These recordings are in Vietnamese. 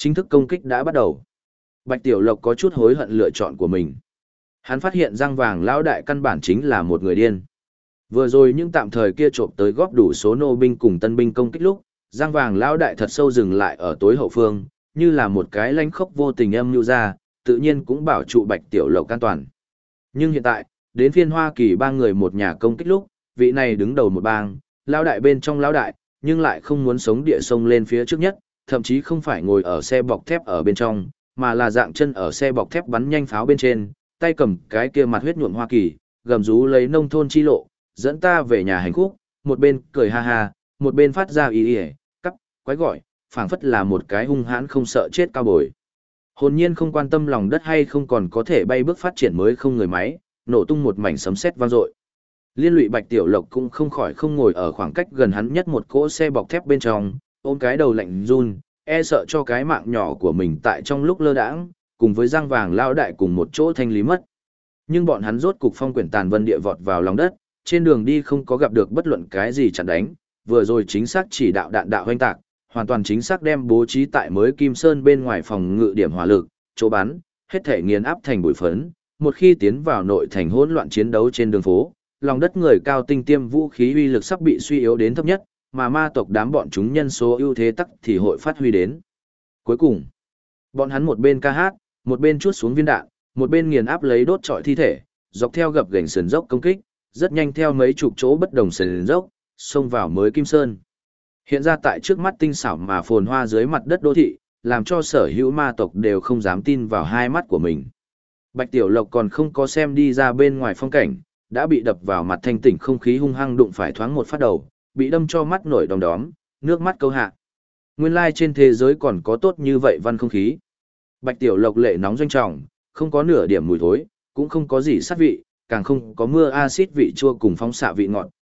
Chính thức công kích đã bắt đầu. Bạch Tiểu Lộc có chút hối hận lựa chọn của mình. Hắn phát hiện răng vàng lão đại căn bản chính là một người điên. Vừa rồi những tạm thời kia trộm tới góp đủ số nô binh cùng tân binh công kích lúc, răng vàng lão đại thật sâu dừng lại ở tối hậu phương, như là một cái lánh khốc vô tình âm nhu ra, tự nhiên cũng bảo trụ Bạch Tiểu Lộc an toàn. Nhưng hiện tại, đến phiên Hoa Kỳ ba người một nhà công kích lúc, vị này đứng đầu một bang, lão đại bên trong lão đại, nhưng lại không muốn sống địa sông lên phía trước nhất, thậm chí không phải ngồi ở xe bọc thép ở bên trong, mà là dạng chân ở xe bọc thép bắn nhanh pháo bên trên, tay cầm cái kia mặt huyết nhuộm Hoa Kỳ, gầm rú lấy nông thôn chi lộ, dẫn ta về nhà hành khúc, một bên cười ha ha, một bên phát ra ý ỉa, cắp, quái gọi, phảng phất là một cái hung hãn không sợ chết cao bồi. Hồn nhiên không quan tâm lòng đất hay không còn có thể bay bước phát triển mới không người máy, nổ tung một mảnh sấm sét vang dội. Liên lụy Bạch Tiểu Lộc cũng không khỏi không ngồi ở khoảng cách gần hắn nhất một cỗ xe bọc thép bên trong, ôm cái đầu lạnh run, e sợ cho cái mạng nhỏ của mình tại trong lúc lơ đãng, cùng với răng vàng lao đại cùng một chỗ thanh lý mất. Nhưng bọn hắn rốt cục phong quyển tàn vân địa vọt vào lòng đất, trên đường đi không có gặp được bất luận cái gì chặn đánh, vừa rồi chính xác chỉ đạo đạn đạo hoanh tạc, hoàn toàn chính xác đem bố trí tại mới Kim Sơn bên ngoài phòng ngự điểm hỏa lực, chỗ bắn, hết thể nghiền áp thành bụi phấn, một khi tiến vào nội thành hỗn loạn chiến đấu trên đường phố, lòng đất người cao tinh tiêm vũ khí uy lực sắp bị suy yếu đến thấp nhất, mà ma tộc đám bọn chúng nhân số ưu thế tắc thì hội phát huy đến. Cuối cùng, bọn hắn một bên ca hát, một bên chuốt xuống viên đạn, một bên nghiền áp lấy đốt trọi thi thể, dọc theo gập ghềnh sườn dốc công kích, rất nhanh theo mấy chục chỗ bất đồng sườn dốc, xông vào mới Kim Sơn. Hiện ra tại trước mắt tinh xảo mà phồn hoa dưới mặt đất đô thị, làm cho sở hữu ma tộc đều không dám tin vào hai mắt của mình. Bạch Tiểu Lộc còn không có xem đi ra bên ngoài phong cảnh, đã bị đập vào mặt thanh tỉnh không khí hung hăng đụng phải thoáng một phát đầu, bị đâm cho mắt nổi đom đóm, nước mắt câu hạ. Nguyên lai trên thế giới còn có tốt như vậy văn không khí. Bạch Tiểu Lộc lệ nóng doanh trọng, không có nửa điểm mùi thối, cũng không có gì sát vị, càng không có mưa axit vị chua cùng phóng xạ vị ngọt,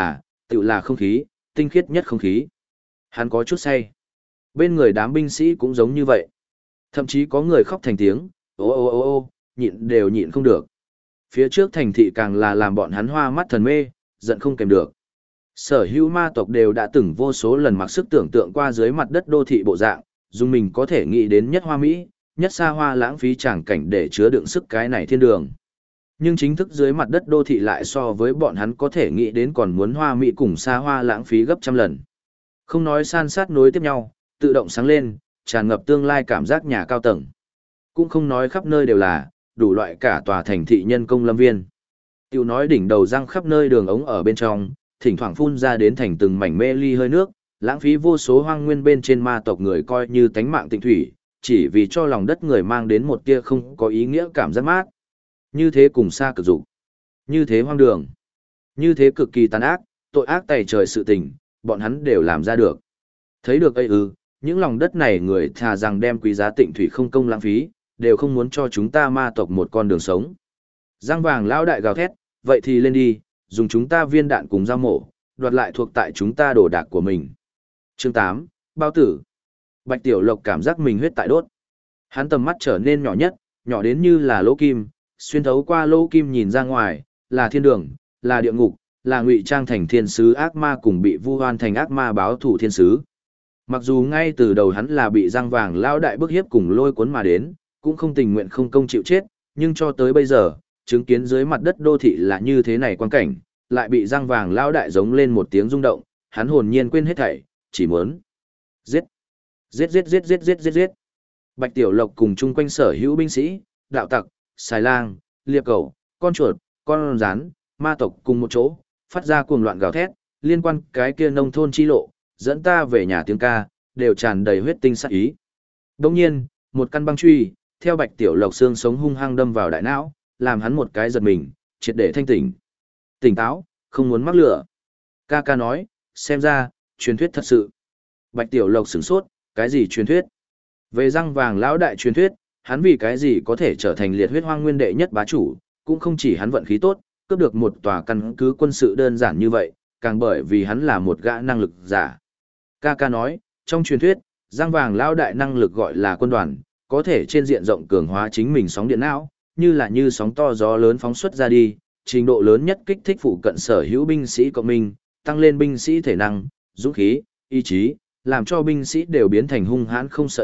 tự là không khí, tinh khiết nhất không khí. Hắn có chút say. Bên người đám binh sĩ cũng giống như vậy. Thậm chí có người khóc thành tiếng, ô ô ô ô, nhịn đều nhịn không được. Phía trước thành thị càng là làm bọn hắn hoa mắt thần mê, giận không kèm được. Sở hữu ma tộc đều đã từng vô số lần mặc sức tưởng tượng qua dưới mặt đất đô thị bộ dạng, dùng mình có thể nghĩ đến nhất hoa mỹ, nhất xa hoa lãng phí tràng cảnh để chứa đựng sức cái này thiên đường. Nhưng chính thức dưới mặt đất đô thị lại so với bọn hắn có thể nghĩ đến còn muốn hoa mỹ cùng xa hoa lãng phí gấp trăm lần. Không nói san sát nối tiếp nhau, tự động sáng lên, tràn ngập tương lai cảm giác nhà cao tầng. Cũng không nói khắp nơi đều là, đủ loại cả tòa thành thị nhân công lâm viên. Tiểu nói đỉnh đầu răng khắp nơi đường ống ở bên trong, thỉnh thoảng phun ra đến thành từng mảnh mê ly hơi nước, lãng phí vô số hoang nguyên bên trên ma tộc người coi như tánh mạng tịnh thủy, chỉ vì cho lòng đất người mang đến một tia không có ý nghĩa cảm giác mát. Như thế cùng xa cực dục, như thế hoang đường, như thế cực kỳ tàn ác, tội ác tày trời sự tình, bọn hắn đều làm ra được. Thấy được ấy những lòng đất này người thà rằng đem quý giá tịnh thủy không công lãng phí, đều không muốn cho chúng ta ma tộc một con đường sống. Răng vàng lão đại gào thét, vậy thì lên đi, dùng chúng ta viên đạn cùng dao mổ, đoạt lại thuộc tại chúng ta đồ đạc của mình. Chương 8, Bao tử. Bạch Tiểu Lộc cảm giác mình huyết tại đốt. Hắn tầm mắt trở nên nhỏ nhất, nhỏ đến như là lỗ kim, xuyên thấu qua lỗ kim nhìn ra ngoài, là thiên đường, là địa ngục, là ngụy trang thành thiên sứ ác ma cùng bị vu oan thành ác ma báo thủ thiên sứ. Mặc dù ngay từ đầu hắn là bị răng vàng lão đại bức hiếp cùng lôi cuốn mà đến, cũng không tình nguyện không công chịu chết, nhưng cho tới bây giờ, chứng kiến dưới mặt đất đô thị là như thế này quan cảnh, lại bị răng vàng lão đại giống lên một tiếng rung động, hắn hồn nhiên quên hết thảy, chỉ muốn giết. Giết giết giết giết giết giết giết. Bạch Tiểu Lộc cùng chung quanh sở hữu binh sĩ, đạo tặc, xài lang, liệp cầu, con chuột, con rắn, ma tộc cùng một chỗ, phát ra cuồng loạn gào thét, liên quan cái kia nông thôn chi lộ, dẫn ta về nhà tiếng ca, đều tràn đầy huyết tinh sát ý. Đồng nhiên, một căn băng truy, theo Bạch Tiểu Lộc xương sống hung hăng đâm vào đại não, làm hắn một cái giật mình, triệt để thanh tỉnh. Tỉnh táo, không muốn mắc lửa. Ca ca nói, xem ra, truyền thuyết thật sự. Bạch Tiểu Lộc sửng sốt, cái gì truyền thuyết? Về răng vàng lão đại truyền thuyết, hắn vì cái gì có thể trở thành liệt huyết hoang nguyên đệ nhất bá chủ, cũng không chỉ hắn vận khí tốt, cướp được một tòa căn cứ quân sự đơn giản như vậy, càng bởi vì hắn là một gã năng lực giả. Ca ca nói, trong truyền thuyết, răng vàng lão đại năng lực gọi là quân đoàn, có thể trên diện rộng cường hóa chính mình sóng điện não, như sóng to gió lớn phóng xuất ra đi, trình độ lớn nhất kích thích phụ cận sở hữu binh sĩ cộng minh, tăng lên binh sĩ thể năng, dũng khí, ý chí, làm cho binh sĩ đều biến thành hung hãn không sợ chết,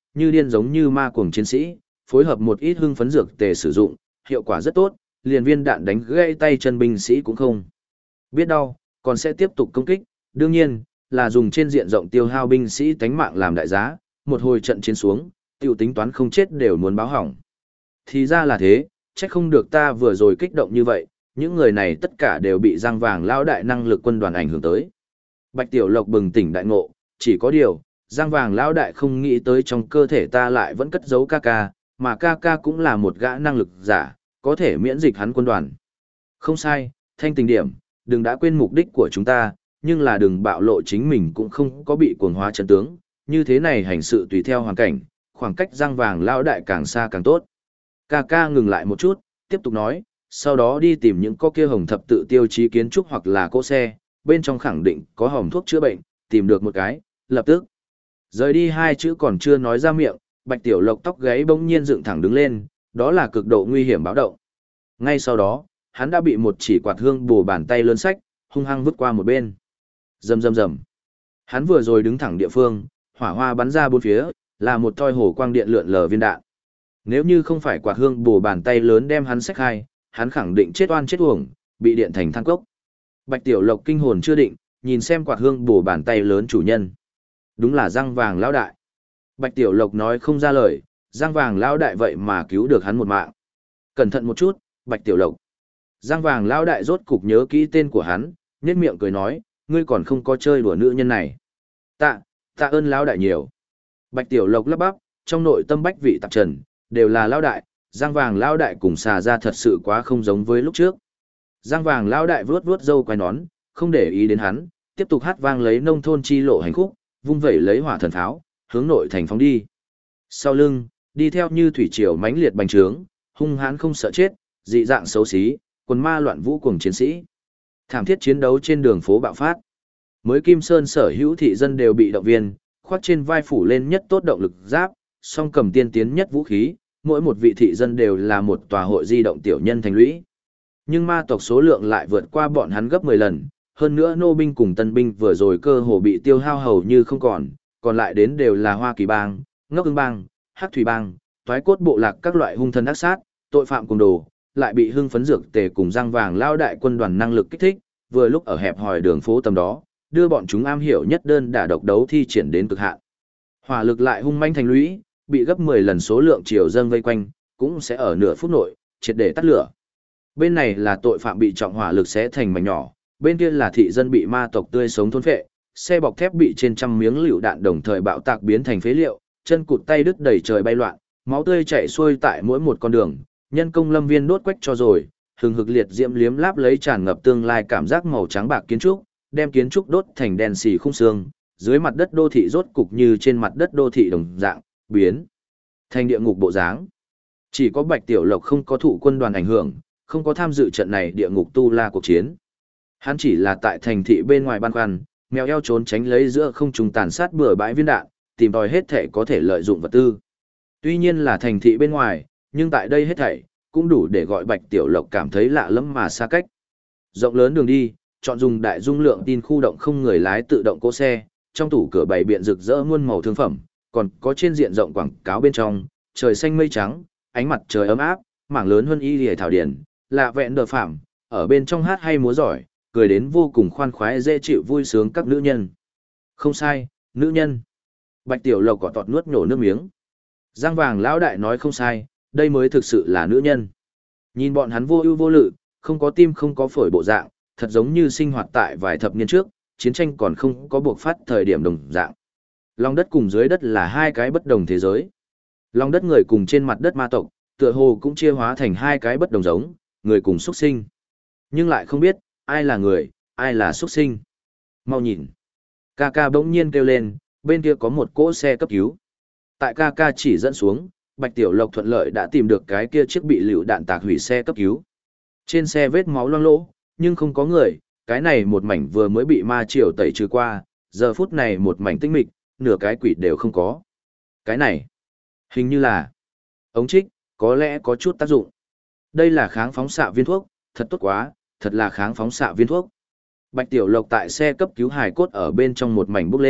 như điên giống như ma cuồng chiến sĩ, phối hợp một ít hưng phấn dược tề sử dụng, hiệu quả rất tốt, liền viên đạn đánh gãy tay chân binh sĩ cũng không. Biết đau, còn sẽ tiếp tục công kích, đương nhiên, là dùng trên diện rộng tiêu hao binh sĩ tánh mạng làm đại giá, một hồi trận chiến xuống, tiểu tính toán không chết đều muốn báo hỏng. Thì ra là thế, chắc không được ta vừa rồi kích động như vậy, những người này tất cả đều bị Giang Vàng lão đại năng lực quân đoàn ảnh hưởng tới. Bạch Tiểu Lộc bừng tỉnh đại ngộ, chỉ có điều, Giang Vàng lão đại không nghĩ tới trong cơ thể ta lại vẫn cất giấu ca ca, mà ca ca cũng là một gã năng lực giả, có thể miễn dịch hắn quân đoàn. Không sai, thanh tình điểm, đừng đã quên mục đích của chúng ta, nhưng là đừng bạo lộ chính mình cũng không có bị cuồng hóa chân tướng, như thế này hành sự tùy theo hoàn cảnh, khoảng cách Giang Vàng lão đại càng xa càng tốt. Ca ca ngừng lại một chút, tiếp tục nói, sau đó đi tìm những có kia hồng thập tự tiêu chí kiến trúc hoặc là cỗ xe, bên trong khẳng định có hòm thuốc chữa bệnh, tìm được một cái, lập tức. Rời đi hai chữ còn chưa nói ra miệng, Bạch Tiểu Lộc tóc gáy bỗng nhiên dựng thẳng đứng lên, đó là cực độ nguy hiểm báo động. Ngay sau đó, hắn đã bị một chỉ quạt hương bổ bàn tay lớn sách, hung hăng vứt qua một bên. Rầm rầm rầm. Hắn vừa rồi đứng thẳng địa phương, hỏa hoa bắn ra bốn phía, là một thoi hổ quang điện lượn lờ viên đạn. Nếu như không phải quạt hương bổ bàn tay lớn đem hắn xách hai, hắn khẳng định chết oan chết uổng, bị điện thành than cốc. Bạch Tiểu Lộc kinh hồn chưa định, nhìn xem quạt hương bổ bàn tay lớn chủ nhân. Đúng là Giang Vàng lão đại. Bạch Tiểu Lộc nói không ra lời, Giang Vàng lão đại vậy mà cứu được hắn một mạng. Cẩn thận một chút, Bạch Tiểu Lộc. Giang Vàng lão đại rốt cục nhớ kỹ tên của hắn, nhếch miệng cười nói, ngươi còn không có chơi đùa nữ nhân này. Tạ ơn lão đại nhiều. Bạch Tiểu Lộc lắp bắp, trong nội tâm bách vị tạp trần, đều là lão đại, Giang Vàng lão đại cùng xà ra thật sự quá không giống với lúc trước. Giang Vàng lão đại vuốt vuốt râu quai nón, không để ý đến hắn, tiếp tục hát vang lấy nông thôn chi lộ hành khúc, vung vẩy lấy hỏa thần pháo, hướng nội thành phóng đi. Sau lưng, đi theo như thủy triều mãnh liệt bành trướng, hung hãn không sợ chết, dị dạng xấu xí, quần ma loạn vũ cùng chiến sĩ. Thảm thiết chiến đấu trên đường phố bạo phát. Mới Kim Sơn sở hữu thị dân đều bị động viên, khoác trên vai phủ lên nhất tốt động lực giáp, song cầm tiên tiến nhất vũ khí, mỗi một vị thị dân đều là một tòa hội di động tiểu nhân thành lũy. Nhưng ma tộc số lượng lại vượt qua bọn hắn gấp 10 lần, hơn nữa nô binh cùng tân binh vừa rồi cơ hồ bị tiêu hao hầu như không còn lại đến đều là Hoa Kỳ bang, Ngốc Ưng bang, Hắc Thủy bang, toái cốt bộ lạc các loại hung thần ác sát, tội phạm cùng đồ, lại bị hưng phấn dược tề cùng Giang Vàng lao đại quân đoàn năng lực kích thích, vừa lúc ở hẹp hòi đường phố tầm đó, đưa bọn chúng am hiểu nhất đơn đả độc đấu thi triển đến cực hạn. Hỏa lực lại hung manh thành lũy, bị gấp 10 lần số lượng triều dân vây quanh, cũng sẽ ở nửa phút nội triệt để tắt lửa. Bên này là tội phạm bị trọng hỏa lực xé thành mảnh nhỏ, bên kia là thị dân bị ma tộc tươi sống thôn phệ, xe bọc thép bị trên trăm miếng lựu đạn đồng thời bạo tạc biến thành phế liệu, chân cụt tay đứt đầy trời bay loạn, máu tươi chảy xuôi tại mỗi một con đường, nhân công lâm viên đốt quách cho rồi, hừng hực liệt diễm liếm láp lấy tràn ngập tương lai cảm giác màu trắng bạc kiến trúc, đem kiến trúc đốt thành đèn xì khung xương, dưới mặt đất đô thị rốt cục như trên mặt đất đô thị đồng dạng, biến thành địa ngục bộ dáng. Chỉ có Bạch Tiểu Lộc không có thụ quân đoàn ảnh hưởng, không có tham dự trận này địa ngục tu la cuộc chiến. Hắn chỉ là tại thành thị bên ngoài ban khoăn, mèo eo trốn tránh lấy giữa không trung tàn sát bừa bãi viên đạn, tìm tòi hết thể có thể lợi dụng vật tư. Tuy nhiên là thành thị bên ngoài, nhưng tại đây hết thảy cũng đủ để gọi Bạch Tiểu Lộc cảm thấy lạ lẫm mà xa cách. Rộng lớn đường đi, chọn dùng đại dung lượng tin khu động không người lái tự động cỗ xe, trong tủ cửa bày biện rực rỡ muôn màu thương phẩm, còn có trên diện rộng quảng cáo bên trong, trời xanh mây trắng, ánh mặt trời ấm áp, mảng lớn hơn y liễu thảo điển, lạ vẹn đờ phạm, ở bên trong hát hay múa giỏi, cười đến vô cùng khoan khoái dễ chịu vui sướng các nữ nhân. Không sai, nữ nhân. Bạch Tiểu Lộc cọ tọt nuốt nhổ nước miếng. Giang Vàng lão đại nói không sai, đây mới thực sự là nữ nhân. Nhìn bọn hắn vô ưu vô lự, không có tim không có phổi bộ dạng, thật giống như sinh hoạt tại vài thập niên trước, chiến tranh còn không có buộc phát thời điểm đồng dạng. Lòng đất cùng dưới đất là hai cái bất đồng thế giới. Lòng đất người cùng trên mặt đất ma tộc, tựa hồ cũng chia hóa thành hai cái bất đồng giống, người cùng xuất sinh. Nhưng lại không biết, ai là người, ai là xuất sinh. Mau nhìn. Ca ca bỗng nhiên kêu lên, bên kia có một cỗ xe cấp cứu. Tại ca ca chỉ dẫn xuống, Bạch Tiểu Lộc thuận lợi đã tìm được cái kia chiếc bị lựu đạn tạc hủy xe cấp cứu. Trên xe vết máu loang lỗ, nhưng không có người, cái này một mảnh vừa mới bị ma triều tẩy trừ qua, giờ phút này một mảnh tĩnh mịch, nửa cái quỷ đều không có. Cái này, hình như là ống trích, có lẽ có chút tác dụng. Đây là kháng phóng xạ viên thuốc, thật tốt quá, thật là kháng phóng xạ viên thuốc. Bạch Tiểu Lộc tại xe cấp cứu hài cốt ở bên trong một mảnh bốc lên,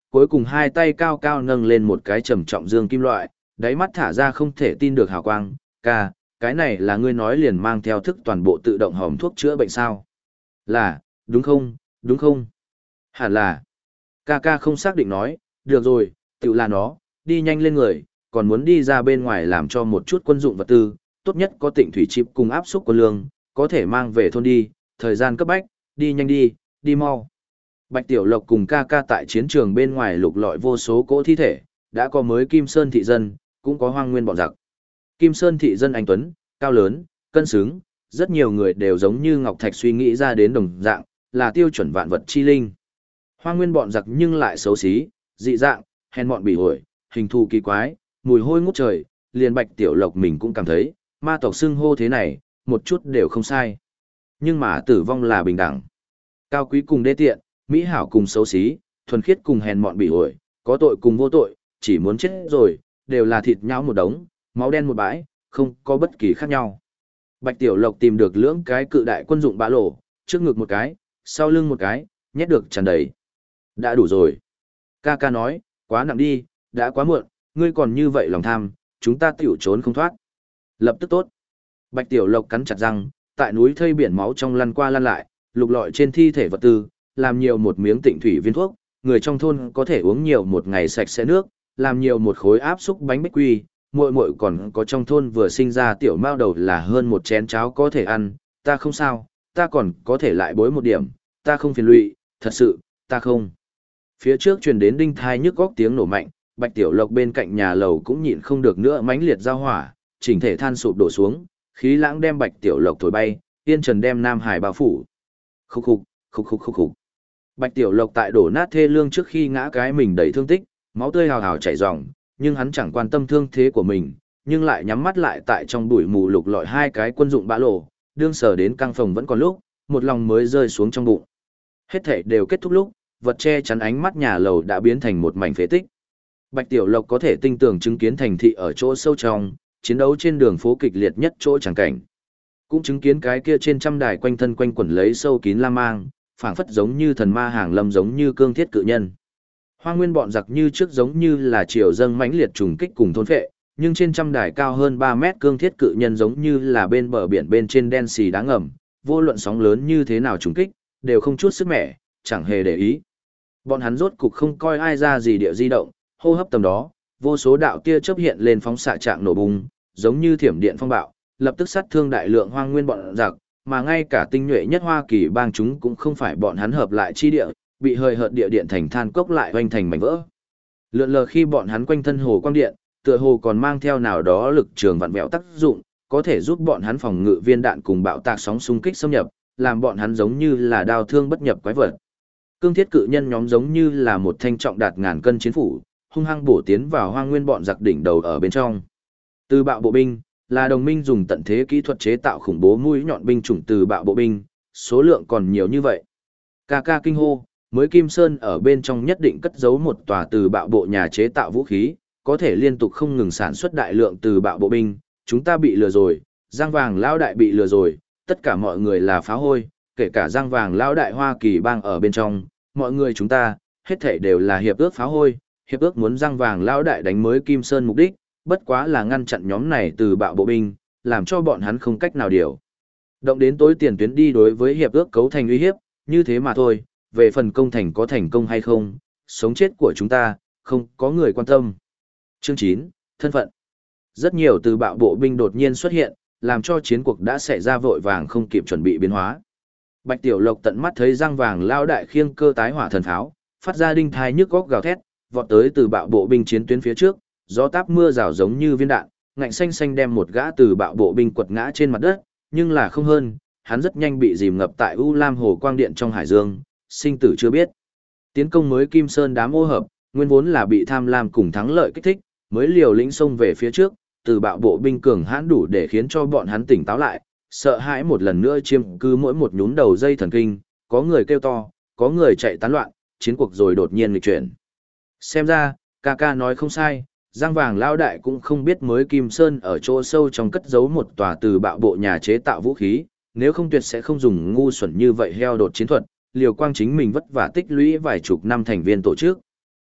cuối cùng hai tay cao cao nâng lên một cái trầm trọng dương kim loại, đáy mắt thả ra không thể tin được hào quang, ca, cái này là ngươi nói liền mang theo thức toàn bộ tự động hòm thuốc chữa bệnh sao? Là, đúng không, đúng không? Hẳn là. Ca ca không xác định nói, được rồi, tự là nó, đi nhanh lên người, còn muốn đi ra bên ngoài làm cho một chút quân dụng vật tư, tốt nhất có Tịnh thủy chip cùng áp xúc quân lương, có thể mang về thôn đi, thời gian cấp bách, đi nhanh đi, đi mau. Bạch Tiểu Lộc cùng ca ca tại chiến trường bên ngoài lục lọi vô số cỗ thi thể, đã có mới Kim Sơn thị dân, cũng có hoang nguyên bọn giặc. Kim Sơn thị dân anh tuấn, cao lớn, cân xứng, rất nhiều người đều giống như Ngọc Thạch suy nghĩ ra đến đồng dạng, là tiêu chuẩn vạn vật chi linh. Hoang nguyên bọn giặc nhưng lại xấu xí, dị dạng, hèn mọn bỉ ổi, hình thù kỳ quái, mùi hôi ngút trời, liền Bạch Tiểu Lộc mình cũng cảm thấy, ma tộc xưng hô thế này, một chút đều không sai. Nhưng mà tử vong là bình đẳng. Cao quý cùng đê tiện, mỹ hảo cùng xấu xí, thuần khiết cùng hèn mọn bỉ ổi, có tội cùng vô tội, chỉ muốn chết rồi, đều là thịt nhão một đống, máu đen một bãi, không có bất kỳ khác nhau. Bạch Tiểu Lộc tìm được lưỡng cái cự đại quân dụng bã lỗ, trước ngực một cái, sau lưng một cái, nhét được tràn đầy. Đã đủ rồi. Ca ca nói, quá nặng đi, đã quá muộn, ngươi còn như vậy lòng tham, chúng ta tiểu trốn không thoát. Lập tức tốt. Bạch Tiểu Lộc cắn chặt răng, tại núi thây biển máu trong lăn qua lăn lại, lục lọi trên thi thể vật tư, làm nhiều một miếng Tịnh thủy viên thuốc, người trong thôn có thể uống nhiều một ngày sạch sẽ nước, làm nhiều một khối áp xúc bánh bích quy, muội muội còn có trong thôn vừa sinh ra tiểu mao đầu là hơn một chén cháo có thể ăn, ta không sao, ta còn có thể lại bối một điểm, ta không phiền lụy, thật sự, ta không. Phía trước truyền đến đinh thai nhức góc tiếng nổ mạnh, Bạch Tiểu Lộc bên cạnh nhà lầu cũng nhịn không được nữa mãnh liệt giao hỏa, chỉnh thể than sụp đổ xuống, khí lãng đem Bạch Tiểu Lộc thổi bay, tiên trần đem Nam Hải bao phủ. Khúc khục, khúc khục khúc khục. Bạch Tiểu Lộc tại đổ nát thê lương trước khi ngã cái mình đầy thương tích, máu tươi hào hào chảy ròng, nhưng hắn chẳng quan tâm thương thế của mình, nhưng lại nhắm mắt lại tại trong bụi mù lục lọi hai cái quân dụng bã lỗ, đương sở đến căng phòng vẫn còn lúc, một lòng mới rơi xuống trong bụng. Hết thảy đều kết thúc lúc, vật che chắn ánh mắt nhà lầu đã biến thành một mảnh phế tích. Bạch Tiểu Lộc có thể tinh tường chứng kiến thành thị ở chỗ sâu trong, chiến đấu trên đường phố kịch liệt nhất chỗ chẳng cảnh. Cũng chứng kiến cái kia trên trăm đài quanh thân quanh quẩn lấy sâu kín la mang, phảng phất giống như thần ma hàng lâm giống như cương thiết cự nhân. Hoa nguyên bọn giặc như trước giống như là triều dâng mãnh liệt trùng kích cùng thôn phệ, nhưng trên trăm đài cao hơn 3 mét cương thiết cự nhân giống như là bên bờ biển bên trên đen xì đá ngầm, vô luận sóng lớn như thế nào trùng kích, đều không chút sức mẻ, chẳng hề để ý. Bọn hắn rốt cục không coi ai ra gì địa di động, hô hấp tầm đó, vô số đạo tia chớp hiện lên phóng xạ trạng nổ bùng, giống như thiểm điện phong bạo, lập tức sát thương đại lượng hoang nguyên bọn giặc, mà ngay cả tinh nhuệ nhất Hoa Kỳ bang chúng cũng không phải bọn hắn hợp lại chi địa, bị hời hợt địa điện thành than cốc lại hoành thành mảnh vỡ. Lượn lờ khi bọn hắn quanh thân hồ quang điện, tựa hồ còn mang theo nào đó lực trường vặn vẹo tác dụng, có thể giúp bọn hắn phòng ngự viên đạn cùng bạo tạc sóng xung kích xâm nhập, làm bọn hắn giống như là đao thương bất nhập quái vật. Cương thiết cự nhân nhóm giống như là một thanh trọng đạt ngàn cân chiến phủ, hung hăng bổ tiến vào hoang nguyên bọn giặc đỉnh đầu ở bên trong. Từ bạo bộ binh, là đồng minh dùng tận thế kỹ thuật chế tạo khủng bố mũi nhọn binh chủng từ bạo bộ binh, số lượng còn nhiều như vậy. Ca ca kinh hô, mới Kim Sơn ở bên trong nhất định cất giấu một tòa từ bạo bộ nhà chế tạo vũ khí, có thể liên tục không ngừng sản xuất đại lượng từ bạo bộ binh, chúng ta bị lừa rồi, Giang Vàng Lão Đại bị lừa rồi, tất cả mọi người là phá hôi, kể cả Giang Vàng Lão Đại Hoa Kỳ bang ở bên trong, mọi người chúng ta, hết thảy đều là hiệp ước phá hôi, hiệp ước muốn Giang Vàng Lão Đại đánh mới Kim Sơn mục đích, bất quá là ngăn chặn nhóm này từ bạo bộ binh, làm cho bọn hắn không cách nào điều động đến tối tiền tuyến đi đối với hiệp ước cấu thành uy hiếp, như thế mà thôi, về phần công thành có thành công hay không, sống chết của chúng ta, không có người quan tâm. Chương 9, thân phận. Rất nhiều từ bạo bộ binh đột nhiên xuất hiện, làm cho chiến cuộc đã xảy ra vội vàng không kịp chuẩn bị biến hóa. Bạch Tiểu Lộc tận mắt thấy Giang Vàng Lão Đại khiêng cơ tái hỏa thần pháo, phát ra đinh thai nhức góc gào thét, vọt tới từ bạo bộ binh chiến tuyến phía trước, gió táp mưa rào giống như viên đạn, ngạnh xanh xanh đem một gã từ bạo bộ binh quật ngã trên mặt đất, nhưng là không hơn, hắn rất nhanh bị dìm ngập tại U Lam Hồ Quang Điện trong hải dương, sinh tử chưa biết. Tiến công mới Kim Sơn đám ô hợp, nguyên vốn là bị tham lam cùng thắng lợi kích thích, mới liều lĩnh xông về phía trước, từ bạo bộ binh cường hãn đủ để khiến cho bọn hắn tỉnh táo lại, sợ hãi một lần nữa chiếm cứ mỗi một nhún đầu dây thần kinh, có người kêu to, có người chạy tán loạn, chiến cuộc rồi đột nhiên nghịch chuyển. Xem ra, ca ca nói không sai, Giang Vàng Lão Đại cũng không biết mới Kim Sơn ở chỗ sâu trong cất giấu một tòa từ bạo bộ nhà chế tạo vũ khí, nếu không tuyệt sẽ không dùng ngu xuẩn như vậy heo đột chiến thuật, liều quang chính mình vất vả tích lũy vài chục năm thành viên tổ chức.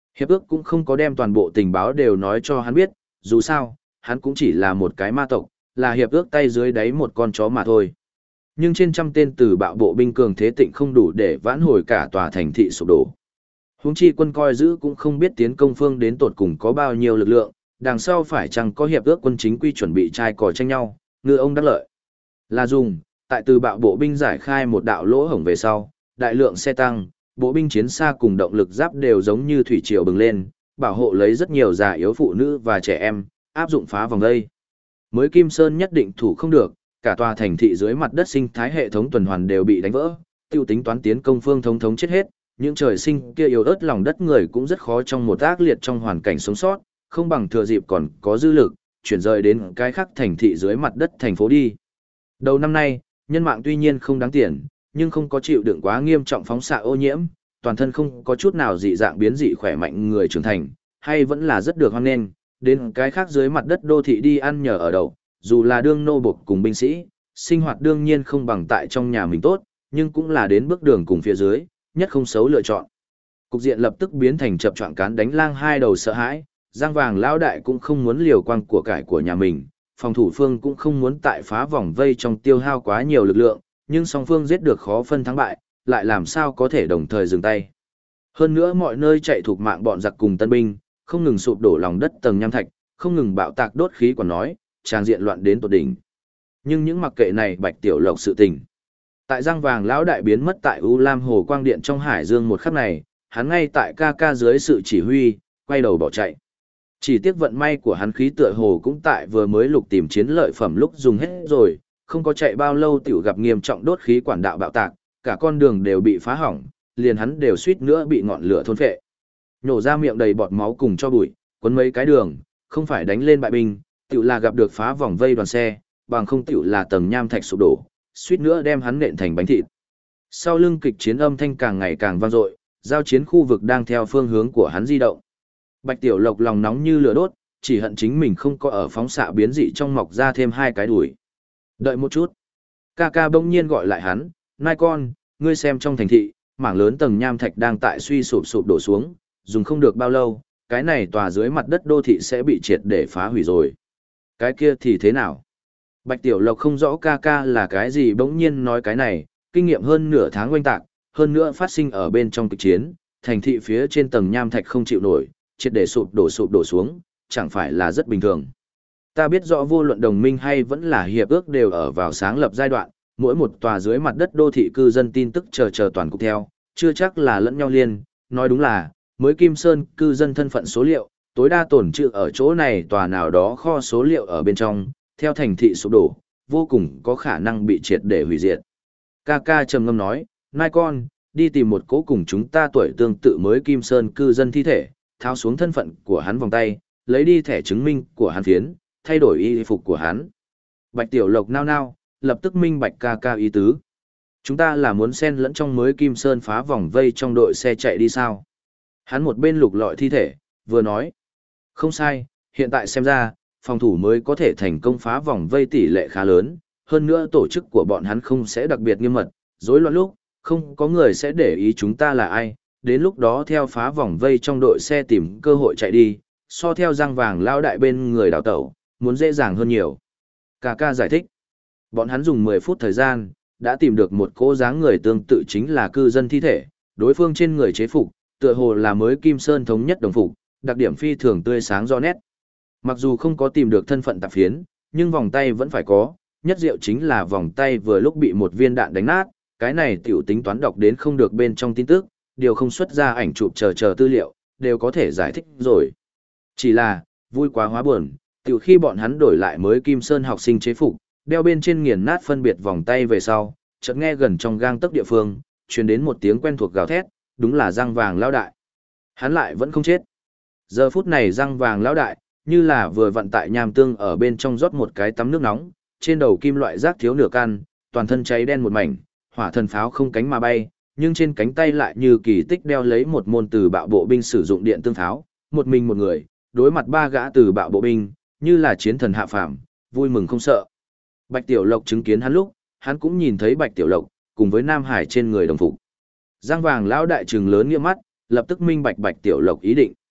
Hiệp ước cũng không có đem toàn bộ tình báo đều nói cho hắn biết, dù sao, hắn cũng chỉ là một cái ma tộc, là hiệp ước tay dưới đáy một con chó mà thôi. Nhưng trên trăm tên từ bạo bộ binh cường thế tịnh không đủ để vãn hồi cả tòa thành thị sụp đổ. Huống chi quân coi giữ cũng không biết tiến công phương đến tột cùng có bao nhiêu lực lượng, đằng sau phải chăng có hiệp ước quân chính quy chuẩn bị trai cò tranh nhau, ngư ông đắc lợi. Là dùng, tại từ bạo bộ binh giải khai một đạo lỗ hổng về sau, đại lượng xe tăng, bộ binh chiến xa cùng động lực giáp đều giống như thủy triều bừng lên, bảo hộ lấy rất nhiều già yếu phụ nữ và trẻ em, áp dụng phá vòng đây. Mới Kim Sơn nhất định thủ không được, cả tòa thành thị dưới mặt đất sinh thái hệ thống tuần hoàn đều bị đánh vỡ, tiêu tính toán tiến công phương thống chết hết, những trời sinh kia yếu ớt lòng đất người cũng rất khó trong một ác liệt trong hoàn cảnh sống sót, không bằng thừa dịp còn có dư lực, chuyển rời đến cái khác thành thị dưới mặt đất thành phố đi. Đầu năm nay, nhân mạng tuy nhiên không đáng tiền, nhưng không có chịu đựng quá nghiêm trọng phóng xạ ô nhiễm, toàn thân không có chút nào dị dạng biến dị khỏe mạnh người trưởng thành, hay vẫn là rất được hoan nghênh, đến cái khác dưới mặt đất đô thị đi ăn nhờ ở đậu, dù là đương nô bộc cùng binh sĩ, sinh hoạt đương nhiên không bằng tại trong nhà mình tốt, nhưng cũng là đến bước đường cùng phía dưới, nhất không xấu lựa chọn. Cục diện lập tức biến thành chập choạng cán đánh lang hai đầu sợ hãi, Giang Vàng lão đại cũng không muốn liều quang của cải của nhà mình, phòng thủ phương cũng không muốn tại phá vòng vây trong tiêu hao quá nhiều lực lượng, nhưng song phương giết được khó phân thắng bại, lại làm sao có thể đồng thời dừng tay. Hơn nữa mọi nơi chạy thuộc mạng bọn giặc cùng tân binh, không ngừng sụp đổ lòng đất tầng nham thạch, không ngừng bạo tạc đốt khí còn nói, tràng diện loạn đến tột đỉnh. Nhưng những mặc kệ này Bạch Tiểu Lộc sự tình. Tại Giang Vàng lão đại biến mất tại U Lam Hồ Quang Điện trong Hải Dương một khắc này, hắn ngay tại ca ca dưới sự chỉ huy, quay đầu bỏ chạy. Chỉ tiếc vận may của hắn khí tựa hồ cũng tại vừa mới lục tìm chiến lợi phẩm lúc dùng hết rồi, không có chạy bao lâu tiểu gặp nghiêm trọng đốt khí quản đạo bạo tạc, cả con đường đều bị phá hỏng, liền hắn đều suýt nữa bị ngọn lửa thôn phệ. Nhổ ra miệng đầy bọt máu cùng cho bụi, quấn mấy cái đường, không phải đánh lên bại binh, tiểu là gặp được phá vòng vây đoàn xe, bằng không tiểu là tầng nham thạch sụp đổ, suýt nữa đem hắn nện thành bánh thịt. Sau lưng kịch chiến âm thanh càng ngày càng vang dội, giao chiến khu vực đang theo phương hướng của hắn di động. Bạch Tiểu Lộc lòng nóng như lửa đốt, chỉ hận chính mình không có ở phóng xạ biến dị trong mọc ra thêm hai cái đuổi. Đợi một chút. Ca ca bỗng nhiên gọi lại hắn, nai con, ngươi xem trong thành thị, mảng lớn tầng nham thạch đang tại suy sụp đổ xuống, dùng không được bao lâu, cái này tòa dưới mặt đất đô thị sẽ bị triệt để phá hủy rồi. Cái kia thì thế nào? Bạch Tiểu Lộc không rõ ca ca là cái gì bỗng nhiên nói cái này, kinh nghiệm hơn nửa tháng oanh tạc, hơn nữa phát sinh ở bên trong kịch chiến, thành thị phía trên tầng nham thạch không chịu nổi, triệt để sụp đổ xuống, chẳng phải là rất bình thường. Ta biết rõ vô luận đồng minh hay vẫn là hiệp ước đều ở vào sáng lập giai đoạn, mỗi một tòa dưới mặt đất đô thị cư dân tin tức chờ toàn cục theo, chưa chắc là lẫn nhau liên, nói đúng là, mới Kim Sơn cư dân thân phận số liệu, tối đa tổn trữ ở chỗ này tòa nào đó kho số liệu ở bên trong, theo thành thị sụp đổ, vô cùng có khả năng bị triệt để hủy diệt. Ca trầm ngâm nói, nai con, đi tìm một cố cùng chúng ta tuổi tương tự mới Kim Sơn cư dân thi thể, tháo xuống thân phận của hắn vòng tay, lấy đi thẻ chứng minh của hắn phiến, thay đổi y phục của hắn. Bạch Tiểu Lộc nao, lập tức minh bạch ca ý tứ. Chúng ta là muốn xen lẫn trong mới Kim Sơn phá vòng vây trong đội xe chạy đi sao? Hắn một bên lục lọi thi thể, vừa nói. Không sai, hiện tại xem ra, phòng thủ mới có thể thành công phá vòng vây tỷ lệ khá lớn, hơn nữa tổ chức của bọn hắn không sẽ đặc biệt nghiêm mật, rối loạn lúc, không có người sẽ để ý chúng ta là ai, đến lúc đó theo phá vòng vây trong đội xe tìm cơ hội chạy đi, so theo Giang Vàng lao đại bên người đào tẩu, muốn dễ dàng hơn nhiều. Ca giải thích, bọn hắn dùng 10 phút thời gian, đã tìm được một cô dáng người tương tự chính là cư dân thi thể, đối phương trên người chế phục, tựa hồ là mới Kim Sơn thống nhất đồng phục, đặc điểm phi thường tươi sáng rõ nét. Mặc dù không có tìm được thân phận tạp phiến, nhưng vòng tay vẫn phải có, nhất diệu chính là vòng tay vừa lúc bị một viên đạn đánh nát, cái này tiểu tính toán đọc đến không được bên trong tin tức, điều không xuất ra ảnh chụp chờ tư liệu, đều có thể giải thích rồi. Chỉ là, vui quá hóa buồn, tiểu khi bọn hắn đổi lại mới Kim Sơn học sinh chế phục, đeo bên trên nghiền nát phân biệt vòng tay về sau, chợt nghe gần trong gang tấc địa phương, truyền đến một tiếng quen thuộc gào thét, đúng là Giang Vàng lão đại. Hắn lại vẫn không chết. Giờ phút này Giang Vàng lão đại, như là vừa vận tại nham tương ở bên trong rót một cái tắm nước nóng, trên đầu kim loại rác thiếu nửa căn, toàn thân cháy đen một mảnh, hỏa thần pháo không cánh mà bay, nhưng trên cánh tay lại như kỳ tích đeo lấy một môn từ bạo bộ binh sử dụng điện tương pháo, một mình một người, đối mặt ba gã từ bạo bộ binh, như là chiến thần hạ phàm, vui mừng không sợ. Bạch Tiểu Lộc chứng kiến hắn lúc, hắn cũng nhìn thấy Bạch Tiểu Lộc, cùng với Nam Hải trên người đồng phục. Giang Vàng lão đại trừng lớn nghĩa mắt, lập tức minh bạch Bạch Tiểu Lộc ý định.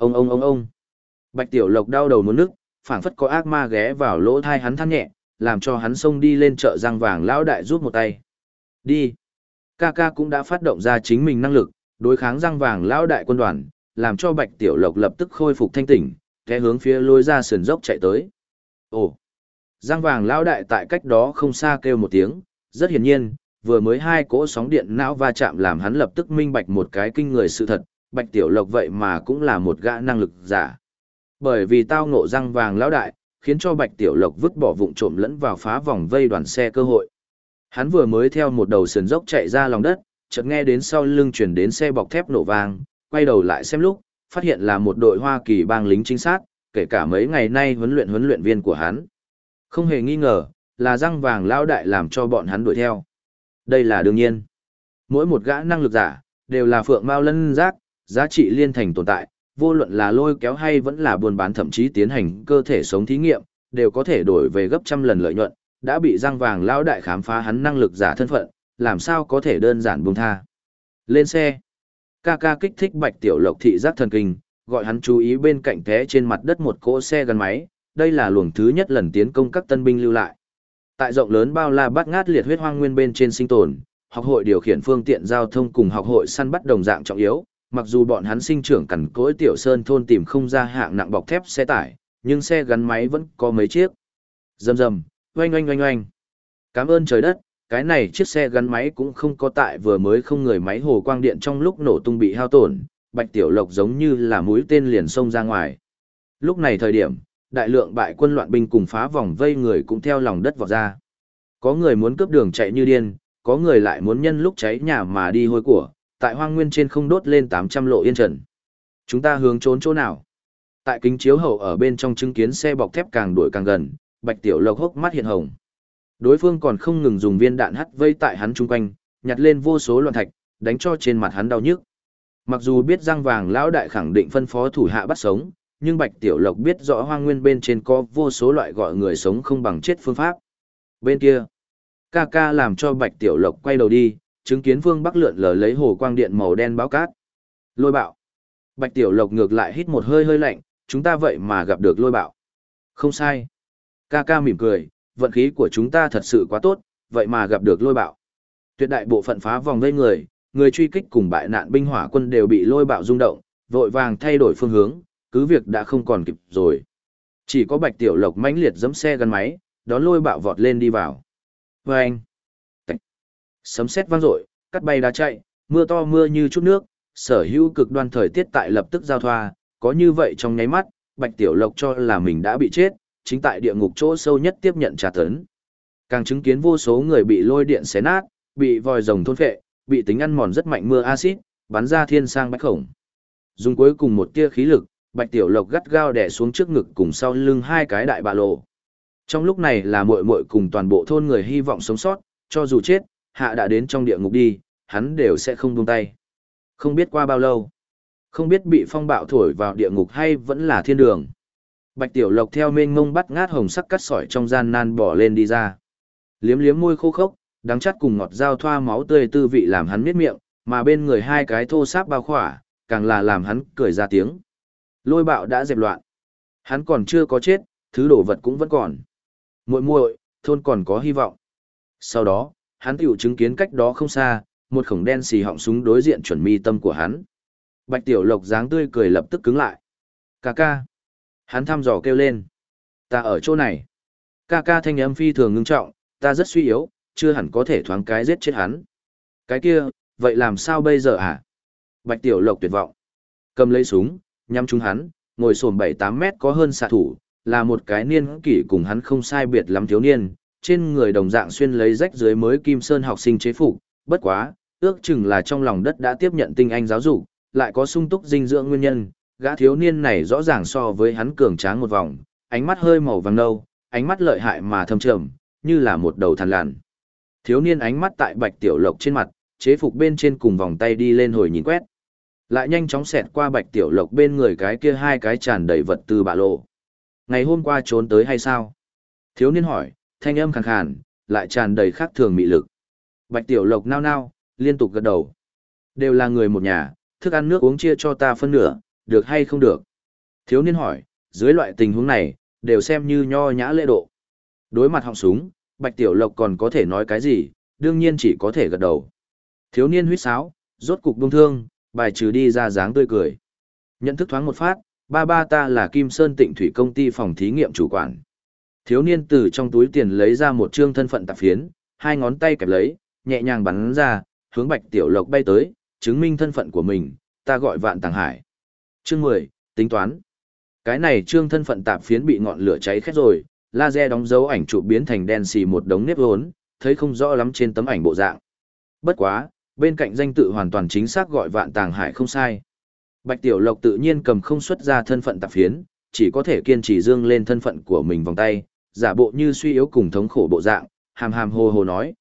Ông. Bạch Tiểu Lộc đau đầu muốn nức, phảng phất có ác ma ghé vào lỗ thai hắn than nhẹ, làm cho hắn xông đi lên chợ răng vàng lão đại giúp một tay. Đi. Ca ca cũng đã phát động ra chính mình năng lực, đối kháng răng vàng lão đại quân đoàn, làm cho Bạch Tiểu Lộc lập tức khôi phục thanh tỉnh, té hướng phía lối ra sườn dốc chạy tới. Ồ. Răng vàng lão đại tại cách đó không xa kêu một tiếng, rất hiển nhiên, vừa mới hai cỗ sóng điện não va chạm làm hắn lập tức minh bạch một cái kinh người sự thật, Bạch Tiểu Lộc vậy mà cũng là một gã năng lực giả. Bởi vì tao ngộ răng vàng lão đại, khiến cho Bạch Tiểu Lộc vứt bỏ vụng trộm lẫn vào phá vòng vây đoàn xe cơ hội. Hắn vừa mới theo một đầu sườn dốc chạy ra lòng đất, chợt nghe đến sau lưng chuyển đến xe bọc thép nổ vang, quay đầu lại xem lúc, phát hiện là một đội Hoa Kỳ bang lính chính xác, kể cả mấy ngày nay huấn luyện viên của hắn. Không hề nghi ngờ, là răng vàng lão đại làm cho bọn hắn đuổi theo. Đây là đương nhiên. Mỗi một gã năng lực giả, đều là phượng mao lân giác, giá trị liên thành tồn tại, vô luận là lôi kéo hay vẫn là buôn bán thậm chí tiến hành cơ thể sống thí nghiệm, đều có thể đổi về gấp trăm lần lợi nhuận, đã bị răng vàng lão đại khám phá hắn năng lực giả thân phận, làm sao có thể đơn giản buông tha. Lên xe. Ca ca kích thích Bạch Tiểu Lộc thị giác thần kinh, gọi hắn chú ý bên cạnh té trên mặt đất một cỗ xe gắn máy, đây là luồng thứ nhất lần tiến công các tân binh lưu lại. Tại rộng lớn bao la bát ngát liệt huyết hoang nguyên bên trên sinh tồn, học hội điều khiển phương tiện giao thông cùng học hội săn bắt đồng dạng trọng yếu, mặc dù bọn hắn sinh trưởng cằn cỗi tiểu sơn thôn tìm không ra hạng nặng bọc thép xe tải, nhưng xe gắn máy vẫn có mấy chiếc. Rầm rầm, oanh oanh oanh oanh. Cảm ơn trời đất, cái này chiếc xe gắn máy cũng không có tại vừa mới không người máy hồ quang điện trong lúc nổ tung bị hao tổn, Bạch Tiểu Lộc giống như là mũi tên liền xông ra ngoài. Lúc này thời điểm, đại lượng bại quân loạn binh cùng phá vòng vây người cũng theo lòng đất vọt ra. Có người muốn cướp đường chạy như điên, có người lại muốn nhân lúc cháy nhà mà đi hôi của, tại hoang nguyên trên không đốt lên 800 lộ yên trần. Chúng ta hướng trốn chỗ nào? Tại kính chiếu hậu ở bên trong chứng kiến xe bọc thép càng đuổi càng gần, Bạch Tiểu Lộc hốc mắt hiện hồng. Đối phương còn không ngừng dùng viên đạn hắt vây tại hắn chung quanh, nhặt lên vô số loạn thạch, đánh cho trên mặt hắn đau nhức. Mặc dù biết răng vàng lão đại khẳng định phân phó thủ hạ bắt sống, nhưng Bạch Tiểu Lộc biết rõ hoang nguyên bên trên có vô số loại gọi người sống không bằng chết phương pháp. Bên kia, ca ca làm cho Bạch Tiểu Lộc quay đầu đi, chứng kiến phương Bắc lượn lờ lấy hồ quang điện màu đen báo cát. Lôi bạo. Bạch Tiểu Lộc ngược lại hít một hơi hơi lạnh, chúng ta vậy mà gặp được lôi bạo. Không sai. Ca ca mỉm cười, vận khí của chúng ta thật sự quá tốt, vậy mà gặp được lôi bạo. Tuyệt đại bộ phận phá vòng vây người truy kích cùng bại nạn binh hỏa quân đều bị lôi bạo rung động, vội vàng thay đổi phương hướng, cứ việc đã không còn kịp rồi. Chỉ có Bạch Tiểu Lộc mãnh liệt giẫm xe gắn máy, đón lôi bạo vọt lên đi vào. Vâng! Sấm sét vang dội, cắt bay đá chạy, mưa to mưa như chút nước, sở hữu cực đoan thời tiết tại lập tức giao thoa, có như vậy trong nháy mắt, Bạch Tiểu Lộc cho là mình đã bị chết, chính tại địa ngục chỗ sâu nhất tiếp nhận tra tấn. Càng chứng kiến vô số người bị lôi điện xé nát, bị vòi rồng thôn phệ, bị tính ăn mòn rất mạnh mưa axit, bắn ra thiên sang bách khổng. Dùng cuối cùng một tia khí lực, Bạch Tiểu Lộc gắt gao đè xuống trước ngực cùng sau lưng hai cái đại bạ lộ. Trong lúc này là muội muội cùng toàn bộ thôn người hy vọng sống sót, cho dù chết, hạ đã đến trong địa ngục đi, hắn đều sẽ không buông tay. Không biết qua bao lâu, không biết bị phong bạo thổi vào địa ngục hay vẫn là thiên đường. Bạch Tiểu Lộc theo mênh mông bắt ngát hồng sắc cắt sỏi trong gian nan bỏ lên đi ra. Liếm liếm môi khô khốc, đắng chát cùng ngọt giao thoa máu tươi tư vị làm hắn miết miệng, mà bên người hai cái thô sáp bao khỏa, càng là làm hắn cười ra tiếng. Lôi bạo đã dẹp loạn. Hắn còn chưa có chết, thứ đồ vật cũng vẫn còn. Muội muội, thôn còn có hy vọng. Sau đó, hắn tiểu chứng kiến cách đó không xa, một khổng đen xì họng súng đối diện chuẩn mi tâm của hắn. Bạch Tiểu Lộc dáng tươi cười lập tức cứng lại. Ca ca. Hắn thăm dò kêu lên. Ta ở chỗ này. Ca ca thanh âm phi thường ngưng trọng, ta rất suy yếu, chưa hẳn có thể thoáng cái giết chết hắn. Cái kia, vậy làm sao bây giờ hả? Bạch Tiểu Lộc tuyệt vọng. Cầm lấy súng, nhắm trúng hắn, ngồi xổm 7-8 mét có hơn xạ thủ, là một cái niên kỷ cùng hắn không sai biệt lắm thiếu niên, trên người đồng dạng xuyên lấy rách dưới mới kim sơn học sinh chế phục, bất quá, ước chừng là trong lòng đất đã tiếp nhận tinh anh giáo dục, lại có sung túc dinh dưỡng nguyên nhân, gã thiếu niên này rõ ràng so với hắn cường tráng một vòng, ánh mắt hơi màu vàng nâu, ánh mắt lợi hại mà thâm trầm, như là một đầu thằn lằn. Thiếu niên ánh mắt tại Bạch Tiểu Lộc trên mặt, chế phục bên trên cùng vòng tay đi lên hồi nhìn quét. Lại nhanh chóng xẹt qua Bạch Tiểu Lộc bên người cái kia hai cái tràn đầy vật tư bạ lộ. Ngày hôm qua trốn tới hay sao? Thiếu niên hỏi, thanh âm khàn khàn, lại tràn đầy khác thường mị lực. Bạch Tiểu Lộc nao nao, liên tục gật đầu. Đều là người một nhà, thức ăn nước uống chia cho ta phân nửa, được hay không được? Thiếu niên hỏi, dưới loại tình huống này, đều xem như nho nhã lễ độ. Đối mặt họng súng, Bạch Tiểu Lộc còn có thể nói cái gì, đương nhiên chỉ có thể gật đầu. Thiếu niên huýt sáo, rốt cục buông thương, bài trừ đi ra dáng tươi cười. Nhận thức thoáng một phát, ba ba ta là Kim Sơn Tịnh Thủy công ty phòng thí nghiệm chủ quản. Thiếu niên từ trong túi tiền lấy ra một trương thân phận tạp phiến, hai ngón tay kẹp lấy, nhẹ nhàng bắn ra, hướng Bạch Tiểu Lộc bay tới, chứng minh thân phận của mình, ta gọi Vạn Tàng Hải. Chương 10, tính toán. Cái này trương thân phận tạp phiến bị ngọn lửa cháy khét rồi, laser đóng dấu ảnh chụp biến thành đen xì một đống nếp vốn, thấy không rõ lắm trên tấm ảnh bộ dạng. Bất quá, bên cạnh danh tự hoàn toàn chính xác gọi Vạn Tàng Hải không sai. Bạch Tiểu Lộc tự nhiên cầm không xuất ra thân phận tạp phiến, chỉ có thể kiên trì dương lên thân phận của mình vòng tay, giả bộ như suy yếu cùng thống khổ bộ dạng, hàm hàm hồ hồ nói,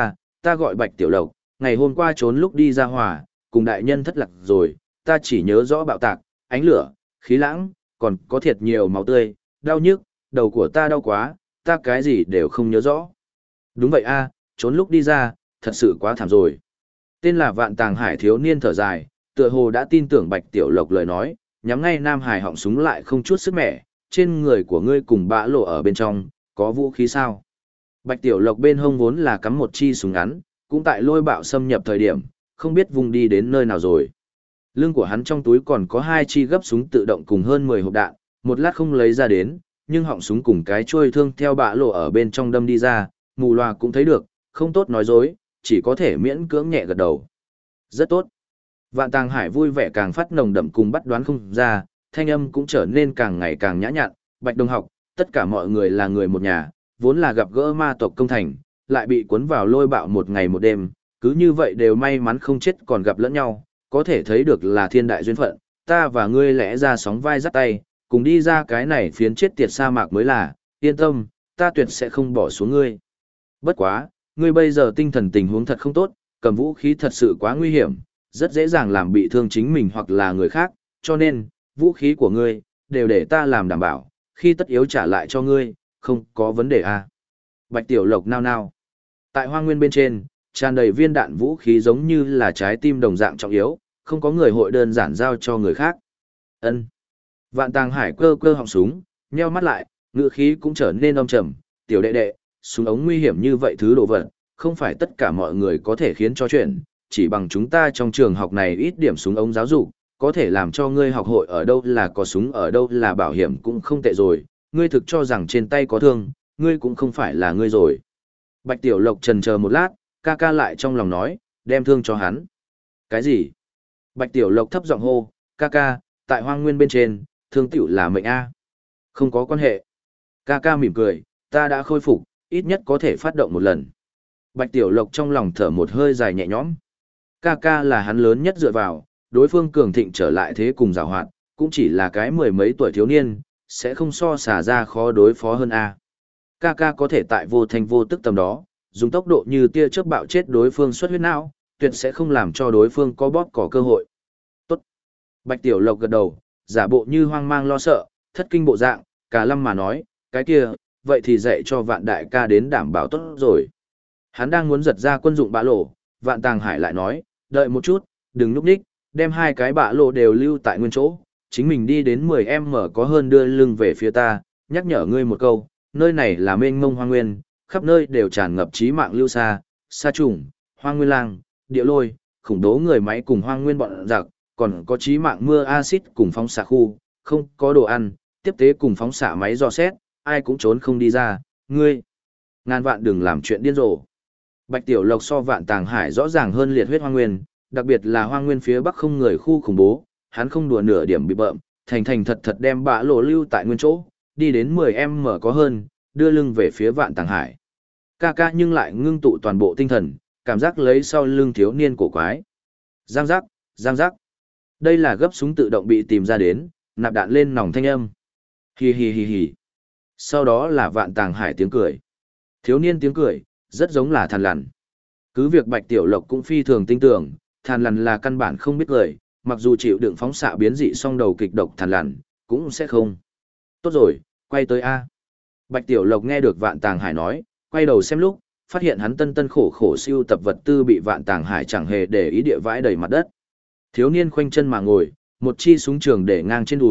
ta gọi Bạch Tiểu Lộc, ngày hôm qua trốn lúc đi ra hòa, cùng đại nhân thất lạc rồi, ta chỉ nhớ rõ bạo tạc, ánh lửa, khí lãng, còn có thiệt nhiều máu tươi, đau nhức, đầu của ta đau quá, ta cái gì đều không nhớ rõ. Đúng vậy a, trốn lúc đi ra, thật sự quá thảm rồi. Tên là Vạn Tàng Hải thiếu niên thở dài, tựa hồ đã tin tưởng Bạch Tiểu Lộc lời nói, nhắm ngay Nam Hải họng súng lại không chút sức mẻ, trên người của ngươi cùng bã lộ ở bên trong, có vũ khí sao? Bạch Tiểu Lộc bên hông vốn là cắm một chi súng ngắn, cũng tại lôi bạo xâm nhập thời điểm, không biết vùng đi đến nơi nào rồi. Lưng của hắn trong túi còn có hai chi gấp súng tự động cùng hơn 10 hộp đạn, một lát không lấy ra đến, nhưng họng súng cùng cái chuôi thương theo bã lộ ở bên trong đâm đi ra, mù loà cũng thấy được, không tốt nói dối, chỉ có thể miễn cưỡng nhẹ gật đầu. Rất tốt. Vạn Tàng Hải vui vẻ càng phát nồng đậm cùng bắt đoán không ra, thanh âm cũng trở nên càng ngày càng nhã nhặn, Bạch đồng học, tất cả mọi người là người một nhà, vốn là gặp gỡ ma tộc công thành, lại bị cuốn vào lôi bạo một ngày một đêm, cứ như vậy đều may mắn không chết còn gặp lẫn nhau, có thể thấy được là thiên đại duyên phận, ta và ngươi lẽ ra sóng vai dắt tay, cùng đi ra cái này phiến chết tiệt sa mạc mới là, yên tâm, ta tuyệt sẽ không bỏ xuống ngươi. Bất quá, ngươi bây giờ tinh thần tình huống thật không tốt, cầm vũ khí thật sự quá nguy hiểm, rất dễ dàng làm bị thương chính mình hoặc là người khác, cho nên, vũ khí của ngươi, đều để ta làm đảm bảo, khi tất yếu trả lại cho ngươi, không có vấn đề à. Bạch Tiểu Lộc nao nao. Tại hoang nguyên bên trên, tràn đầy viên đạn vũ khí giống như là trái tim đồng dạng trọng yếu, không có người hội đơn giản giao cho người khác. Ân. Vạn Tàng Hải cơ cơ họng súng, nheo mắt lại, ngữ khí cũng trở nên âm trầm, tiểu đệ đệ, súng ống nguy hiểm như vậy thứ đồ vật, không phải tất cả mọi người có thể khiến cho chuyện, chỉ bằng chúng ta trong trường học này ít điểm súng ống giáo dục, có thể làm cho ngươi học hội ở đâu là có súng ở đâu là bảo hiểm cũng không tệ rồi, ngươi thực cho rằng trên tay có thương, ngươi cũng không phải là ngươi rồi. Bạch Tiểu Lộc trần chờ một lát, ca ca lại trong lòng nói, đem thương cho hắn. Cái gì? Bạch Tiểu Lộc thấp giọng hô, ca ca, tại hoang nguyên bên trên, thương tiểu là mệnh A. Không có quan hệ. Ca ca mỉm cười, ta đã khôi phục, ít nhất có thể phát động một lần. Bạch Tiểu Lộc trong lòng thở một hơi dài nhẹ nhõm. Ca ca là hắn lớn nhất dựa vào, đối phương cường thịnh trở lại thế cùng giàu hoạt, cũng chỉ là cái mười mấy tuổi thiếu niên, sẽ không so xả ra khó đối phó hơn A. Ca ca có thể tại vô thành vô tức tầm đó, dùng tốc độ như tia chớp bạo chết đối phương xuất huyết não, tuyệt sẽ không làm cho đối phương có bóp cỏ cơ hội. Tốt. Bạch Tiểu Lộc gật đầu, giả bộ như hoang mang lo sợ, thất kinh bộ dạng, cả lâm mà nói, cái kia, vậy thì dạy cho Vạn đại ca đến đảm bảo tốt rồi. Hắn đang muốn giật ra quân dụng bã lộ, Vạn Tàng Hải lại nói, đợi một chút, đừng núp ních, đem hai cái bã lộ đều lưu tại nguyên chỗ, chính mình đi đến 10m có hơn đưa lưng về phía ta, nhắc nhở ngươi một câu, nơi này là mênh mông hoang nguyên, khắp nơi đều tràn ngập chí mạng lưu xa, sa trùng, hoang nguyên lang, địa lôi, khủng bố người máy cùng hoang nguyên bọn giặc, còn có chí mạng mưa axit cùng phóng xạ khu, không có đồ ăn, tiếp tế cùng phóng xạ máy dò xét, ai cũng trốn không đi ra, ngươi. Ngàn vạn đừng làm chuyện điên rồ. Bạch Tiểu Lộc so Vạn Tàng Hải rõ ràng hơn liệt huyết hoang nguyên, đặc biệt là hoang nguyên phía bắc không người khu khủng bố, hắn không đùa nửa điểm bị bợm, thành thành thật thật đem bã lộ lưu tại nguyên chỗ, đi đến 10m có hơn, đưa lưng về phía Vạn Tàng Hải. Ca ca nhưng lại ngưng tụ toàn bộ tinh thần, cảm giác lấy sau lưng thiếu niên cổ quái. Giang giác, giang giác. Đây là gấp súng tự động bị tìm ra đến, nạp đạn lên nòng thanh âm. Hi hi hi hi. Sau đó là Vạn Tàng Hải tiếng cười. Thiếu niên tiếng cười, rất giống là Thằn Lằn. Cứ việc Bạch Tiểu Lộc cũng phi thường tin tưởng, Thằn Lằn là căn bản không biết cười, mặc dù chịu đựng phóng xạ biến dị song đầu kịch độc Thằn Lằn, cũng sẽ không. Tốt rồi, quay tới A. Bạch Tiểu Lộc nghe được Vạn Tàng Hải nói, quay đầu xem lúc, phát hiện hắn tân tân khổ khổ siêu tập vật tư bị Vạn Tàng Hải chẳng hề để ý địa vãi đầy mặt đất. Thiếu niên khoanh chân mà ngồi, một chi súng trường để ngang trên đùi,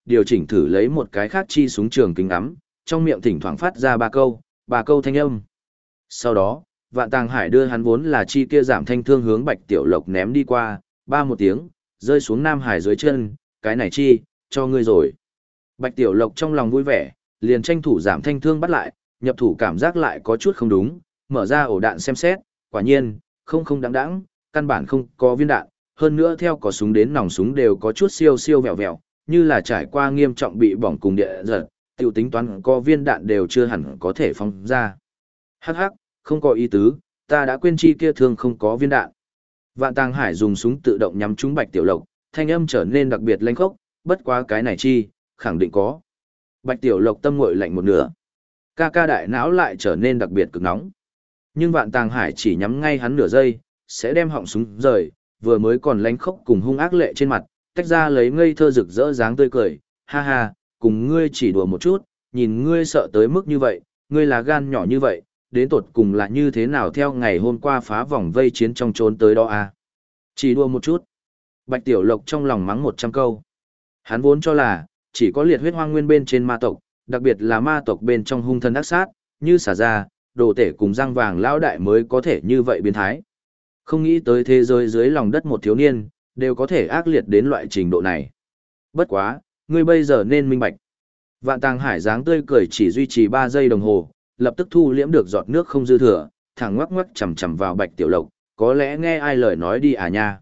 điều chỉnh thử lấy một cái khác chi súng trường kính ngắm, trong miệng thỉnh thoảng phát ra ba câu thanh âm. Sau đó, Vạn Tàng Hải đưa hắn vốn là chi kia giảm thanh thương hướng Bạch Tiểu Lộc ném đi qua, ba một tiếng, rơi xuống Nam Hải dưới chân, cái này chi, cho ngươi rồi. Bạch Tiểu Lộc trong lòng vui vẻ, liền tranh thủ giảm thanh thương bắt lại, nhập thủ cảm giác lại có chút không đúng, mở ra ổ đạn xem xét, quả nhiên, không đáng đáng, căn bản không có viên đạn, hơn nữa theo có súng đến nòng súng đều có chút siêu vẹo vẹo, như là trải qua nghiêm trọng bị bỏng cùng địa giật, tiểu tính toán có viên đạn đều chưa hẳn có thể phóng ra. Hắc hắc, không có ý tứ, ta đã quên chi kia thương không có viên đạn. Vạn Tàng Hải dùng súng tự động nhắm trúng Bạch Tiểu Lộc, thanh âm trở nên đặc biệt lanh khốc, bất quá cái này chi, khẳng định có. Bạch Tiểu Lộc tâm nguội lạnh một nửa. Ca đại não lại trở nên đặc biệt cực nóng. Nhưng Vạn Tàng Hải chỉ nhắm ngay hắn nửa giây, sẽ đem họng súng rời, vừa mới còn lanh khốc cùng hung ác lệ trên mặt, tách ra lấy ngây thơ rực rỡ dáng tươi cười, ha ha, cùng ngươi chỉ đùa một chút, nhìn ngươi sợ tới mức như vậy, ngươi là gan nhỏ như vậy, đến tột cùng là như thế nào theo ngày hôm qua phá vòng vây chiến trong trốn tới đó à? Chỉ đùa một chút. Bạch Tiểu Lộc trong lòng mắng 100 câu. Hắn vốn cho là, chỉ có liệt huyết hoang nguyên bên trên ma tộc, đặc biệt là ma tộc bên trong hung thần ác sát, như xả ra, đồ tể cùng răng vàng lão đại mới có thể như vậy biến thái. Không nghĩ tới thế giới dưới lòng đất một thiếu niên, đều có thể ác liệt đến loại trình độ này. Bất quá, ngươi bây giờ nên minh bạch. Vạn Tàng Hải dáng tươi cười chỉ duy trì 3 giây đồng hồ, lập tức thu liễm được giọt nước không dư thừa, thẳng ngoắc chầm chầm vào Bạch Tiểu Lộc, có lẽ nghe ai lời nói đi à nha.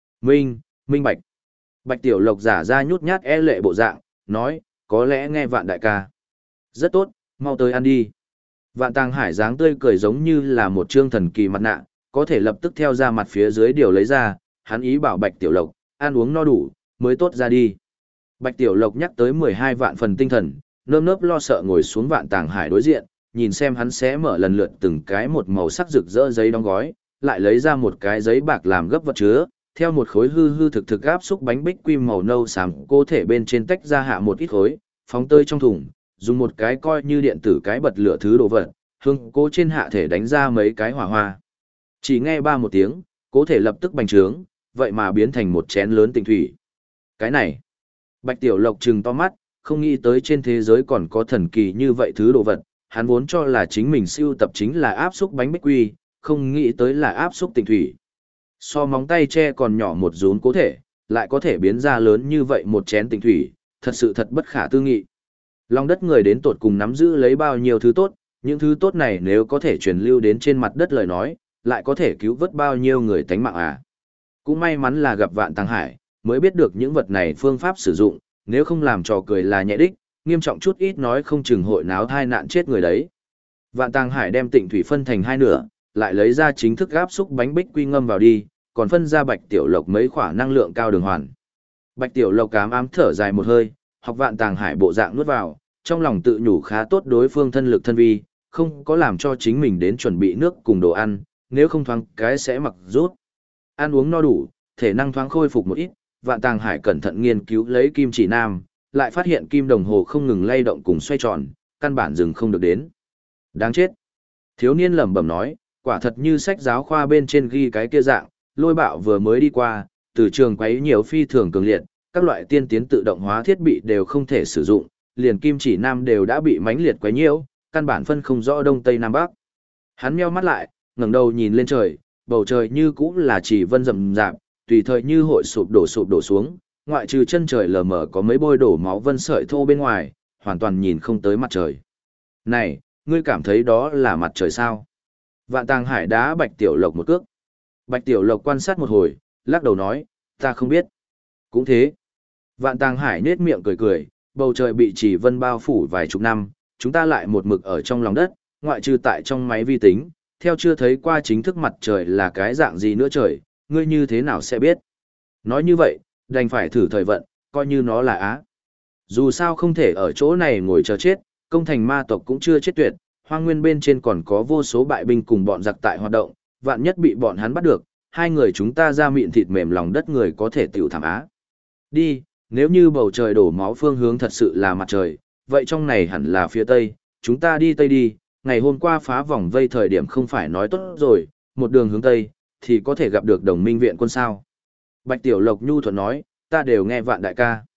Minh bạch. Bạch Tiểu Lộc giả ra nhút nhát e lệ bộ dạng, nói, có lẽ nghe Vạn đại ca. Rất tốt, mau tới ăn đi. Vạn Tàng Hải dáng tươi cười giống như là một trương thần kỳ mặt nạ, có thể lập tức theo ra mặt phía dưới điều lấy ra, hắn ý bảo Bạch Tiểu Lộc, ăn uống no đủ, mới tốt ra đi. Bạch Tiểu Lộc nhắc tới 12 vạn phần tinh thần, nơm nớp lo sợ ngồi xuống Vạn Tàng Hải đối diện, nhìn xem hắn sẽ mở lần lượt từng cái một màu sắc rực rỡ giấy đóng gói, lại lấy ra một cái giấy bạc làm gấp vật chứa, theo một khối hư thực áp xúc bánh bích quy màu nâu xám cô thể bên trên tách ra hạ một ít khối, phóng tơi trong thùng, dùng một cái coi như điện tử cái bật lửa thứ đồ vật, hương cố trên hạ thể đánh ra mấy cái hỏa hoa. Chỉ nghe ba một tiếng, cố thể lập tức bành trướng, vậy mà biến thành một chén lớn tinh thủy. Cái này, Bạch Tiểu Lộc trừng to mắt, không nghĩ tới trên thế giới còn có thần kỳ như vậy thứ đồ vật, hắn vốn cho là chính mình siêu tập chính là áp xúc bánh bích quy, không nghĩ tới là áp xúc tinh thủy. So móng tay che còn nhỏ một rún cố thể, lại có thể biến ra lớn như vậy một chén tinh thủy, thật sự thật bất khả tư nghị. Lòng đất người đến tột cùng nắm giữ lấy bao nhiêu thứ tốt, những thứ tốt này nếu có thể truyền lưu đến trên mặt đất lời nói, lại có thể cứu vớt bao nhiêu người tánh mạng à. Cũng may mắn là gặp Vạn Tàng Hải, mới biết được những vật này phương pháp sử dụng, nếu không làm trò cười là nhẹ đích, nghiêm trọng chút ít nói không chừng hội náo thai nạn chết người đấy. Vạn Tàng Hải đem tịnh thủy phân thành hai nửa, lại lấy ra chính thức áp xúc bánh bích quy ngâm vào đi, còn phân ra Bạch Tiểu Lộc mấy khỏa năng lượng cao đường hoàn. Bạch Tiểu Lộc ám thở dài một hơi, học Vạn Tàng Hải bộ dạng nuốt vào, trong lòng tự nhủ khá tốt đối phương thân lực thân vi, không có làm cho chính mình đến chuẩn bị nước cùng đồ ăn, nếu không thoáng cái sẽ mặc rút. Ăn uống no đủ, thể năng thoáng khôi phục một ít, Vạn Tàng Hải cẩn thận nghiên cứu lấy kim chỉ nam, lại phát hiện kim đồng hồ không ngừng lay động cùng xoay tròn, căn bản dừng không được đến. Đáng chết. Thiếu niên lẩm bẩm nói, quả thật như sách giáo khoa bên trên ghi cái kia dạng, Lôi Bạo vừa mới đi qua, từ trường quấy nhiều phi thường cường liệt, các loại tiên tiến tự động hóa thiết bị đều không thể sử dụng, liền kim chỉ nam đều đã bị mãnh liệt quấy nhiễu, căn bản phân không rõ đông tây nam bắc. Hắn meo mắt lại, ngẩng đầu nhìn lên trời, bầu trời như cũ là chỉ vân rậm rạp, tùy thời như hội sụp đổ xuống, ngoại trừ chân trời lờ mờ có mấy bôi đổ máu vân sợi thô bên ngoài, hoàn toàn nhìn không tới mặt trời. Này, ngươi cảm thấy đó là mặt trời sao? Vạn Tàng Hải đá Bạch Tiểu Lộc một cước. Bạch Tiểu Lộc quan sát một hồi, lắc đầu nói, ta không biết. Cũng thế. Vạn Tàng Hải nết miệng cười, bầu trời bị chỉ vân bao phủ vài chục năm, chúng ta lại một mực ở trong lòng đất, ngoại trừ tại trong máy vi tính, theo chưa thấy qua chính thức mặt trời là cái dạng gì nữa trời, ngươi như thế nào sẽ biết. Nói như vậy, đành phải thử thời vận, coi như nó là á. Dù sao không thể ở chỗ này ngồi chờ chết, công thành ma tộc cũng chưa chết tuyệt, hoang nguyên bên trên còn có vô số bại binh cùng bọn giặc tại hoạt động, vạn nhất bị bọn hắn bắt được, hai người chúng ta ra miệng thịt mềm lòng đất người có thể tiểu thảm á. Đi, nếu như bầu trời đổ máu phương hướng thật sự là mặt trời, vậy trong này hẳn là phía tây, chúng ta đi tây đi, ngày hôm qua phá vòng vây thời điểm không phải nói tốt rồi, một đường hướng tây, thì có thể gặp được đồng minh viện quân sao. Bạch Tiểu Lộc nhu thuận nói, ta đều nghe Vạn đại ca.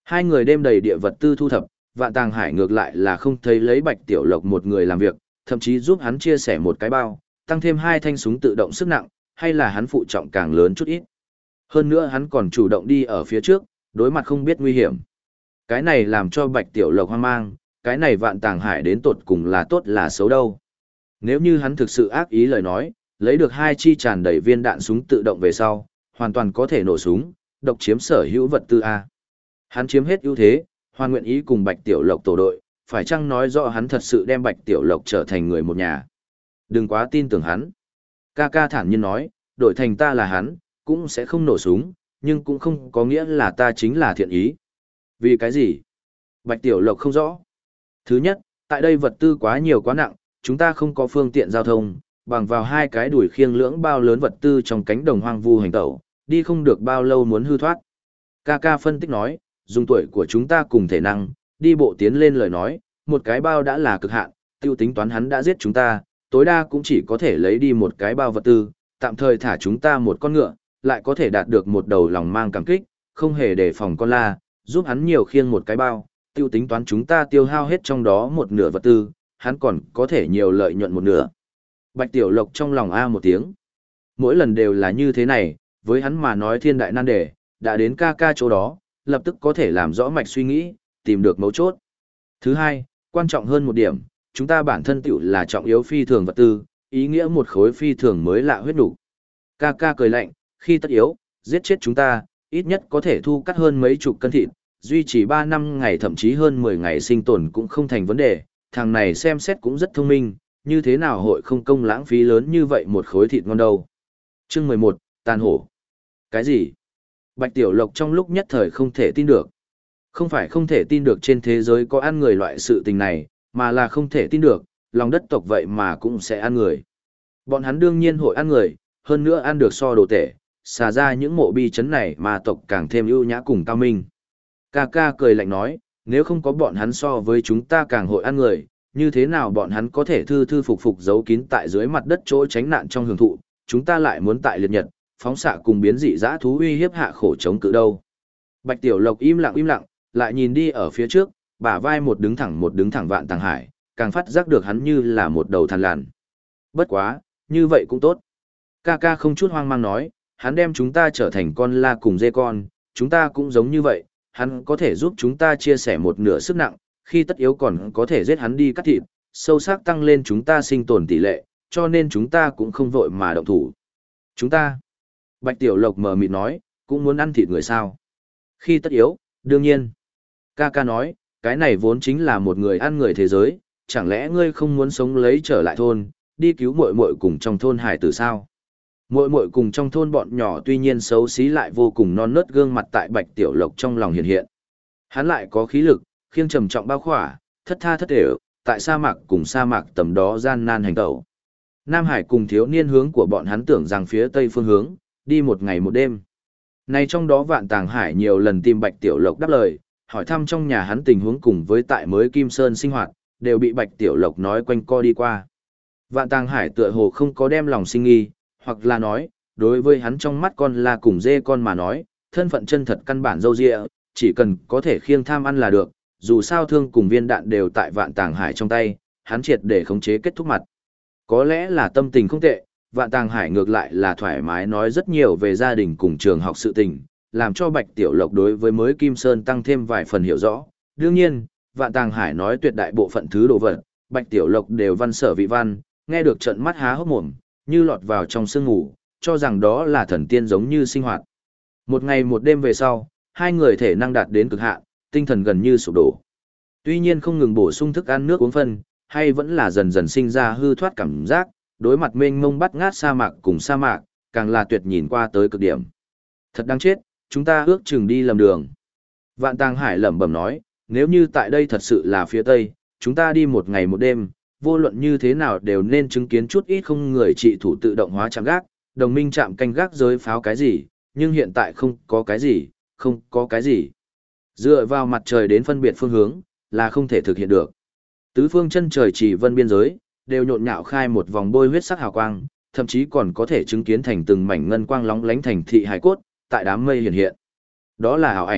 Hai người đêm đầy địa vật tư thu thập, Vạn Tàng Hải ngược lại là không thấy lấy Bạch Tiểu Lộc một người làm việc, thậm chí giúp hắn chia sẻ một cái bao, tăng thêm 2 thanh súng tự động sức nặng, hay là hắn phụ trọng càng lớn chút ít. Hơn nữa hắn còn chủ động đi ở phía trước, đối mặt không biết nguy hiểm. Cái này làm cho Bạch Tiểu Lộc hoang mang, cái này Vạn Tàng Hải đến tột cùng là tốt là xấu đâu. Nếu như hắn thực sự ác ý lời nói, lấy được 2 chi tràn đầy viên đạn súng tự động về sau, hoàn toàn có thể nổ súng, độc chiếm sở hữu vật tư A. Hắn chiếm hết ưu thế, hoàn nguyện ý cùng Bạch Tiểu Lộc tổ đội, phải chăng nói rõ hắn thật sự đem Bạch Tiểu Lộc trở thành người một nhà. Đừng quá tin tưởng hắn. Ca ca thản nhiên nói, đổi thành ta là hắn, cũng sẽ không nổ súng, nhưng cũng không có nghĩa là ta chính là thiện ý. Vì cái gì? Bạch Tiểu Lộc không rõ. Thứ nhất, tại đây vật tư quá nhiều quá nặng, chúng ta không có phương tiện giao thông, bằng vào 2 cái đùi khiêng lưỡng bao lớn vật tư trong cánh đồng hoang vu hành tẩu, đi không được bao lâu muốn hư thoát. Ca ca phân tích nói, dùng tuổi của chúng ta cùng thể năng, đi bộ tiến lên lời nói, một cái bao đã là cực hạn, tiêu tính toán hắn đã giết chúng ta, tối đa cũng chỉ có thể lấy đi một cái bao vật tư, tạm thời thả chúng ta một con ngựa, lại có thể đạt được một đầu lòng mang cảm kích, không hề đề phòng con la, giúp hắn nhiều khiêng một cái bao, tiêu tính toán chúng ta tiêu hao hết trong đó một nửa vật tư, hắn còn có thể nhiều lợi nhuận một nửa. Bạch Tiểu Lộc trong lòng a một tiếng. Mỗi lần đều là như thế này, với hắn mà nói thiên đại nan đề, đã đến ca ca chỗ đó, lập tức có thể làm rõ mạch suy nghĩ, tìm được mấu chốt. Thứ hai, quan trọng hơn một điểm, chúng ta bản thân tiểu là trọng yếu phi thường vật tư, ý nghĩa một khối phi thường mới lạ huyết đủ. Ca ca cười lạnh, khi tất yếu, giết chết chúng ta, ít nhất có thể thu cắt hơn mấy chục cân thịt, duy trì 3 năm ngày thậm chí hơn 10 ngày sinh tồn cũng không thành vấn đề, thằng này xem xét cũng rất thông minh, như thế nào hội không công lãng phí lớn như vậy một khối thịt ngon đâu. Chương 11, tàn hổ. Cái gì? Bạch Tiểu Lộc trong lúc nhất thời không thể tin được. Không phải không thể tin được trên thế giới có ăn người loại sự tình này, mà là không thể tin được, lòng đất tộc vậy mà cũng sẽ ăn người. Bọn hắn đương nhiên hội ăn người, hơn nữa ăn được so đồ tể, xả ra những mộ bi chấn này mà tộc càng thêm ưu nhã cùng cao minh. Ca ca cười lạnh nói, nếu không có bọn hắn so với chúng ta càng hội ăn người, như thế nào bọn hắn có thể thư thư phục phục giấu kín tại dưới mặt đất chỗ tránh nạn trong hưởng thụ, chúng ta lại muốn tại liệt nhật, phóng xạ cùng biến dị dã thú uy hiếp hạ khổ chống cự đâu. Bạch Tiểu Lộc im lặng, lại nhìn đi ở phía trước, bả vai một đứng thẳng Vạn Tàng Hải, càng phát giác được hắn như là một đầu thằn lằn. Bất quá, như vậy cũng tốt. Ca ca không chút hoang mang nói, hắn đem chúng ta trở thành con la cùng dê con, chúng ta cũng giống như vậy, hắn có thể giúp chúng ta chia sẻ một nửa sức nặng, khi tất yếu còn có thể giết hắn đi cắt thịt, sâu sắc tăng lên chúng ta sinh tồn tỷ lệ, cho nên chúng ta cũng không vội mà động thủ. Chúng ta, Bạch Tiểu Lộc mờ mịt nói, cũng muốn ăn thịt người sao? Khi tất yếu, đương nhiên. Ca ca nói, cái này vốn chính là một người ăn người thế giới, chẳng lẽ ngươi không muốn sống lấy trở lại thôn, đi cứu muội muội cùng trong thôn hải tử sao? Muội muội cùng trong thôn bọn nhỏ tuy nhiên xấu xí lại vô cùng non nớt gương mặt tại Bạch Tiểu Lộc trong lòng hiện hiện. Hắn lại có khí lực, khiêng trầm trọng bao khỏa, thất tha thất đều, tại sa mạc cùng sa mạc tầm đó gian nan hành tẩu. Nam Hải cùng thiếu niên hướng của bọn hắn tưởng rằng phía tây phương hướng, đi một ngày một đêm. Nay trong đó Vạn Tàng Hải nhiều lần tìm Bạch Tiểu Lộc đáp lời, hỏi thăm trong nhà hắn tình huống cùng với tại mới Kim Sơn sinh hoạt, đều bị Bạch Tiểu Lộc nói quanh co đi qua. Vạn Tàng Hải tựa hồ không có đem lòng sinh nghi, hoặc là nói, đối với hắn trong mắt con là cùng dê con mà nói, thân phận chân thật căn bản dâu dịa, chỉ cần có thể khiêng tham ăn là được, dù sao thương cùng viên đạn đều tại Vạn Tàng Hải trong tay, hắn triệt để khống chế kết thúc mặt. Có lẽ là tâm tình không tệ, Vạn Tàng Hải ngược lại là thoải mái nói rất nhiều về gia đình cùng trường học sự tình, làm cho Bạch Tiểu Lộc đối với mới Kim Sơn tăng thêm vài phần hiểu rõ. Đương nhiên, Vạn Tàng Hải nói tuyệt đại bộ phận thứ đồ vật, Bạch Tiểu Lộc đều văn sở vị văn, nghe được trận mắt há hốc mồm, như lọt vào trong sương ngủ, cho rằng đó là thần tiên giống như sinh hoạt. Một ngày một đêm về sau, hai người thể năng đạt đến cực hạn, tinh thần gần như sụp đổ. Tuy nhiên không ngừng bổ sung thức ăn nước uống phân, hay vẫn là dần dần sinh ra hư thoát cảm giác, đối mặt mênh mông bắt ngát sa mạc cùng sa mạc, càng là tuyệt nhìn qua tới cực điểm. Thật đáng chết, chúng ta ước chừng đi lầm đường. Vạn Tàng Hải lẩm bẩm nói, nếu như tại đây thật sự là phía Tây, chúng ta đi một ngày một đêm, vô luận như thế nào đều nên chứng kiến chút ít không người trị thủ tự động hóa chạm gác, đồng minh chạm canh gác giới pháo cái gì, nhưng hiện tại không có cái gì, không có cái gì. Dựa vào mặt trời đến phân biệt phương hướng, là không thể thực hiện được. Tứ phương chân trời chỉ vân biên giới, đều nhộn nhạo khai một vòng bôi huyết sắc hào quang, thậm chí còn có thể chứng kiến thành từng mảnh ngân quang lóng lánh thành thị hải cốt, tại đám mây hiện hiện. Đó là ảo ảnh,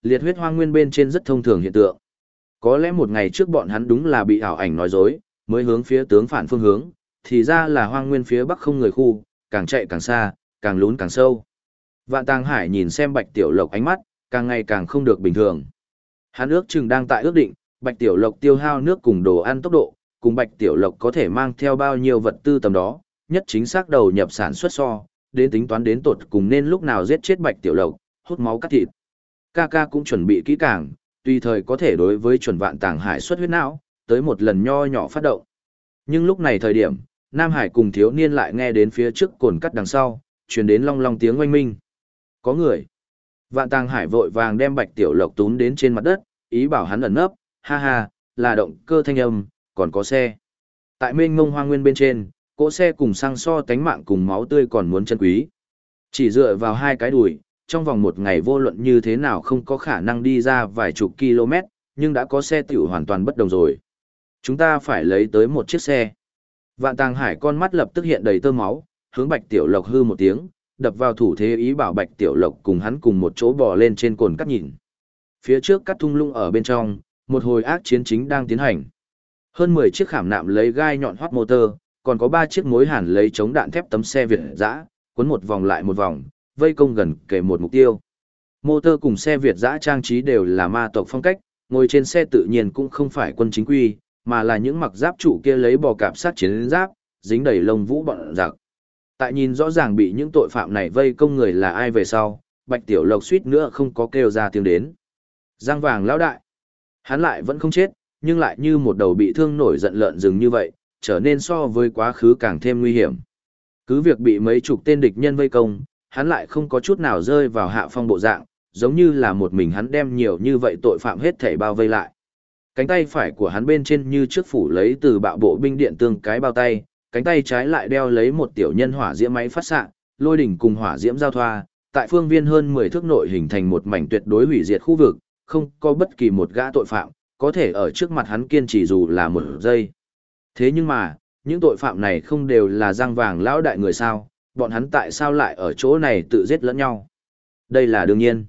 liệt huyết hoang nguyên bên trên rất thông thường hiện tượng. Có lẽ một ngày trước bọn hắn đúng là bị ảo ảnh nói dối, mới hướng phía tướng phản phương hướng, thì ra là hoang nguyên phía bắc không người khu, càng chạy càng xa, càng lún càng sâu. Vạn Tàng Hải nhìn xem Bạch Tiểu Lộc ánh mắt, càng ngày càng không được bình thường. Hắn ước chừng đang tại ước định, Bạch Tiểu Lộc tiêu hao nước cùng đồ ăn tốc độ, cùng Bạch Tiểu Lộc có thể mang theo bao nhiêu vật tư tầm đó, nhất chính xác đầu nhập sản xuất so, đến tính toán đến tột cùng nên lúc nào giết chết Bạch Tiểu Lộc, hút máu cắt thịt. Ca cũng chuẩn bị kỹ càng, tùy thời có thể đối với chuẩn Vạn Tàng Hải xuất huyết não, tới một lần nho nhỏ phát động. Nhưng lúc này thời điểm, Nam Hải cùng thiếu niên lại nghe đến phía trước cồn cắt đằng sau, truyền đến long long tiếng oanh minh. Có người. Vạn Tàng Hải vội vàng đem Bạch Tiểu Lộc túm đến trên mặt đất, ý bảo hắn ẩn nấp, ha ha, là động cơ thanh âm, còn có xe. Tại mênh mông hoang nguyên bên trên, cỗ xe cùng xăng so tánh mạng cùng máu tươi còn muốn chân quý. Chỉ dựa vào hai cái đùi, trong vòng một ngày vô luận như thế nào không có khả năng đi ra vài chục km, nhưng đã có xe tiểu hoàn toàn bất đồng rồi. Chúng ta phải lấy tới một chiếc xe. Vạn Tàng Hải con mắt lập tức hiện đầy tơ máu, hướng Bạch Tiểu Lộc hư một tiếng, đập vào thủ thế ý bảo Bạch Tiểu Lộc cùng hắn cùng một chỗ bò lên trên cồn cắt nhìn. Phía trước cắt thung lũng ở bên trong, một hồi ác chiến chính đang tiến hành. Hơn 10 chiếc khảm nạm lấy gai nhọn hoắt motor, còn có 3 chiếc mối hàn lấy chống đạn thép tấm xe Việt dã, cuốn một vòng lại một vòng, vây công gần kề một mục tiêu. Motor cùng xe Việt dã trang trí đều là ma tộc phong cách, ngồi trên xe tự nhiên cũng không phải quân chính quy, mà là những mặc giáp trụ kia lấy bò cạp sát chiến giáp, dính đầy lông vũ bọn giặc. Tại nhìn rõ ràng bị những tội phạm này vây công người là ai về sau, Bạch Tiểu Lộc suýt nữa không có kêu ra tiếng đến. Giang vàng lão đại. Hắn lại vẫn không chết, nhưng lại như một đầu bị thương nổi giận lợn rừng như vậy, trở nên so với quá khứ càng thêm nguy hiểm. Cứ việc bị mấy chục tên địch nhân vây công, hắn lại không có chút nào rơi vào hạ phong bộ dạng, giống như là một mình hắn đem nhiều như vậy tội phạm hết thảy bao vây lại. Cánh tay phải của hắn bên trên như trước phủ lấy từ bạo bộ binh điện tương cái bao tay, cánh tay trái lại đeo lấy một tiểu nhân hỏa diễm máy phát xạ, lôi đỉnh cùng hỏa diễm giao thoa, tại phương viên hơn 10 thước nội hình thành một mảnh tuyệt đối hủy diệt khu vực, không có bất kỳ một gã tội phạm có thể ở trước mặt hắn kiên trì dù là một giây. Thế nhưng mà, những tội phạm này không đều là răng vàng lão đại người sao, bọn hắn tại sao lại ở chỗ này tự giết lẫn nhau? Đây là đương nhiên.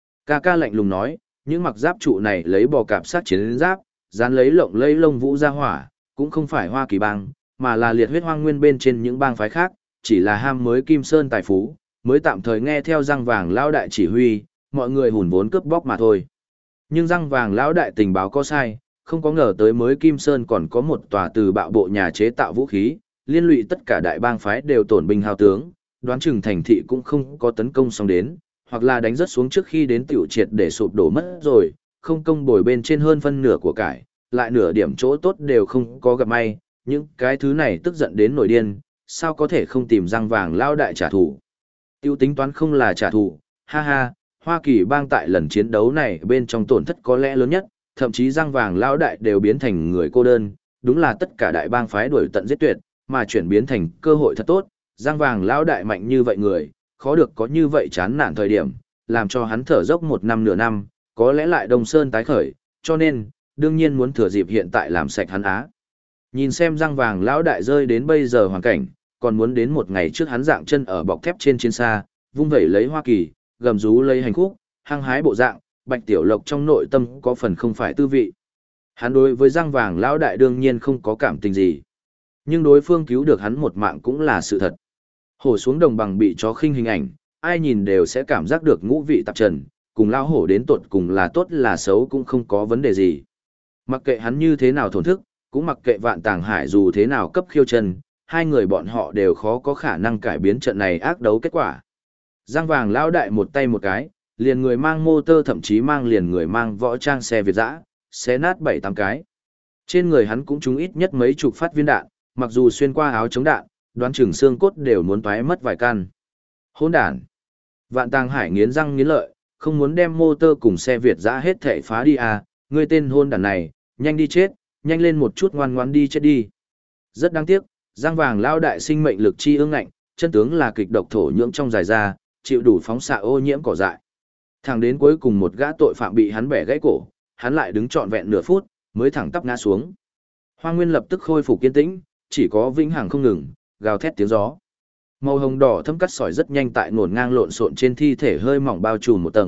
Ca lạnh lùng nói, những mặc giáp trụ này lấy bò cạp sát chiến giáp, dán lấy lộng lấy lông vũ ra hỏa, cũng không phải Hoa Kỳ bang, mà là liệt huyết hoang nguyên bên trên những bang phái khác, chỉ là ham mới Kim Sơn tài phú, mới tạm thời nghe theo răng vàng lão đại chỉ huy, mọi người hùn vốn cướp bóc mà thôi. Nhưng răng vàng lão đại tình báo có sai, không có ngờ tới mới Kim Sơn còn có một tòa từ bạo bộ nhà chế tạo vũ khí, liên lụy tất cả đại bang phái đều tổn binh hao tướng, đoán chừng thành thị cũng không có tấn công xong đến, hoặc là đánh rất xuống trước khi đến tiểu triệt để sụp đổ mất rồi, không công bồi bên trên hơn phân nửa của cải, lại nửa điểm chỗ tốt đều không có gặp may, những cái thứ này tức giận đến nổi điên, sao có thể không tìm răng vàng lao đại trả thù. Tiêu tính toán không là trả thù, ha ha, Hoa Kỳ bang tại lần chiến đấu này bên trong tổn thất có lẽ lớn nhất, thậm chí răng vàng lao đại đều biến thành người cô đơn, đúng là tất cả đại bang phái đuổi tận giết tuyệt, mà chuyển biến thành cơ hội thật tốt, răng vàng lao đại mạnh như vậy người, khó được có như vậy chán nản thời điểm, làm cho hắn thở dốc một năm nửa năm, có lẽ lại Đông Sơn tái khởi, cho nên, đương nhiên muốn thừa dịp hiện tại làm sạch hắn á. Nhìn xem răng vàng lão đại rơi đến bây giờ hoàn cảnh, còn muốn đến một ngày trước hắn dạng chân ở bọc thép trên chiến xa, vung vẩy lấy Hoa Kỳ, gầm rú lấy hành khúc, hăng hái bộ dạng, Bạch Tiểu Lộc trong nội tâm có phần không phải tư vị. Hắn đối với răng vàng lão đại đương nhiên không có cảm tình gì. Nhưng đối phương cứu được hắn một mạng cũng là sự thật. Hổ xuống đồng bằng bị chó khinh hình ảnh, ai nhìn đều sẽ cảm giác được ngũ vị tạp trần, cùng lao hổ đến tột cùng là tốt là xấu cũng không có vấn đề gì. Mặc kệ hắn như thế nào thổn thức, cũng mặc kệ Vạn Tàng Hải dù thế nào cấp khiêu chân, hai người bọn họ đều khó có khả năng cải biến trận này ác đấu kết quả. Giang vàng lão đại một tay một cái, liền người mang motor thậm chí mang liền người mang võ trang xe Việt dã, xé nát 7-8 cái. Trên người hắn cũng trúng ít nhất mấy chục phát viên đạn, mặc dù xuyên qua áo chống đạn, đoán chừng xương cốt đều muốn toái mất vài căn. Hỗn đản. Vạn Tàng Hải nghiến răng nghiến lợi, không muốn đem motor cùng xe Việt dã hết thảy phá đi à, ngươi tên hôn đản này, nhanh đi chết, nhanh lên một chút ngoan ngoãn đi chết đi. Rất đáng tiếc, Giang vàng lao đại sinh mệnh lực chi ương ngạnh, chân tướng là kịch độc thổ nhưỡng trong dài da, chịu đủ phóng xạ ô nhiễm cỏ dại. Thẳng đến cuối cùng một gã tội phạm bị hắn bẻ gãy cổ, hắn lại đứng trọn vẹn nửa phút, mới thẳng tắp ngã xuống. Hoa Nguyên lập tức khôi phục kiên tĩnh, chỉ có vĩnh hằng không ngừng, gào thét tiếng gió. Màu hồng đỏ thâm cắt sỏi rất nhanh tại ngổn ngang lộn xộn trên thi thể hơi mỏng bao trùm một tầng,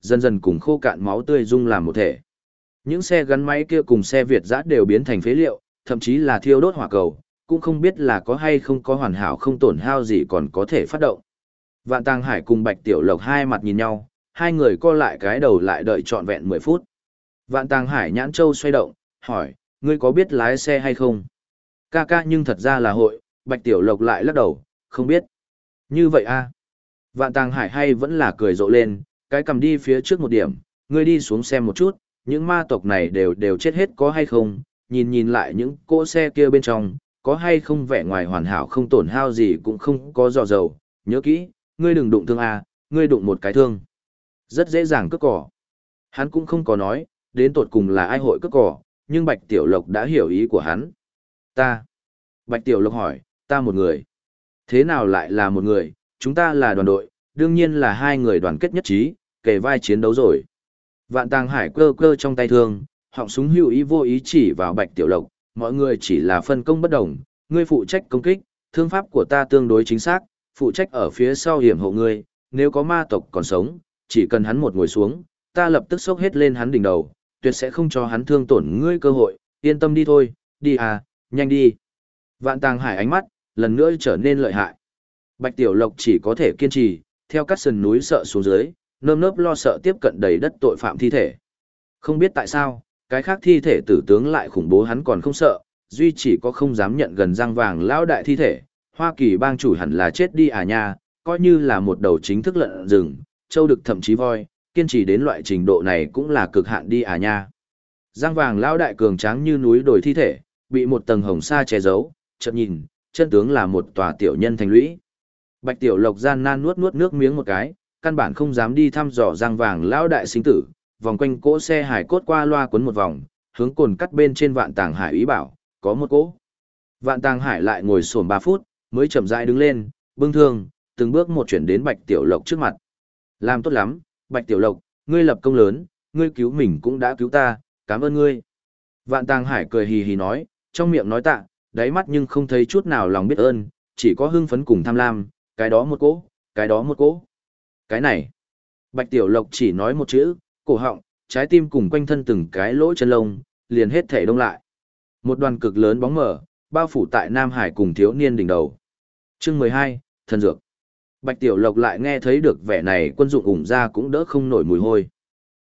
dần dần cùng khô cạn máu tươi dung làm một thể. Những xe gắn máy kia cùng xe Việt dã đều biến thành phế liệu, thậm chí là thiêu đốt hỏa cầu, cũng không biết là có hay không có hoàn hảo không tổn hao gì còn có thể phát động. Vạn Tàng Hải cùng Bạch Tiểu Lộc hai mặt nhìn nhau, hai người co lại cái đầu lại đợi trọn vẹn 10 phút. Vạn Tàng Hải nhãn châu xoay động, hỏi, ngươi có biết lái xe hay không? Ca ca nhưng thật ra là hội, Bạch Tiểu Lộc lại lắc đầu, không biết. Như vậy a? Vạn Tàng Hải hay vẫn là cười rộ lên, cái cầm đi phía trước một điểm, ngươi đi xuống xem một chút, những ma tộc này đều chết hết có hay không, nhìn nhìn lại những cỗ xe kia bên trong, có hay không vẻ ngoài hoàn hảo không tổn hao gì cũng không có dò dầu, nhớ kỹ, ngươi đừng đụng thương a, ngươi đụng một cái thương. Rất dễ dàng cướp cỏ. Hắn cũng không có nói, đến tột cùng là ai hội cướp cỏ, nhưng Bạch Tiểu Lộc đã hiểu ý của hắn. Ta. Bạch Tiểu Lộc hỏi, ta một người. Thế nào lại là một người, chúng ta là đoàn đội, đương nhiên là hai người đoàn kết nhất trí, kề vai chiến đấu rồi. Vạn Tàng Hải cơ cơ trong tay thương, họng súng hữu ý vô ý chỉ vào Bạch Tiểu Lộc, mọi người chỉ là phân công bất đồng, ngươi phụ trách công kích, thương pháp của ta tương đối chính xác, phụ trách ở phía sau hiểm hộ ngươi, nếu có ma tộc còn sống, chỉ cần hắn một ngồi xuống, ta lập tức xốc hết lên hắn đỉnh đầu, tuyệt sẽ không cho hắn thương tổn ngươi cơ hội, yên tâm đi thôi, đi à, nhanh đi. Vạn Tàng Hải ánh mắt, lần nữa trở nên lợi hại. Bạch Tiểu Lộc chỉ có thể kiên trì, theo các sườn núi sợ xuống dưới, nơm nớp lo sợ tiếp cận đầy đất tội phạm thi thể. Không biết tại sao, cái khác thi thể tử tướng lại khủng bố hắn còn không sợ, duy chỉ có không dám nhận gần răng vàng lão đại thi thể. Hoa Kỳ bang chủ hẳn là chết đi à nha, coi như là một đầu chính thức lợn rừng, châu đực thậm chí voi, kiên trì đến loại trình độ này cũng là cực hạn đi à nha. Răng vàng lão đại cường tráng như núi đồi thi thể, bị một tầng hồng sa che giấu, chợt nhìn, chân tướng là một tòa tiểu nhân thành lũy. Bạch Tiểu Lộc gian nan nuốt nuốt nước miếng một cái, căn bản không dám đi thăm dò răng vàng lão đại sinh tử, vòng quanh cỗ xe hải cốt qua loa quấn một vòng, hướng cồn cắt bên trên Vạn Tàng Hải ý bảo, có một cỗ. Vạn Tàng Hải lại ngồi xổm 3 phút, mới chậm rãi đứng lên, bưng thương, từng bước một chuyển đến Bạch Tiểu Lộc trước mặt. Làm tốt lắm, Bạch Tiểu Lộc, ngươi lập công lớn, ngươi cứu mình cũng đã cứu ta, cảm ơn ngươi. Vạn Tàng Hải cười hì hì nói, trong miệng nói tạ, đáy mắt nhưng không thấy chút nào lòng biết ơn, chỉ có hưng phấn cùng tham lam, cái đó một cỗ, cái đó một cỗ. Cái này. Bạch Tiểu Lộc chỉ nói một chữ, cổ họng, trái tim cùng quanh thân từng cái lỗ chân lông, liền hết thể đông lại. Một đoàn cực lớn bóng mờ, bao phủ tại Nam Hải cùng thiếu niên đỉnh đầu. Chương 12, thần dược. Bạch Tiểu Lộc lại nghe thấy được vẻ này quân dụng ủng ra cũng đỡ không nổi mùi hôi.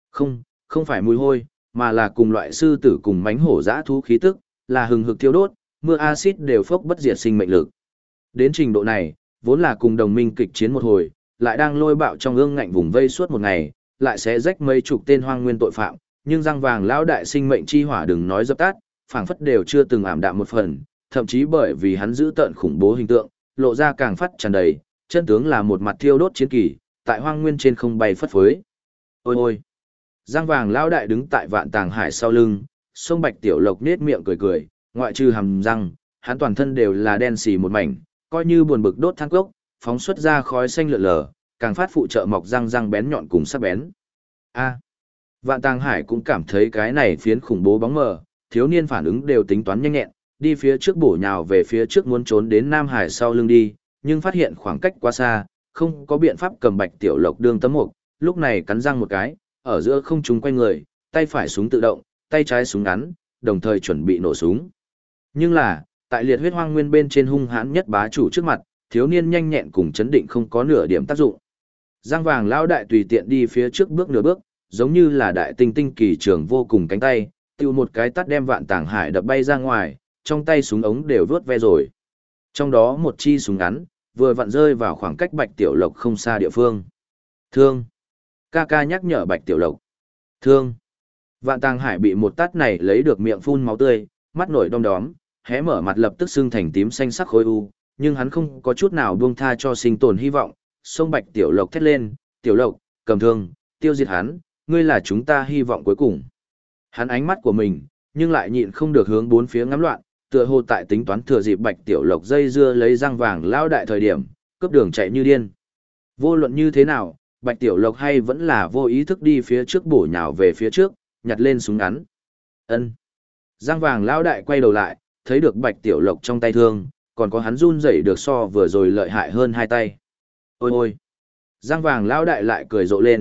Không phải mùi hôi, mà là cùng loại sư tử cùng mánh hổ dã thú khí tức, là hừng hực thiêu đốt, mưa axit đều phốc bất diệt sinh mệnh lực. Đến trình độ này, vốn là cùng đồng minh kịch chiến một hồi, lại đang lôi bạo trong ương ngạnh vùng vây suốt một ngày, lại sẽ rách mấy chục tên hoang nguyên tội phạm, nhưng răng vàng lão đại sinh mệnh chi hỏa đừng nói dập tắt, phảng phất đều chưa từng ảm đạm một phần, thậm chí bởi vì hắn giữ tợn khủng bố hình tượng, lộ ra càng phát tràn đầy, chân tướng là một mặt thiêu đốt chiến kỳ, tại hoang nguyên trên không bay phất phới. Ôi ôi! Răng vàng lão đại đứng tại Vạn Tàng Hải sau lưng, sông Bạch Tiểu Lộc nết miệng cười cười, ngoại trừ hàm răng, hắn toàn thân đều là đen xì một mảnh, coi như buồn bực đốt than cốc, phóng xuất ra khói xanh lượn lờ, càng phát phụ trợ mọc răng răng bén nhọn cùng sắc bén. A. Vạn Tàng Hải cũng cảm thấy cái này phiến khủng bố bóng mờ, thiếu niên phản ứng đều tính toán nhanh nhẹn, đi phía trước bổ nhào về phía trước muốn trốn đến Nam Hải sau lưng đi, nhưng phát hiện khoảng cách quá xa, không có biện pháp cầm Bạch Tiểu Lộc đương tấm mục, lúc này cắn răng một cái, ở giữa không trung quay người, tay phải súng tự động, tay trái súng ngắn, đồng thời chuẩn bị nổ súng. Nhưng là, tại liệt huyết hoang nguyên bên trên hung hãn nhất bá chủ trước mặt, thiếu niên nhanh nhẹn cùng chấn định không có nửa điểm tác dụng. Giang vàng lão đại tùy tiện đi phía trước bước nửa bước, giống như là đại tinh tinh kỳ trường vô cùng cánh tay, tiêu một cái tát đem Vạn Tàng Hải đập bay ra ngoài, trong tay súng ống đều vướt ve rồi. Trong đó một chi súng ngắn, vừa vặn rơi vào khoảng cách Bạch Tiểu Lộc không xa địa phương. Thương. Ca ca nhắc nhở Bạch Tiểu Lộc. Thương. Vạn Tàng Hải bị một tát này lấy được miệng phun máu tươi, mắt nổi đom đóm, hé mở mặt lập tức sưng thành tím xanh sắc khối u, nhưng hắn không có chút nào buông tha cho sinh tồn hy vọng, sông Bạch Tiểu Lộc thét lên, Tiểu Lộc, cầm thương, tiêu diệt hắn, ngươi là chúng ta hy vọng cuối cùng. Hắn ánh mắt của mình, nhưng lại nhịn không được hướng bốn phía ngắm loạn, tựa hồ tại tính toán thừa dịp Bạch Tiểu Lộc dây dưa lấy răng vàng lao đại thời điểm, cướp đường chạy như điên. Vô luận như thế nào, Bạch Tiểu Lộc hay vẫn là vô ý thức đi phía trước bổ nhào về phía trước, nhặt lên súng ngắn. Ân. Răng vàng lao đại quay đầu lại, thấy được Bạch Tiểu Lộc trong tay thương, còn có hắn run rẩy được so vừa rồi lợi hại hơn hai tay. Ôi ôi! Răng vàng lão đại lại cười rộ lên,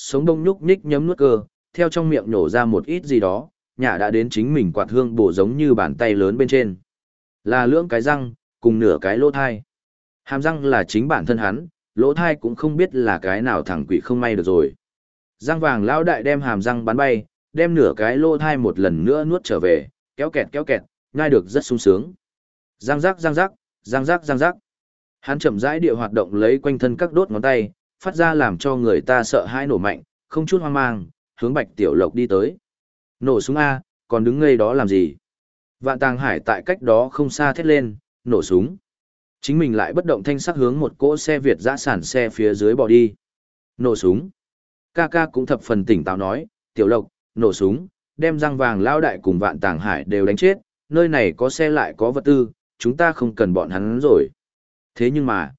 sống đông nhúc nhích nhấm nuốt cơ, theo trong miệng nổ ra một ít gì đó, nhả đã đến chính mình quạt hương bổ giống như bàn tay lớn bên trên. Là lưỡng cái răng, cùng nửa cái lỗ thai. Hàm răng là chính bản thân hắn, lỗ thai cũng không biết là cái nào thằng quỷ không may được rồi. Răng vàng lão đại đem hàm răng bắn bay, đem nửa cái lỗ thai một lần nữa nuốt trở về, kéo kẹt, nhai được rất sung sướng. Răng rắc răng rắc, răng rắc răng rắc. Hắn chậm rãi địa hoạt động lấy quanh thân các đốt ngón tay, phát ra làm cho người ta sợ hãi nổ mạnh, không chút hoang mang, hướng Bạch Tiểu Lộc đi tới. Nổ súng A, còn đứng ngây đó làm gì? Vạn Tàng Hải tại cách đó không xa thét lên, nổ súng. Chính mình lại bất động thanh sắc hướng một cỗ xe Việt dã sản xe phía dưới bỏ đi. Nổ súng. Ca ca cũng thập phần tỉnh táo nói, Tiểu Lộc, nổ súng, đem răng vàng lao đại cùng Vạn Tàng Hải đều đánh chết, nơi này có xe lại có vật tư, chúng ta không cần bọn hắn rồi. Thế nhưng mà,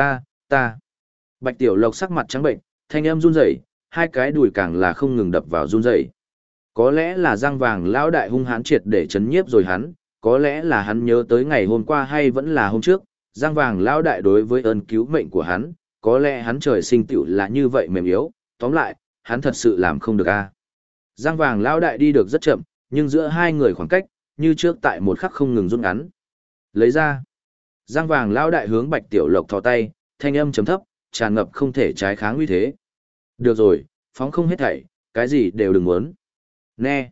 ta. Bạch Tiểu Lộc sắc mặt trắng bệnh, thanh âm run rẩy, hai cái đùi càng là không ngừng đập vào run rẩy. Có lẽ là răng vàng lão đại hung hãn triệt để chấn nhiếp rồi hắn, có lẽ là hắn nhớ tới ngày hôm qua hay vẫn là hôm trước, răng vàng lão đại đối với ơn cứu mệnh của hắn, có lẽ hắn trời sinh tựu là như vậy mềm yếu, tóm lại, hắn thật sự làm không được a. Răng vàng lão đại đi được rất chậm, nhưng giữa hai người khoảng cách, như trước tại một khắc không ngừng rút ngắn. Lấy ra. Răng vàng lão đại hướng Bạch Tiểu Lộc thò tay, thanh âm trầm thấp, tràn ngập không thể trái kháng uy thế. Được rồi, phóng không hết thảy, cái gì đều đừng muốn. Nè.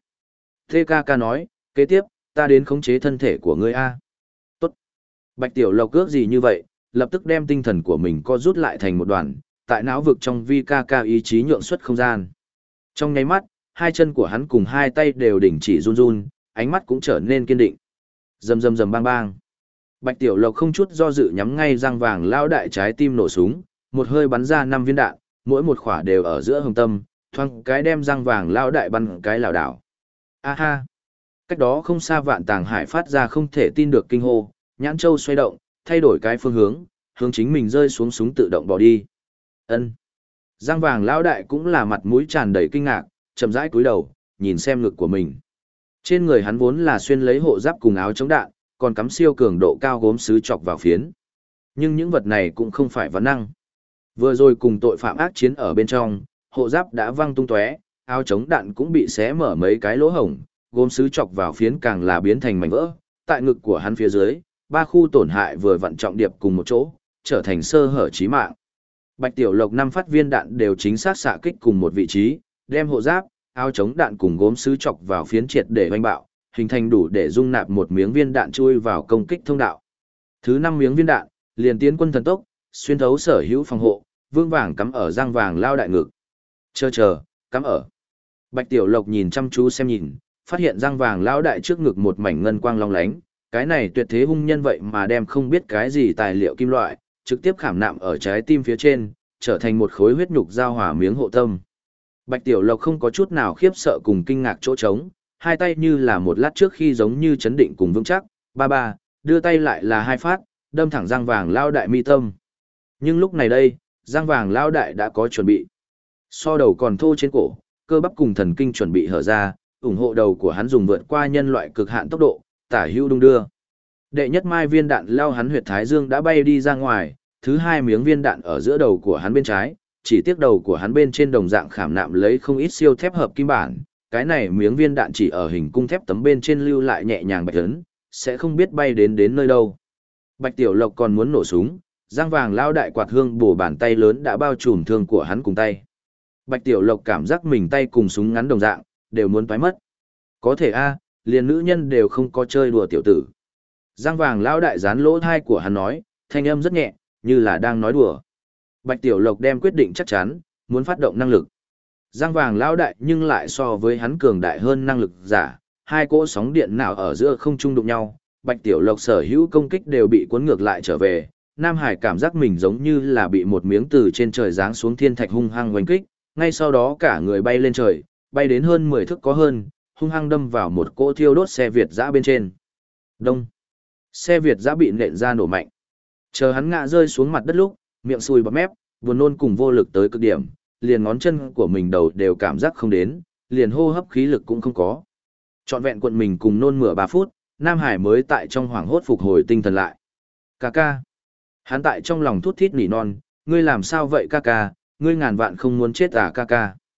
TKK nói, kế tiếp, ta đến khống chế thân thể của ngươi a. Tốt. Bạch Tiểu Lộc ước gì như vậy, lập tức đem tinh thần của mình co rút lại thành một đoàn, tại não vực trong vi ca ca ý chí nhượng xuất không gian. Trong nháy mắt, hai chân của hắn cùng hai tay đều đình chỉ run run, ánh mắt cũng trở nên kiên định. Rầm rầm rầm bang bang. Bạch Tiểu Lộc không chút do dự nhắm ngay răng vàng lao đại trái tim nổ súng, một hơi bắn ra 5 viên đạn, mỗi một khỏa đều ở giữa hồng tâm, thoang cái đem răng vàng lao đại bắn cái lảo đảo. A ha! Cách đó không xa Vạn Tàng Hải phát ra không thể tin được kinh hô, nhãn châu xoay động, thay đổi cái phương hướng chính mình rơi xuống súng tự động bỏ đi. Ân. Răng vàng lao đại cũng là mặt mũi tràn đầy kinh ngạc, chậm rãi cúi đầu, nhìn xem ngực của mình. Trên người hắn vốn là xuyên lấy hộ giáp cùng áo chống đạn, còn cắm siêu cường độ cao gốm sứ chọc vào phiến. Nhưng những vật này cũng không phải vấn năng. Vừa rồi cùng tội phạm ác chiến ở bên trong, hộ giáp đã văng tung tóe, áo chống đạn cũng bị xé mở mấy cái lỗ hổng, gốm sứ chọc vào phiến càng là biến thành mảnh vỡ. Tại ngực của hắn phía dưới, 3 khu tổn hại vừa vặn trọng điệp cùng một chỗ, trở thành sơ hở chí mạng. Bạch Tiểu Lộc 5 phát viên đạn đều chính xác xạ kích cùng một vị trí, đem hộ giáp, áo chống đạn cùng gốm sứ chọc vào phiến triệt để hoành bạo, hình thành đủ để dung nạp một miếng viên đạn chui vào công kích thông đạo. Thứ 5 miếng viên đạn, liền tiến quân thần tốc, xuyên thấu sở hữu phòng hộ, vương vàng cắm ở răng vàng lao đại ngực. Chờ, cắm ở. Bạch Tiểu Lộc nhìn chăm chú xem nhìn, phát hiện răng vàng lao đại trước ngực một mảnh ngân quang long lánh, cái này tuyệt thế hung nhân vậy mà đem không biết cái gì tài liệu kim loại, trực tiếp khảm nạm ở trái tim phía trên, trở thành một khối huyết nhục giao hòa miếng hộ tâm. Bạch Tiểu Lộc không có chút nào khiếp sợ cùng kinh ngạc chỗ trống, hai tay như là một lát trước khi giống như chấn định cùng vững chắc, ba, đưa tay lại là 2 phát, đâm thẳng răng vàng lao đại mi tâm. Nhưng lúc này đây, răng vàng lao đại đã có chuẩn bị. So đầu còn thô trên cổ, cơ bắp cùng thần kinh chuẩn bị hở ra, ủng hộ đầu của hắn dùng vượt qua nhân loại cực hạn tốc độ, tả hữu đung đưa. Đệ nhất mai viên đạn lao hắn huyệt thái dương đã bay đi ra ngoài, thứ 2 miếng viên đạn ở giữa đầu của hắn bên trái, chỉ tiếc đầu của hắn bên trên đồng dạng khảm nạm lấy không ít siêu thép hợp kim bản, cái này miếng viên đạn chỉ ở hình cung thép tấm bên trên lưu lại nhẹ nhàng bạch ấn, sẽ không biết bay đến nơi đâu. Bạch Tiểu Lộc còn muốn nổ súng, răng vàng lao đại quạt hương bổ bàn tay lớn đã bao trùm thương của hắn cùng tay. Bạch Tiểu Lộc cảm giác mình tay cùng súng ngắn đồng dạng, đều muốn toái mất. Có thể a, liền nữ nhân đều không có chơi đùa tiểu tử. Răng vàng lao đại dán lỗ thai của hắn nói, thanh âm rất nhẹ, như là đang nói đùa. Bạch Tiểu Lộc đem quyết định chắc chắn, muốn phát động năng lực. Răng vàng lao đại nhưng lại so với hắn cường đại hơn năng lực giả, hai cỗ sóng điện nào ở giữa không trung đụng nhau, Bạch Tiểu Lộc sở hữu công kích đều bị cuốn ngược lại trở về. Nam Hải cảm giác mình giống như là bị một miếng từ trên trời giáng xuống thiên thạch hung hăng oanh kích, ngay sau đó cả người bay lên trời, bay đến hơn 10 thước có hơn, hung hăng đâm vào một cỗ thiêu đốt xe Việt dã bên trên. Đông. Xe Việt dã bị nện ra nổ mạnh. Chờ hắn ngã rơi xuống mặt đất lúc, miệng sùi bọt mép, buồn nôn cùng vô lực tới cực điểm, liền ngón chân của mình đầu đều cảm giác không đến, liền hô hấp khí lực cũng không có. Trọn vẹn cuộn mình cùng nôn mửa 3 phút, Nam Hải mới tại trong hoảng hốt phục hồi tinh thần lại. Ca ca. Hắn tại trong lòng thút thít nỉ non, ngươi làm sao vậy ca ca, ngươi ngàn vạn không muốn chết à ca ca.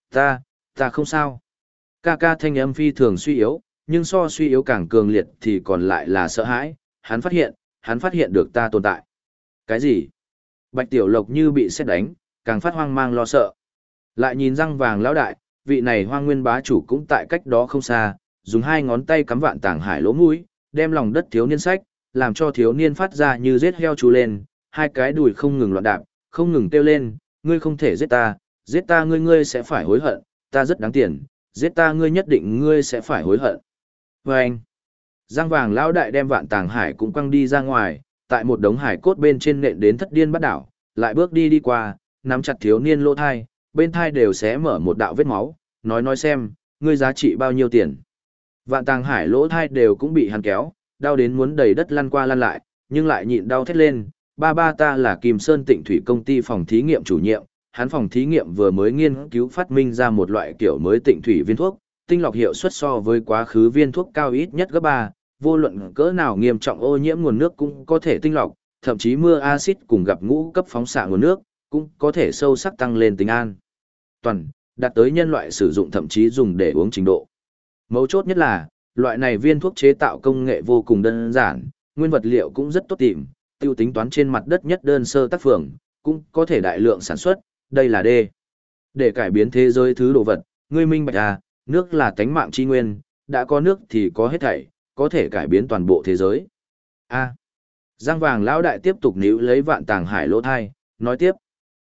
Ta, ta không sao. Ca ca thanh âm phi thường suy yếu, nhưng so suy yếu càng cường liệt thì còn lại là sợ hãi, hắn phát hiện được ta tồn tại. Cái gì? Bạch Tiểu Lộc như bị sét đánh, càng phát hoang mang lo sợ. Lại nhìn răng vàng lão đại, vị này Hoang Nguyên bá chủ cũng tại cách đó không xa, dùng hai ngón tay cắm Vạn Tàng Hải lỗ mũi, đem lòng đất thiếu niên sách, làm cho thiếu niên phát ra như giết heo chú lên, hai cái đùi không ngừng loạn đạp, không ngừng kêu lên, ngươi không thể giết ta ngươi sẽ phải hối hận, ta rất đáng tiền, giết ta ngươi nhất định ngươi sẽ phải hối hận. Và anh, răng vàng lão đại đem Vạn Tàng Hải cũng quăng đi ra ngoài, tại một đống hải cốt bên trên nện đến thất điên bắt đảo, lại bước đi qua, nắm chặt thiếu niên lỗ thai, bên thai đều xé mở một đạo vết máu, nói xem, ngươi giá trị bao nhiêu tiền. Vạn Tàng Hải lỗ thai đều cũng bị hắn kéo, đau đến muốn đầy đất lăn qua lăn lại, nhưng lại nhịn đau thét lên, ba ta là Kim Sơn Tịnh Thủy công ty phòng thí nghiệm chủ nhiệm, hắn phòng thí nghiệm vừa mới nghiên cứu phát minh ra một loại kiểu mới tịnh thủy viên thuốc, tinh lọc hiệu suất so với quá khứ viên thuốc cao ít nhất gấp 3, vô luận cỡ nào nghiêm trọng ô nhiễm nguồn nước cũng có thể tinh lọc, thậm chí mưa axit cùng gặp ngũ cấp phóng xạ nguồn nước, cũng có thể sâu sắc tăng lên tính an toàn, đạt tới nhân loại sử dụng thậm chí dùng để uống trình độ. Mấu chốt nhất là, loại này viên thuốc chế tạo công nghệ vô cùng đơn giản, nguyên vật liệu cũng rất tốt tìm, tiêu tính toán trên mặt đất nhất đơn sơ tác phường, cũng có thể đại lượng sản xuất, đây là D. Để cải biến thế giới thứ đồ vật, ngươi minh bạch à, nước là tánh mạng chi nguyên, đã có nước thì có hết thảy, có thể cải biến toàn bộ thế giới. A. Giang vàng lão đại tiếp tục níu lấy Vạn Tàng Hải lỗ thai, nói tiếp.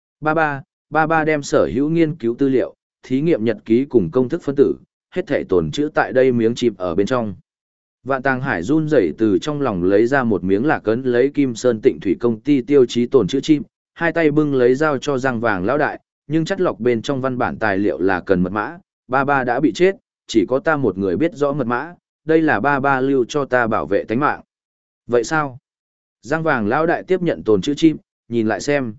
Ba đem sở hữu nghiên cứu tư liệu, thí nghiệm nhật ký cùng công thức phân tử, hết thảy tồn trữ tại đây miếng chip ở bên trong. Vạn Tàng Hải run rẩy từ trong lòng lấy ra một miếng lạc ấn lấy Kim Sơn Tịnh Thủy công ty tiêu chí tồn trữ chip, hai tay bưng lấy dao cho Giang vàng lão đại, nhưng chất lọc bên trong văn bản tài liệu là cần mật mã, ba đã bị chết, chỉ có ta một người biết rõ mật mã, đây là ba lưu cho ta bảo vệ tánh mạng. Vậy sao? Giang vàng lão đại tiếp nhận tồn chữ chim, nhìn lại xem,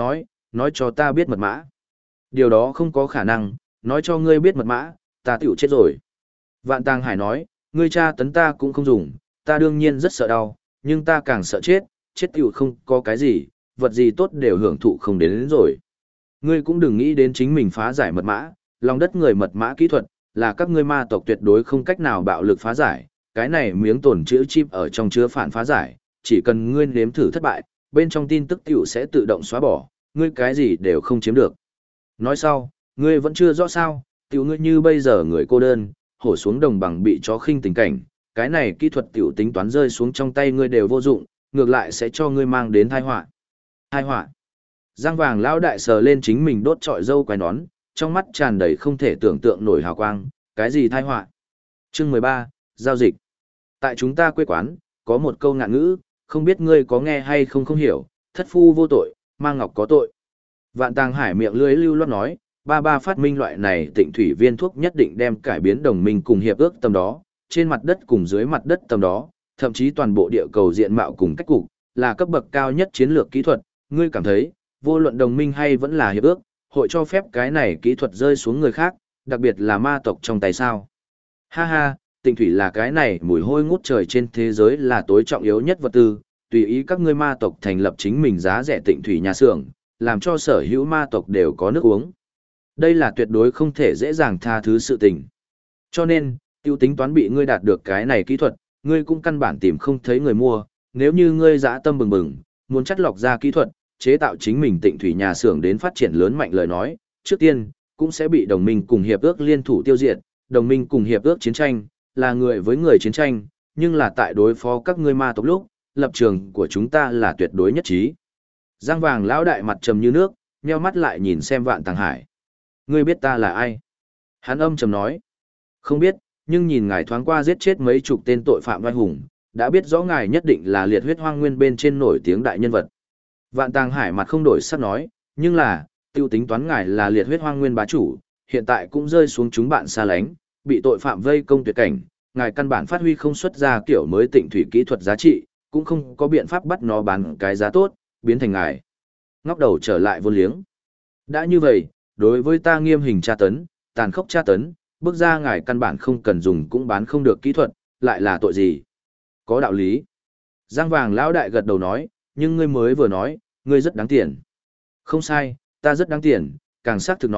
nói cho ta biết mật mã. Điều đó không có khả năng, nói cho ngươi biết mật mã, ta tiểu chết rồi. Vạn Tàng Hải nói, ngươi tra tấn ta cũng không dùng, ta đương nhiên rất sợ đau, nhưng ta càng sợ chết tiểu không có cái gì, vật gì tốt đều hưởng thụ không đến rồi. Ngươi cũng đừng nghĩ đến chính mình phá giải mật mã, lòng đất người mật mã kỹ thuật, là các ngươi ma tộc tuyệt đối không cách nào bạo lực phá giải, cái này miếng tồn chữ chip ở trong chứa phản phá giải, chỉ cần ngươi nếm thử thất bại, bên trong tin tức tiểu sẽ tự động xóa bỏ, ngươi cái gì đều không chiếm được. Nói sau, ngươi vẫn chưa rõ sao, tiểu ngươi như bây giờ người cô đơn, hổ xuống đồng bằng bị chó khinh tình cảnh, cái này kỹ thuật tiểu tính toán rơi xuống trong tay ngươi đều vô dụng, ngược lại sẽ cho ngươi mang đến tai họa. Tai họa. Giang vàng lão đại sờ lên chính mình đốt trọi dâu quai nón, trong mắt tràn đầy không thể tưởng tượng nổi hào quang, cái gì tai họa. Chương 13, giao dịch. Tại chúng ta quê quán, có một câu ngạn ngữ, không biết ngươi có nghe hay không hiểu, thất phu vô tội, mang ngọc có tội. Vạn Tàng Hải miệng lưỡi lưu loát nói, ba phát minh loại này tịnh thủy viên thuốc nhất định đem cải biến đồng minh cùng hiệp ước tầm đó, trên mặt đất cùng dưới mặt đất tầm đó, thậm chí toàn bộ địa cầu diện mạo cùng cách cục, là cấp bậc cao nhất chiến lược kỹ thuật, ngươi cảm thấy, vô luận đồng minh hay vẫn là hiệp ước, hội cho phép cái này kỹ thuật rơi xuống người khác, đặc biệt là ma tộc trong tay sao. Ha ha, tịnh thủy là cái này mùi hôi ngút trời trên thế giới là tối trọng yếu nhất vật tư, tùy ý các ngươi ma tộc thành lập chính mình giá rẻ tịnh thủy nhà xưởng, làm cho sở hữu ma tộc đều có nước uống. Đây là tuyệt đối không thể dễ dàng tha thứ sự tình. Cho nên, tiêu tính toán bị ngươi đạt được cái này kỹ thuật, ngươi cũng căn bản tìm không thấy người mua, nếu như ngươi dã tâm bừng bừng, muốn chắt lọc ra kỹ thuật, chế tạo chính mình tịnh thủy nhà xưởng đến phát triển lớn mạnh lời nói, trước tiên, cũng sẽ bị đồng minh cùng hiệp ước liên thủ tiêu diệt, đồng minh cùng hiệp ước chiến tranh, là người với người chiến tranh, nhưng là tại đối phó các ngươi ma tộc lúc, lập trường của chúng ta là tuyệt đối nhất trí. Giang vàng lão đại mặt trầm như nước, nheo mắt lại nhìn xem Vạn Tàng Hải. Ngươi biết ta là ai? Hắn âm trầm nói. Không biết, nhưng nhìn ngài thoáng qua giết chết mấy chục tên tội phạm oai hùng, đã biết rõ ngài nhất định là liệt huyết hoang nguyên bên trên nổi tiếng đại nhân vật. Vạn Tàng Hải mặt không đổi sắc nói, nhưng là, tiêu tính toán ngài là liệt huyết hoang nguyên bá chủ, hiện tại cũng rơi xuống chúng bạn xa lánh, bị tội phạm vây công tuyệt cảnh, ngài căn bản phát huy không xuất ra kiểu mới tịnh thủy kỹ thuật giá trị, cũng không có biện pháp bắt nó bán cái giá tốt, biến thành ngài ngóc đầu trở lại vô liếng. Đã như vậy, đối với ta nghiêm hình tra tấn, tàn khốc tra tấn, bước ra ngài căn bản không cần dùng cũng bán không được kỹ thuật, lại là tội gì? Có đạo lý. Giang vàng lão đại gật đầu nói, nhưng ngươi mới vừa nói, ngươi rất đáng tiền. Không sai, ta rất đáng tiền, càng xác thực nói,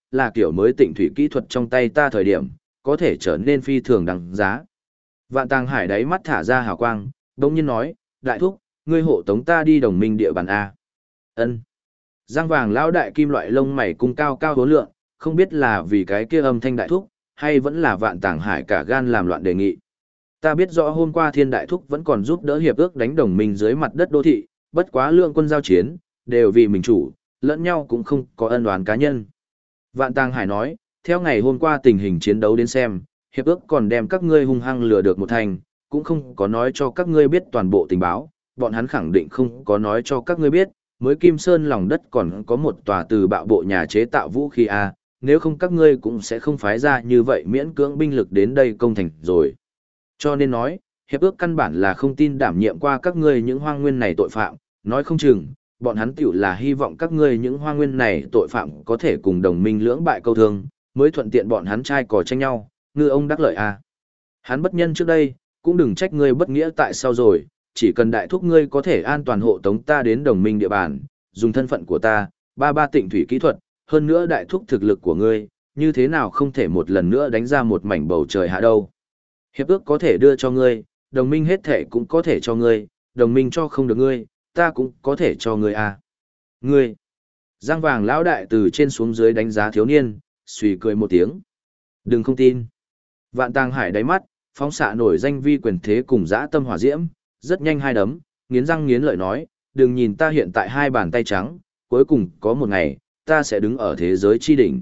là kiểu mới tịnh thủy kỹ thuật trong tay ta thời điểm, có thể trở nên phi thường đằng giá. Vạn Tàng Hải đáy mắt thả ra hào quang, đông nhiên nói, đại thúc, ngươi hộ tống ta đi đồng minh địa bàn A. Ân. Răng vàng lão đại kim loại lông mày cung cao cao hố lượng, không biết là vì cái kia âm thanh đại thúc, hay vẫn là Vạn Tàng Hải cả gan làm loạn đề nghị. Ta biết rõ hôm qua Thiên Đại Thúc vẫn còn giúp đỡ hiệp ước đánh đồng minh dưới mặt đất đô thị, bất quá lượng quân giao chiến, đều vì mình chủ, lẫn nhau cũng không có ân oán cá nhân. Vạn Tàng Hải nói, theo ngày hôm qua tình hình chiến đấu đến xem, hiệp ước còn đem các ngươi hung hăng lừa được một thành, cũng không có nói cho các ngươi biết toàn bộ tình báo, bọn hắn khẳng định không có nói cho các ngươi biết, mới Kim Sơn lòng đất còn có một tòa từ bạo bộ nhà chế tạo vũ khí A, nếu không các ngươi cũng sẽ không phái ra như vậy miễn cưỡng binh lực đến đây công thành rồi. Cho nên nói, hiệp ước căn bản là không tin đảm nhiệm qua các ngươi những hoang nguyên này tội phạm, nói không chừng, bọn hắn tiểu là hy vọng các ngươi những hoang nguyên này tội phạm có thể cùng đồng minh lưỡng bại câu thương, mới thuận tiện bọn hắn trai cò tranh nhau, ngư ông đắc lợi à. Hắn bất nhân trước đây, cũng đừng trách ngươi bất nghĩa tại sao rồi, chỉ cần đại thúc ngươi có thể an toàn hộ tống ta đến đồng minh địa bàn, dùng thân phận của ta, ba tịnh thủy kỹ thuật, hơn nữa đại thúc thực lực của ngươi, như thế nào không thể một lần nữa đánh ra một mảnh bầu trời hạ đâu. Hiệp ước có thể đưa cho ngươi, đồng minh hết thể cũng có thể cho ngươi, đồng minh cho không được ngươi, ta cũng có thể cho ngươi à. Ngươi! Giang vàng lão đại từ trên xuống dưới đánh giá thiếu niên, suy cười một tiếng. Đừng không tin. Vạn Tàng Hải đáy mắt, phóng xạ nổi danh vi quyền thế cùng dã tâm hỏa diễm, rất nhanh hai đấm, nghiến răng nghiến lợi nói, đừng nhìn ta hiện tại hai bàn tay trắng, cuối cùng có một ngày, ta sẽ đứng ở thế giới chi đỉnh.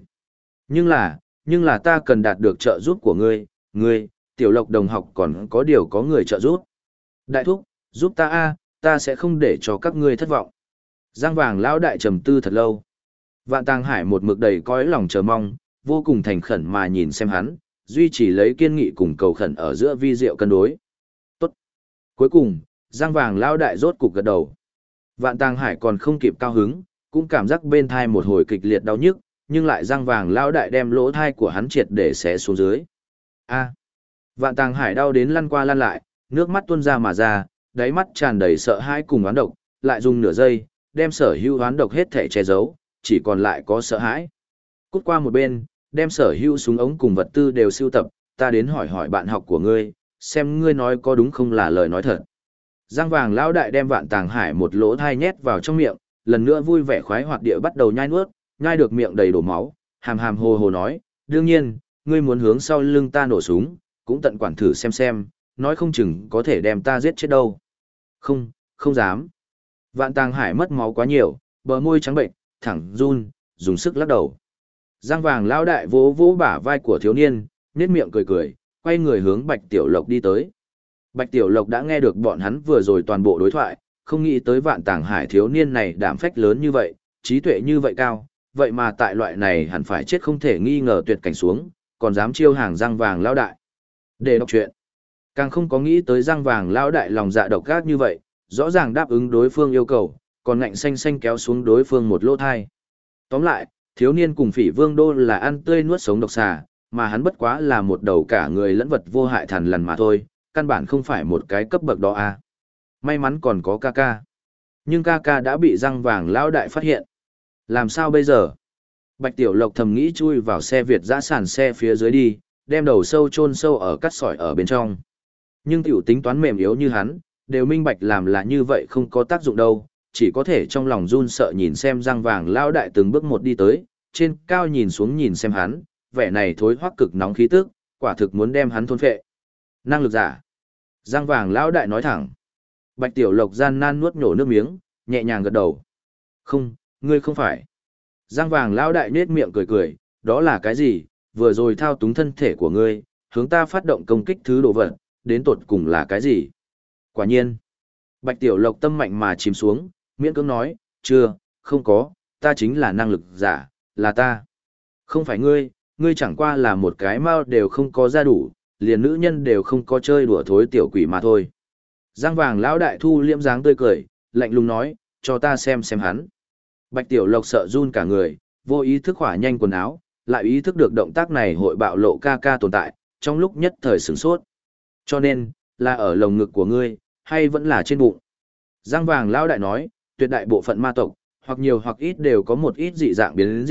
Nhưng là ta cần đạt được trợ giúp của ngươi, tiểu lộc đồng học còn có điều có người trợ giúp. Đại thúc, giúp ta a, ta sẽ không để cho các ngươi thất vọng. Giang vàng lão đại trầm tư thật lâu. Vạn Tàng Hải một mực đầy cõi lòng chờ mong, vô cùng thành khẩn mà nhìn xem hắn, duy trì lấy kiên nghị cùng cầu khẩn ở giữa vi diệu cân đối. Tốt. Cuối cùng, Giang vàng lão đại rốt cục gật đầu. Vạn Tàng Hải còn không kịp cao hứng, cũng cảm giác bên thai một hồi kịch liệt đau nhức, nhưng lại Giang vàng lão đại đem lỗ thai của hắn triệt để xé xuống dưới. A. Vạn Tàng Hải đau đến lăn qua lăn lại, nước mắt tuôn ra mà ra, đáy mắt tràn đầy sợ hãi cùng oán độc, lại dùng nửa giây, đem sở hữu oán độc hết thể che giấu, chỉ còn lại có sợ hãi. Cút qua một bên, đem sở hữu súng ống cùng vật tư đều sưu tập, ta đến hỏi hỏi bạn học của ngươi, xem ngươi nói có đúng không là lời nói thật. Giang vàng lão đại đem Vạn Tàng Hải một lỗ thai nhét vào trong miệng, lần nữa vui vẻ khoái hoạt địa bắt đầu nhai nuốt, nhai được miệng đầy đổ máu, hàm hàm hồ hồ nói, đương nhiên, ngươi muốn hướng sau lưng ta nổ súng, cũng tận quản thử xem, nói không chừng có thể đem ta giết chết đâu. Không, không dám. Vạn Tàng Hải mất máu quá nhiều, bờ môi trắng bệnh, thẳng run, dùng sức lắc đầu. Giang vàng lão đại vỗ vỗ bả vai của thiếu niên, nhếch miệng cười cười, quay người hướng Bạch Tiểu Lộc đi tới. Bạch Tiểu Lộc đã nghe được bọn hắn vừa rồi toàn bộ đối thoại, không nghĩ tới Vạn Tàng Hải thiếu niên này đảm phách lớn như vậy, trí tuệ như vậy cao, vậy mà tại loại này hẳn phải chết không thể nghi ngờ tuyệt cảnh xuống, còn dám chiêu hàng Giang vàng lão đại. Để đọc chuyện. Càng không có nghĩ tới Giang vàng lão đại lòng dạ độc ác như vậy, rõ ràng đáp ứng đối phương yêu cầu, còn ngạnh xanh xanh kéo xuống đối phương một lỗ thai. Tóm lại, thiếu niên cùng Phỉ Vương Đô là ăn tươi nuốt sống độc xà, mà hắn bất quá là một đầu cả người lẫn vật vô hại thằn lằn mà thôi, căn bản không phải một cái cấp bậc đó à. May mắn còn có Kaka. Nhưng Kaka đã bị Giang vàng lão đại phát hiện. Làm sao bây giờ? Bạch Tiểu Lộc thầm nghĩ chui vào xe Việt dã sàn xe phía dưới đi, đem đầu sâu chôn sâu ở cắt sỏi ở bên trong. Nhưng tiểu tính toán mềm yếu như hắn, đều minh bạch làm là như vậy không có tác dụng đâu, chỉ có thể trong lòng run sợ nhìn xem Giang vàng lão đại từng bước một đi tới, trên cao nhìn xuống nhìn xem hắn, vẻ này thối hoắc cực nóng khí tức, quả thực muốn đem hắn thôn phệ. Năng lực giả. Giang vàng lão đại nói thẳng. Bạch Tiểu Lộc gian nan nuốt nhổ nước miếng, nhẹ nhàng gật đầu. Không, ngươi không phải. Giang vàng lão đại nết miệng cười cười, đó là cái gì, vừa rồi thao túng thân thể của ngươi, hướng ta phát động công kích thứ đồ vật, đến tột cùng là cái gì? Quả nhiên. Bạch Tiểu Lộc tâm mạnh mà chìm xuống, miễn cưỡng nói, chưa, không có, ta chính là năng lực giả, là ta. Không phải ngươi chẳng qua là một cái mao đều không có ra đủ, liền nữ nhân đều không có chơi đùa thối tiểu quỷ mà thôi. Giang vàng lão đại thu liễm dáng tươi cười, lạnh lùng nói, cho ta xem hắn. Bạch Tiểu Lộc sợ run cả người, vô ý thức khỏa nhanh quần áo, lại ý thức được động tác này hội bạo lộ Kaka tồn tại, trong lúc nhất thời sửng sốt. Cho nên, là ở lồng ngực của ngươi, hay vẫn là trên bụng? Giang vàng lão đại nói, tuyệt đại bộ phận ma tộc, hoặc nhiều hoặc ít đều có một ít dị dạng biến dị,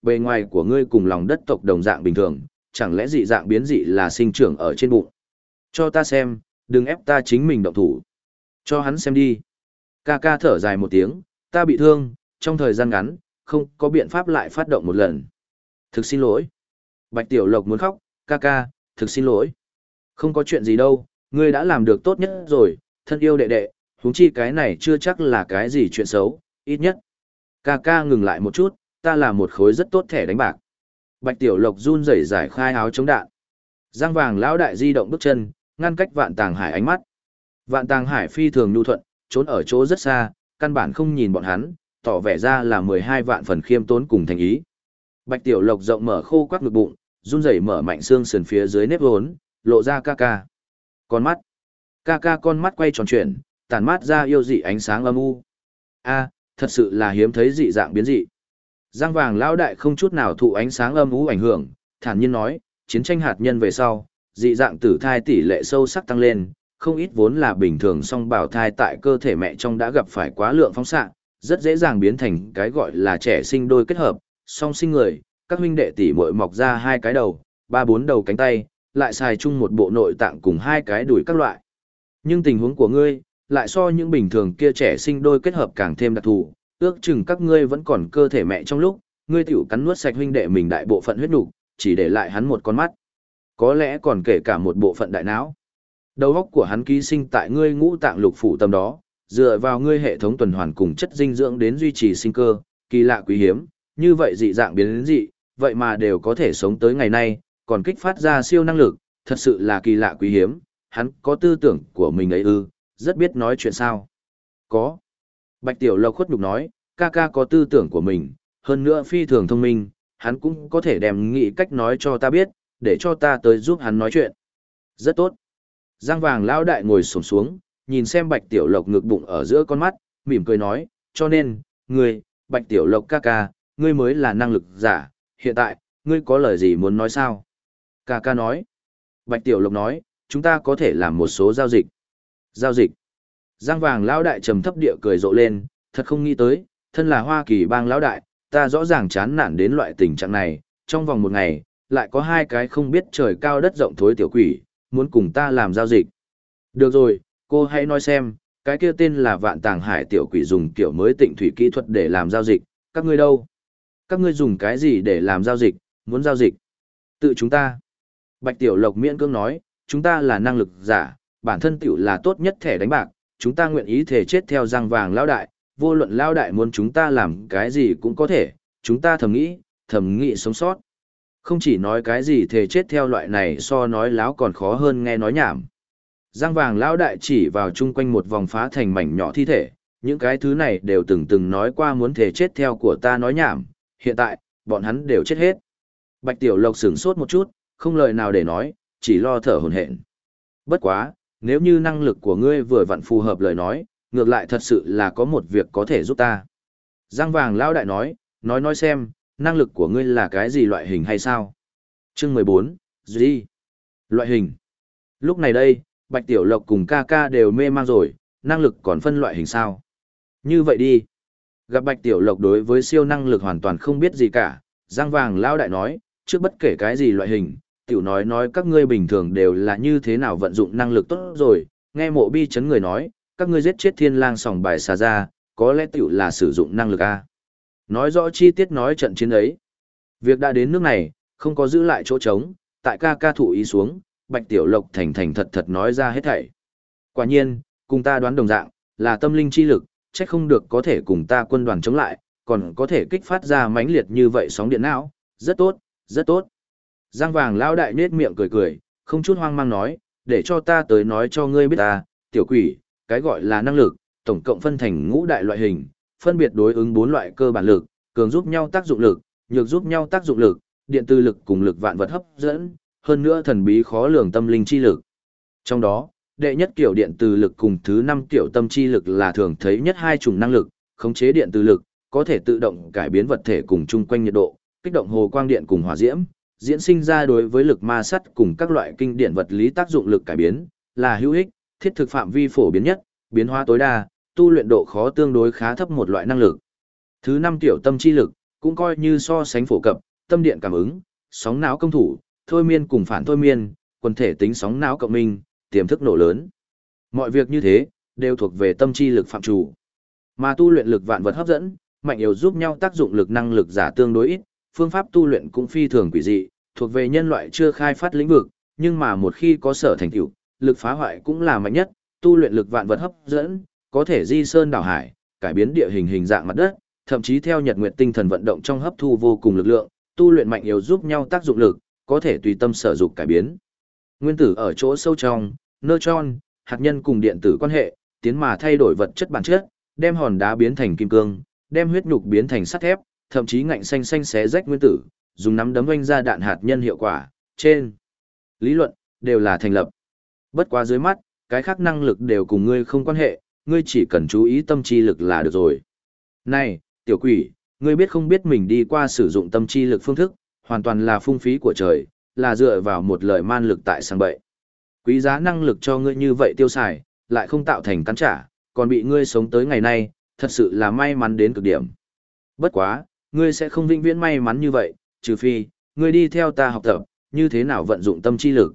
bề ngoài của ngươi cùng lòng đất tộc đồng dạng bình thường, chẳng lẽ dị dạng biến dị là sinh trưởng ở trên bụng? Cho ta xem, đừng ép ta chính mình động thủ. Cho hắn xem đi. Ca ca thở dài một tiếng, ta bị thương, trong thời gian ngắn, không có biện pháp lại phát động một lần. Thực xin lỗi. Bạch Tiểu Lộc muốn khóc, ca ca, thực xin lỗi. Không có chuyện gì đâu, ngươi đã làm được tốt nhất rồi, thân yêu đệ đệ, huống chi cái này chưa chắc là cái gì chuyện xấu, ít nhất. Ca ca ngừng lại một chút, ta là một khối rất tốt thẻ đánh bạc. Bạch Tiểu Lộc run rẩy giải khai áo chống đạn. Giang Vàng lão đại di động bước chân, ngăn cách Vạn Tàng Hải ánh mắt. Vạn Tàng Hải phi thường nhu thuận, trốn ở chỗ rất xa, căn bản không nhìn bọn hắn, tỏ vẻ ra là 12 vạn phần khiêm tốn cùng thành ý. Bạch Tiểu Lộc rộng mở khô quắc ngực bụng, run rẩy mở mạnh xương sườn phía dưới nếp vốn, lộ ra ca ca. Con mắt. Ca ca con mắt quay tròn chuyển, tàn mát ra yêu dị ánh sáng âm u. A, thật sự là hiếm thấy dị dạng biến dị. Giang Vàng lão đại không chút nào thụ ánh sáng âm u ảnh hưởng, thản nhiên nói, chiến tranh hạt nhân về sau, dị dạng tử thai tỷ lệ sâu sắc tăng lên, không ít vốn là bình thường song bào thai tại cơ thể mẹ trong đã gặp phải quá lượng phóng xạ, rất dễ dàng biến thành cái gọi là trẻ sinh đôi kết hợp, song sinh người, các huynh đệ tỷ muội mọc ra 2 cái đầu, 3-4 đầu cánh tay, lại xài chung một bộ nội tạng cùng 2 cái đùi các loại. Nhưng tình huống của ngươi, lại so những bình thường kia trẻ sinh đôi kết hợp càng thêm đặc thù, ước chừng các ngươi vẫn còn cơ thể mẹ trong lúc, ngươi tiểu cắn nuốt sạch huynh đệ mình đại bộ phận huyết nục, chỉ để lại hắn một con mắt. Có lẽ còn kể cả một bộ phận đại não. Đầu óc của hắn ký sinh tại ngươi ngũ tạng lục phủ tâm đó, dựa vào ngươi hệ thống tuần hoàn cùng chất dinh dưỡng đến duy trì sinh cơ, kỳ lạ quý hiếm, như vậy dị dạng biến đến dị, vậy mà đều có thể sống tới ngày nay, còn kích phát ra siêu năng lực, thật sự là kỳ lạ quý hiếm, hắn có tư tưởng của mình ấy ư, rất biết nói chuyện sao. Có. Bạch Tiểu Lộc khuất nhục nói, ca ca có tư tưởng của mình, hơn nữa phi thường thông minh, hắn cũng có thể đem nghĩ cách nói cho ta biết, để cho ta tới giúp hắn nói chuyện. Rất tốt. Giang Vàng lão đại ngồi xổm xuống, nhìn xem Bạch Tiểu Lộc ngực bụng ở giữa con mắt, mỉm cười nói, cho nên, ngươi, Bạch Tiểu Lộc ca ca, ngươi mới là năng lực giả, hiện tại, ngươi có lời gì muốn nói sao? Ca ca nói. Bạch Tiểu Lộc nói, chúng ta có thể làm một số giao dịch. Giao dịch. Giang Vàng lão đại trầm thấp địa cười rộ lên, thật không nghĩ tới, thân là Hoa Kỳ bang lão đại, ta rõ ràng chán nản đến loại tình trạng này, trong vòng một ngày, lại có 2 cái không biết trời cao đất rộng thối tiểu quỷ, muốn cùng ta làm giao dịch. Được rồi, cô hãy nói xem, cái kia tên là Vạn Tàng Hải tiểu quỷ dùng kiểu mới tịnh thủy kỹ thuật để làm giao dịch, các ngươi đâu? Các ngươi dùng cái gì để làm giao dịch, muốn giao dịch? Tự chúng ta. Bạch Tiểu Lộc miễn cưỡng nói, chúng ta là năng lực giả, bản thân tiểu là tốt nhất thẻ đánh bạc, chúng ta nguyện ý thể chết theo Giang Vàng lão đại, vô luận lão đại muốn chúng ta làm cái gì cũng có thể, chúng ta thầm nghĩ sống sót. Không chỉ nói cái gì thể chết theo loại này so nói láo còn khó hơn nghe nói nhảm. Giang Vàng lão đại chỉ vào chung quanh một vòng phá thành mảnh nhỏ thi thể, những cái thứ này đều từng nói qua muốn thể chết theo của ta nói nhảm, hiện tại, bọn hắn đều chết hết. Bạch Tiểu Lộc sửng sốt một chút, không lời nào để nói, chỉ lo thở hổn hển. Bất quá, nếu như năng lực của ngươi vừa vặn phù hợp lời nói, ngược lại thật sự là có một việc có thể giúp ta. Giang Vàng lão đại nói xem, năng lực của ngươi là cái gì loại hình hay sao? Chương 14, gì? Loại hình. Lúc này đây, Bạch Tiểu Lộc cùng ca ca đều mê mang rồi, năng lực còn phân loại hình sao? Như vậy đi. Gặp Bạch Tiểu Lộc đối với siêu năng lực hoàn toàn không biết gì cả, Giang Vàng lão đại nói, trước bất kể cái gì loại hình, tiểu nói các ngươi bình thường đều là như thế nào vận dụng năng lực tốt rồi, nghe Mộ Bi chấn người nói, các ngươi giết chết thiên lang sòng bài xà ra, có lẽ tiểu là sử dụng năng lực A. Nói rõ chi tiết nói trận chiến ấy. Việc đã đến nước này, không có giữ lại chỗ trống, tại ca ca thụ ý xuống, Bạch Tiểu Lộc thành thật nói ra hết thảy. Quả nhiên, cùng ta đoán đồng dạng, là tâm linh chi lực, chắc không được có thể cùng ta quân đoàn chống lại, còn có thể kích phát ra mãnh liệt như vậy sóng điện não, rất tốt, rất tốt. Giang Vàng lão đại nết miệng cười, không chút hoang mang nói, để cho ta tới nói cho ngươi biết ta, tiểu quỷ, cái gọi là năng lực, tổng cộng phân thành ngũ đại loại hình, phân biệt đối ứng 4 loại cơ bản lực, cường giúp nhau tác dụng lực, nhược giúp nhau tác dụng lực, điện từ lực cùng lực vạn vật hấp dẫn, hơn nữa thần bí khó lường tâm linh chi lực. Trong đó, đệ nhất kiểu điện từ lực cùng thứ 5 kiểu tâm chi lực là thường thấy nhất 2 chủng năng lực, khống chế điện từ lực, có thể tự động cải biến vật thể cùng chung quanh nhiệt độ, kích động hồ quang điện cùng hỏa diễm, diễn sinh ra đối với lực ma sắt cùng các loại kinh điển vật lý tác dụng lực cải biến, là hữu ích, thiết thực phạm vi phổ biến nhất, biến hóa tối đa, tu luyện độ khó tương đối khá thấp một loại năng lực. Thứ 5 tiểu tâm chi lực, Cũng coi như so sánh phổ cập, tâm điện cảm ứng, sóng não công thủ, thôi miên cùng phản thôi miên, quần thể tính sóng não cộng minh, tiềm thức nổ lớn. Mọi việc như thế, đều thuộc về tâm chi lực phạm chủ. Mà tu luyện lực vạn vật hấp dẫn, mạnh yếu giúp nhau tác dụng lực năng lực giả tương đối ít, phương pháp tu luyện cũng phi thường quỷ dị, thuộc về nhân loại chưa khai phát lĩnh vực, nhưng mà một khi có sở thành tựu, lực phá hoại cũng là mạnh nhất, tu luyện lực vạn vật hấp dẫn, có thể di sơn đảo hải, cải biến địa hình hình dạng mặt đất, thậm chí theo nhật nguyệt tinh thần vận động trong hấp thu vô cùng lực lượng, tu luyện mạnh yếu giúp nhau tác dụng lực, có thể tùy tâm sở dục cải biến. Nguyên tử ở chỗ sâu trong, neutron, hạt nhân cùng điện tử quan hệ, tiến mà thay đổi vật chất bản chất, đem hòn đá biến thành kim cương, đem huyết nhục biến thành sắt thép, thậm chí ngạnh xanh xanh xé rách nguyên tử, dùng nắm đấm vênh ra đạn hạt nhân hiệu quả, trên lý luận đều là thành lập. Bất quá dưới mắt, cái khác năng lực đều cùng ngươi không quan hệ, ngươi chỉ cần chú ý tâm chi lực là được rồi. Này, tiểu quỷ, ngươi biết không biết mình đi qua sử dụng tâm chi lực phương thức, hoàn toàn là phung phí của trời, là dựa vào một lời man lực tại sang bậy. Quý giá năng lực cho ngươi như vậy tiêu xài, lại không tạo thành cắn trả, còn bị ngươi sống tới ngày nay, thật sự là may mắn đến cực điểm. Bất quá, ngươi sẽ không vĩnh viễn may mắn như vậy, trừ phi, ngươi đi theo ta học tập, như thế nào vận dụng tâm chi lực.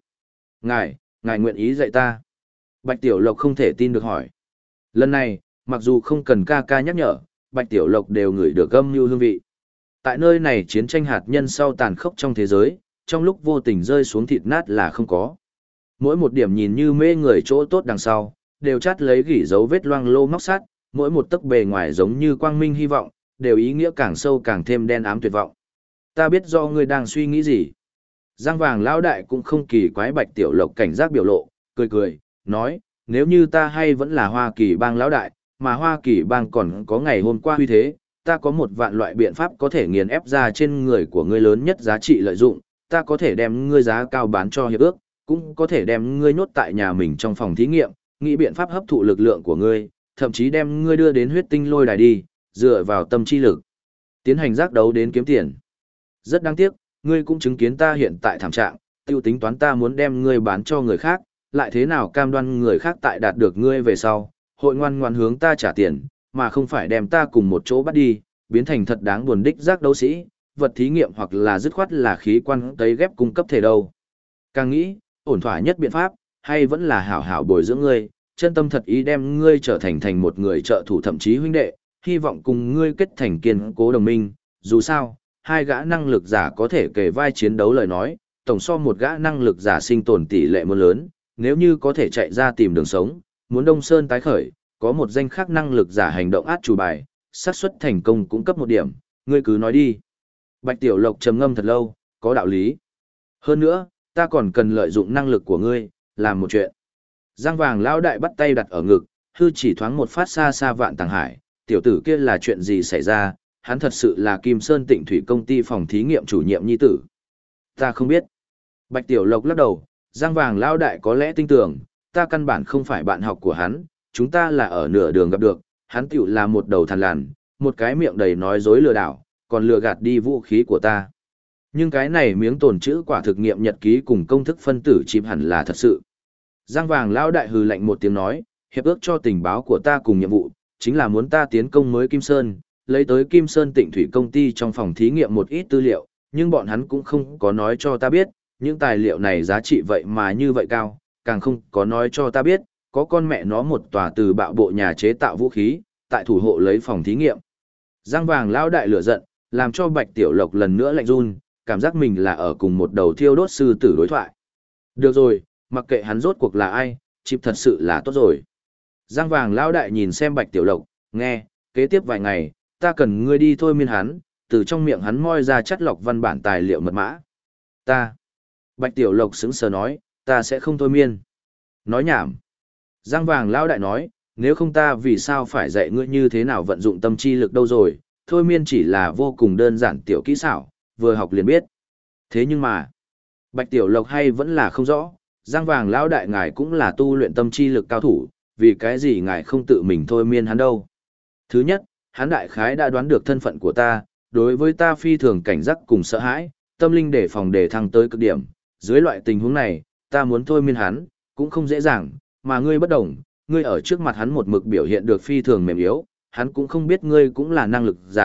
Ngài nguyện ý dạy ta. Bạch Tiểu Lộc không thể tin được hỏi. Lần này, mặc dù không cần ca ca nhắc nhở, Bạch Tiểu Lộc đều ngửi được âm mưu hương vị. Tại nơi này chiến tranh hạt nhân sau tàn khốc trong thế giới, trong lúc vô tình rơi xuống thịt nát là không có. Mỗi một điểm nhìn như mê người chỗ tốt đằng sau, đều chát lấy gỉ dấu vết loang lô móc sắt, mỗi một tấc bề ngoài giống như quang minh hy vọng, đều ý nghĩa càng sâu càng thêm đen ám tuyệt vọng. Ta biết do ngươi đang suy nghĩ gì. Giang vàng lão đại cũng không kỳ quái Bạch Tiểu Lộc cảnh giác biểu lộ, cười cười, nói, nếu như ta hay vẫn là Hoa Kỳ bang lão đại, mà Hoa Kỳ bang còn có ngày hôm qua huy thế, ta có một vạn loại biện pháp có thể nghiền ép ra trên người của ngươi lớn nhất giá trị lợi dụng, ta có thể đem ngươi giá cao bán cho hiệp ước, cũng có thể đem ngươi nhốt tại nhà mình trong phòng thí nghiệm, nghĩ biện pháp hấp thụ lực lượng của ngươi, thậm chí đem ngươi đưa đến huyết tinh lôi đài đi, dựa vào tâm chi lực, tiến hành giác đấu đến kiếm tiền. Rất đáng tiếc, ngươi cũng chứng kiến ta hiện tại thảm trạng, tiêu tính toán ta muốn đem ngươi bán cho người khác, lại thế nào cam đoan người khác tại đạt được ngươi về sau, hội ngoan ngoan hướng ta trả tiền, mà không phải đem ta cùng một chỗ bắt đi, biến thành thật đáng buồn đích giác đấu sĩ, vật thí nghiệm hoặc là dứt khoát là khí quan tấy ghép cung cấp thể đâu. Càng nghĩ, ổn thỏa nhất biện pháp, hay vẫn là hảo hảo bồi dưỡng ngươi, chân tâm thật ý đem ngươi trở thành một người trợ thủ thậm chí huynh đệ, hy vọng cùng ngươi kết thành kiên cố đồng minh, dù sao, hai gã năng lực giả có thể kề vai chiến đấu lời nói, tổng so một gã năng lực giả sinh tồn tỷ lệ muốn lớn, nếu như có thể chạy ra tìm đường sống, muốn Đông Sơn tái khởi, có một danh khác năng lực giả hành động át chủ bài, xác suất thành công cũng cấp một điểm, ngươi cứ nói đi. Bạch Tiểu Lộc trầm ngâm thật lâu, có đạo lý. Hơn nữa, ta còn cần lợi dụng năng lực của ngươi, làm một chuyện. Giang vàng lão đại bắt tay đặt ở ngực, hư chỉ thoáng một phát xa xa vạn tàng hải, tiểu tử kia là chuyện gì xảy ra, hắn thật sự là Kim Sơn Tịnh Thủy công ty phòng thí nghiệm chủ nhiệm nhi tử. Ta không biết. Bạch Tiểu Lộc lắc đầu, Giang vàng lão đại có lẽ tin tưởng, ta căn bản không phải bạn học của hắn, chúng ta là ở nửa đường gặp được, hắn tiểu là một đầu thằn lằn, một cái miệng đầy nói dối lừa đảo, còn lừa gạt đi vũ khí của ta. Nhưng cái này miếng tồn chữ quả thực nghiệm nhật ký cùng công thức phân tử chìm hẳn là thật sự. Giang vàng lão đại hừ lạnh một tiếng nói, hiệp ước cho tình báo của ta cùng nhiệm vụ, chính là muốn ta tiến công mới Kim Sơn, lấy tới Kim Sơn Tịnh Thủy công ty trong phòng thí nghiệm một ít tư liệu, nhưng bọn hắn cũng không có nói cho ta biết, những tài liệu này giá trị vậy mà như vậy cao, càng không có nói cho ta biết, có con mẹ nó một tòa từ bạo bộ nhà chế tạo vũ khí, tại thủ hộ lấy phòng thí nghiệm. Giang vàng lão đại lửa giận, làm cho Bạch Tiểu Lộc lần nữa lạnh run, cảm giác mình là ở cùng một đầu thiêu đốt sư tử đối thoại. Được rồi, mặc kệ hắn rốt cuộc là ai, chịp thật sự là tốt rồi. Giang vàng lão đại nhìn xem Bạch Tiểu Lộc, nghe, kế tiếp vài ngày, ta cần ngươi đi thôi miên hắn, từ trong miệng hắn moi ra chất lọc văn bản tài liệu mật mã. Ta. Bạch Tiểu Lộc sững sờ nói, ta sẽ không thôi miên. Nói nhảm. Giang vàng lão đại nói, nếu không ta vì sao phải dạy ngươi như thế nào vận dụng tâm chi lực đâu rồi, thôi miên chỉ là vô cùng đơn giản tiểu kỹ xảo, vừa học liền biết. Thế nhưng mà, Bạch Tiểu Lộc hay vẫn là không rõ, Giang vàng lão đại ngài cũng là tu luyện tâm chi lực cao thủ, vì cái gì ngài không tự mình thôi miên hắn đâu. Thứ nhất, hắn đại khái đã đoán được thân phận của ta, đối với ta phi thường cảnh giác cùng sợ hãi, tâm linh đề phòng đề thăng tới cực điểm. Dưới loại tình huống này, ta muốn thôi miên hắn, cũng không dễ dàng, mà ngươi bất đồng, ngươi ở trước mặt hắn một mực biểu hiện được phi thường mềm yếu, hắn cũng không biết ngươi cũng là năng lực giả,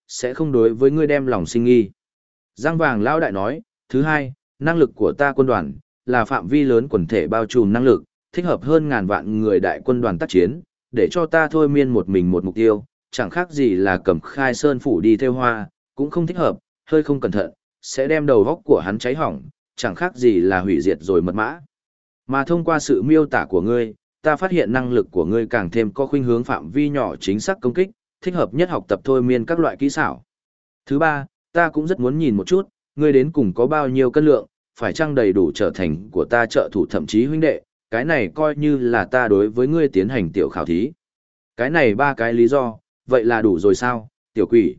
sẽ không đối với ngươi đem lòng sinh nghi. Giang vàng lão đại nói, thứ hai, năng lực của ta quân đoàn, là phạm vi lớn quần thể bao trùm năng lực, thích hợp hơn ngàn vạn người đại quân đoàn tác chiến, để cho ta thôi miên một mình một mục tiêu, chẳng khác gì là cầm khai sơn phủ đi theo hoa, cũng không thích hợp, hơi không cẩn thận, sẽ đem đầu góc của hắn cháy hỏng, chẳng khác gì là hủy diệt rồi mật mã. Mà thông qua sự miêu tả của ngươi, ta phát hiện năng lực của ngươi càng thêm có khuynh hướng phạm vi nhỏ chính xác công kích, thích hợp nhất học tập thôi miên các loại kỹ xảo. Thứ ba, ta cũng rất muốn nhìn một chút, ngươi đến cùng có bao nhiêu cân lượng, phải chăng đầy đủ trở thành của ta trợ thủ thậm chí huynh đệ, cái này coi như là ta đối với ngươi tiến hành tiểu khảo thí. Cái này ba cái lý do, vậy là đủ rồi sao, tiểu quỷ?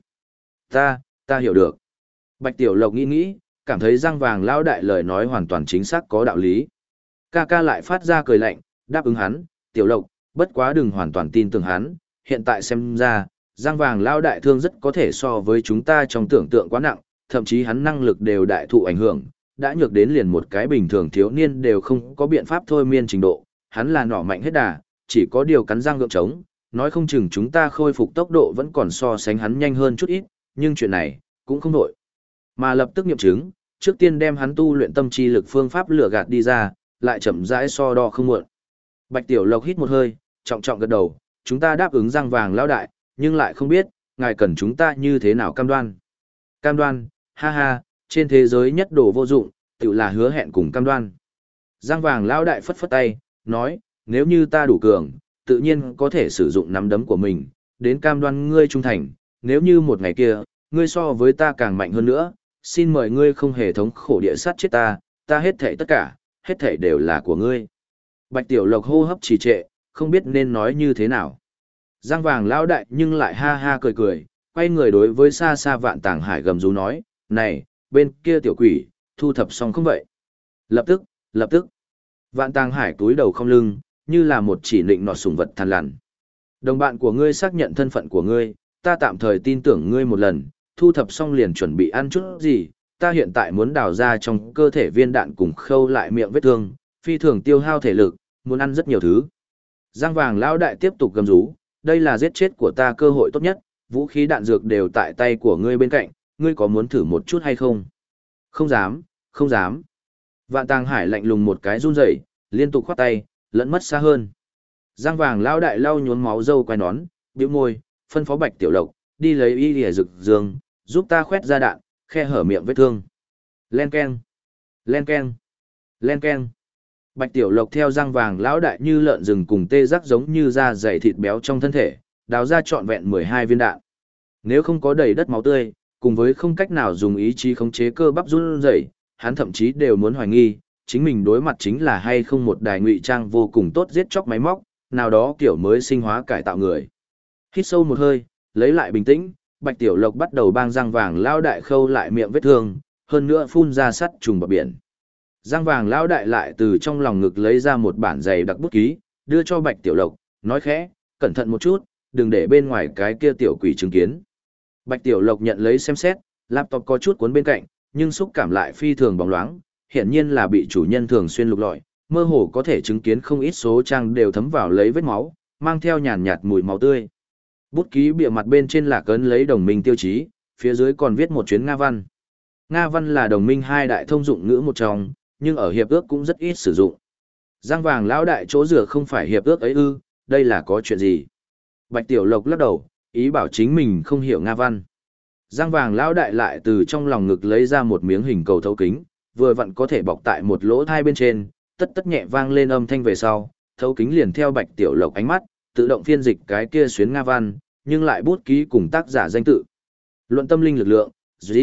Ta hiểu được. Bạch Tiểu Lộc nghĩ nghĩ, cảm thấy Giang vàng lão đại lời nói hoàn toàn chính xác có đạo lý. Ca ca lại phát ra cười lạnh, đáp ứng hắn, Tiểu Lộc, bất quá đừng hoàn toàn tin tưởng hắn, hiện tại xem ra, Giang vàng lão đại thương rất có thể so với chúng ta trong tưởng tượng quá nặng, thậm chí hắn năng lực đều đại thụ ảnh hưởng, đã nhược đến liền một cái bình thường thiếu niên đều không có biện pháp thôi miên trình độ, hắn là nỏ mạnh hết đà, chỉ có điều cắn răng gượng chống, nói không chừng chúng ta khôi phục tốc độ vẫn còn so sánh hắn nhanh hơn chút ít, nhưng chuyện này, cũng không nổi. Mà lập tức nghiệm chứng, trước tiên đem hắn tu luyện tâm chi lực phương pháp lửa gạt đi ra, lại chậm rãi so đo không muộn. Bạch Tiểu Lộc hít một hơi, trọng trọng gật đầu, chúng ta đáp ứng Giang vàng lão đại, nhưng lại không biết, ngài cần chúng ta như thế nào cam đoan. Cam đoan, ha ha, trên thế giới nhất đồ vô dụng, tự là hứa hẹn cùng cam đoan. Giang vàng lão đại phất phất tay, nói, nếu như ta đủ cường, tự nhiên có thể sử dụng nắm đấm của mình, đến cam đoan ngươi trung thành, nếu như một ngày kia, ngươi so với ta càng mạnh hơn nữa, xin mời ngươi không hề thống khổ địa sát chết ta hết thảy tất cả, hết thảy đều là của ngươi. Bạch Tiểu Lộc hô hấp trì trệ, không biết nên nói như thế nào. Giang vàng lão đại nhưng lại ha ha cười cười, quay người đối với xa xa Vạn Tàng Hải gầm rú nói, này, bên kia tiểu quỷ, thu thập xong không vậy? Lập tức, Vạn Tàng Hải túi đầu không lưng, như là một chỉ nịnh nọt sủng vật than lằn. Đồng bạn của ngươi xác nhận thân phận của ngươi, ta tạm thời tin tưởng ngươi một lần, thu thập xong liền chuẩn bị ăn chút gì, ta hiện tại muốn đào ra trong cơ thể viên đạn cùng khâu lại miệng vết thương, phi thường tiêu hao thể lực, muốn ăn rất nhiều thứ. Giang vàng lão đại tiếp tục gầm rú, đây là giết chết của ta cơ hội tốt nhất, vũ khí đạn dược đều tại tay của ngươi bên cạnh, ngươi có muốn thử một chút hay không? Không dám, không dám. Vạn Tàng Hải lạnh lùng một cái run rẩy, liên tục khoát tay, lẫn mất xa hơn. Giang vàng lão đại lau nhuốm máu râu quai nón, bĩu môi, phân phó Bạch Tiểu Lộc, đi lấy y lìa rực dương, giúp ta khoét ra đạn, khe hở miệng vết thương. Len keng, len keng, len keng. Bạch Tiểu Lộc theo Giang vàng lão đại như lợn rừng cùng tê giác giống như da dày thịt béo trong thân thể, đào ra trọn vẹn 12 viên đạn. Nếu không có đầy đất máu tươi, cùng với không cách nào dùng ý chí khống chế cơ bắp run rẩy, hắn thậm chí đều muốn hoài nghi, chính mình đối mặt chính là hay không một đài ngụy trang vô cùng tốt giết chóc máy móc, nào đó kiểu mới sinh hóa cải tạo người. Hít sâu một hơi, lấy lại bình tĩnh, Bạch Tiểu Lộc bắt đầu bang Giang vàng lão đại khâu lại miệng vết thương, hơn nữa phun ra sắt trùng bờ biển. Giang vàng lão đại lại từ trong lòng ngực lấy ra một bản dày đặc bút ký, đưa cho Bạch Tiểu Lộc, nói khẽ, cẩn thận một chút, đừng để bên ngoài cái kia tiểu quỷ chứng kiến. Bạch Tiểu Lộc nhận lấy xem xét, laptop có chút cuốn bên cạnh, nhưng xúc cảm lại phi thường bóng loáng, hiển nhiên là bị chủ nhân thường xuyên lục lọi, mơ hồ có thể chứng kiến không ít số trang đều thấm vào lấy vết máu, mang theo nhàn nhạt mùi máu tươi. Bút ký bìa mặt bên trên là cấn lấy đồng minh tiêu chí, phía dưới còn viết một chuyến Nga văn. Nga văn là đồng minh hai đại thông dụng ngữ một trong, nhưng ở hiệp ước cũng rất ít sử dụng. Giang vàng lão đại chỗ rửa không phải hiệp ước ấy ư, đây là có chuyện gì? Bạch Tiểu Lộc lắc đầu, ý bảo chính mình không hiểu Nga văn. Giang vàng lão đại lại từ trong lòng ngực lấy ra một miếng hình cầu thấu kính, vừa vặn có thể bọc tại một lỗ thai bên trên, tất tất nhẹ vang lên âm thanh về sau, thấu kính liền theo Bạch Tiểu Lộc ánh mắt, tự động phiên dịch cái kia xuyến Nga văn, nhưng lại bút ký cùng tác giả danh tự. Luận tâm linh lực lượng, G.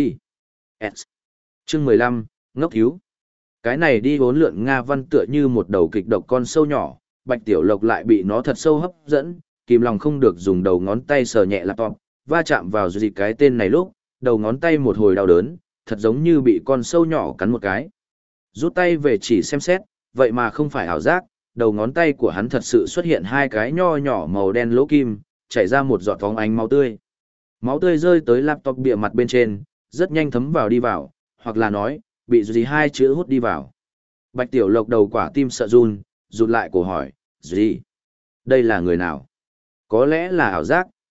S. Chương 15, ngốc thiếu. Cái này đi vốn lượn Nga văn tựa như một đầu kịch độc con sâu nhỏ, Bạch Tiểu Lộc lại bị nó thật sâu hấp dẫn, kìm lòng không được dùng đầu ngón tay sờ nhẹ laptop, va chạm vào gì cái tên này lúc, đầu ngón tay một hồi đau đớn, thật giống như bị con sâu nhỏ cắn một cái. Rút tay về chỉ xem xét, vậy mà không phải ảo giác, đầu ngón tay của hắn thật sự xuất hiện hai cái nho nhỏ màu đen lỗ kim, chảy ra một giọt phóng ánh máu tươi. Máu tươi rơi tới laptop bìa mặt bên trên, rất nhanh thấm vào đi vào, hoặc là nói, bị gì hai chữ hút đi vào. Bạch Tiểu Lộc đầu quả tim sợ run, rụt lại cổ hỏi, gì? Đây là người nào? Có lẽ là ảo giác,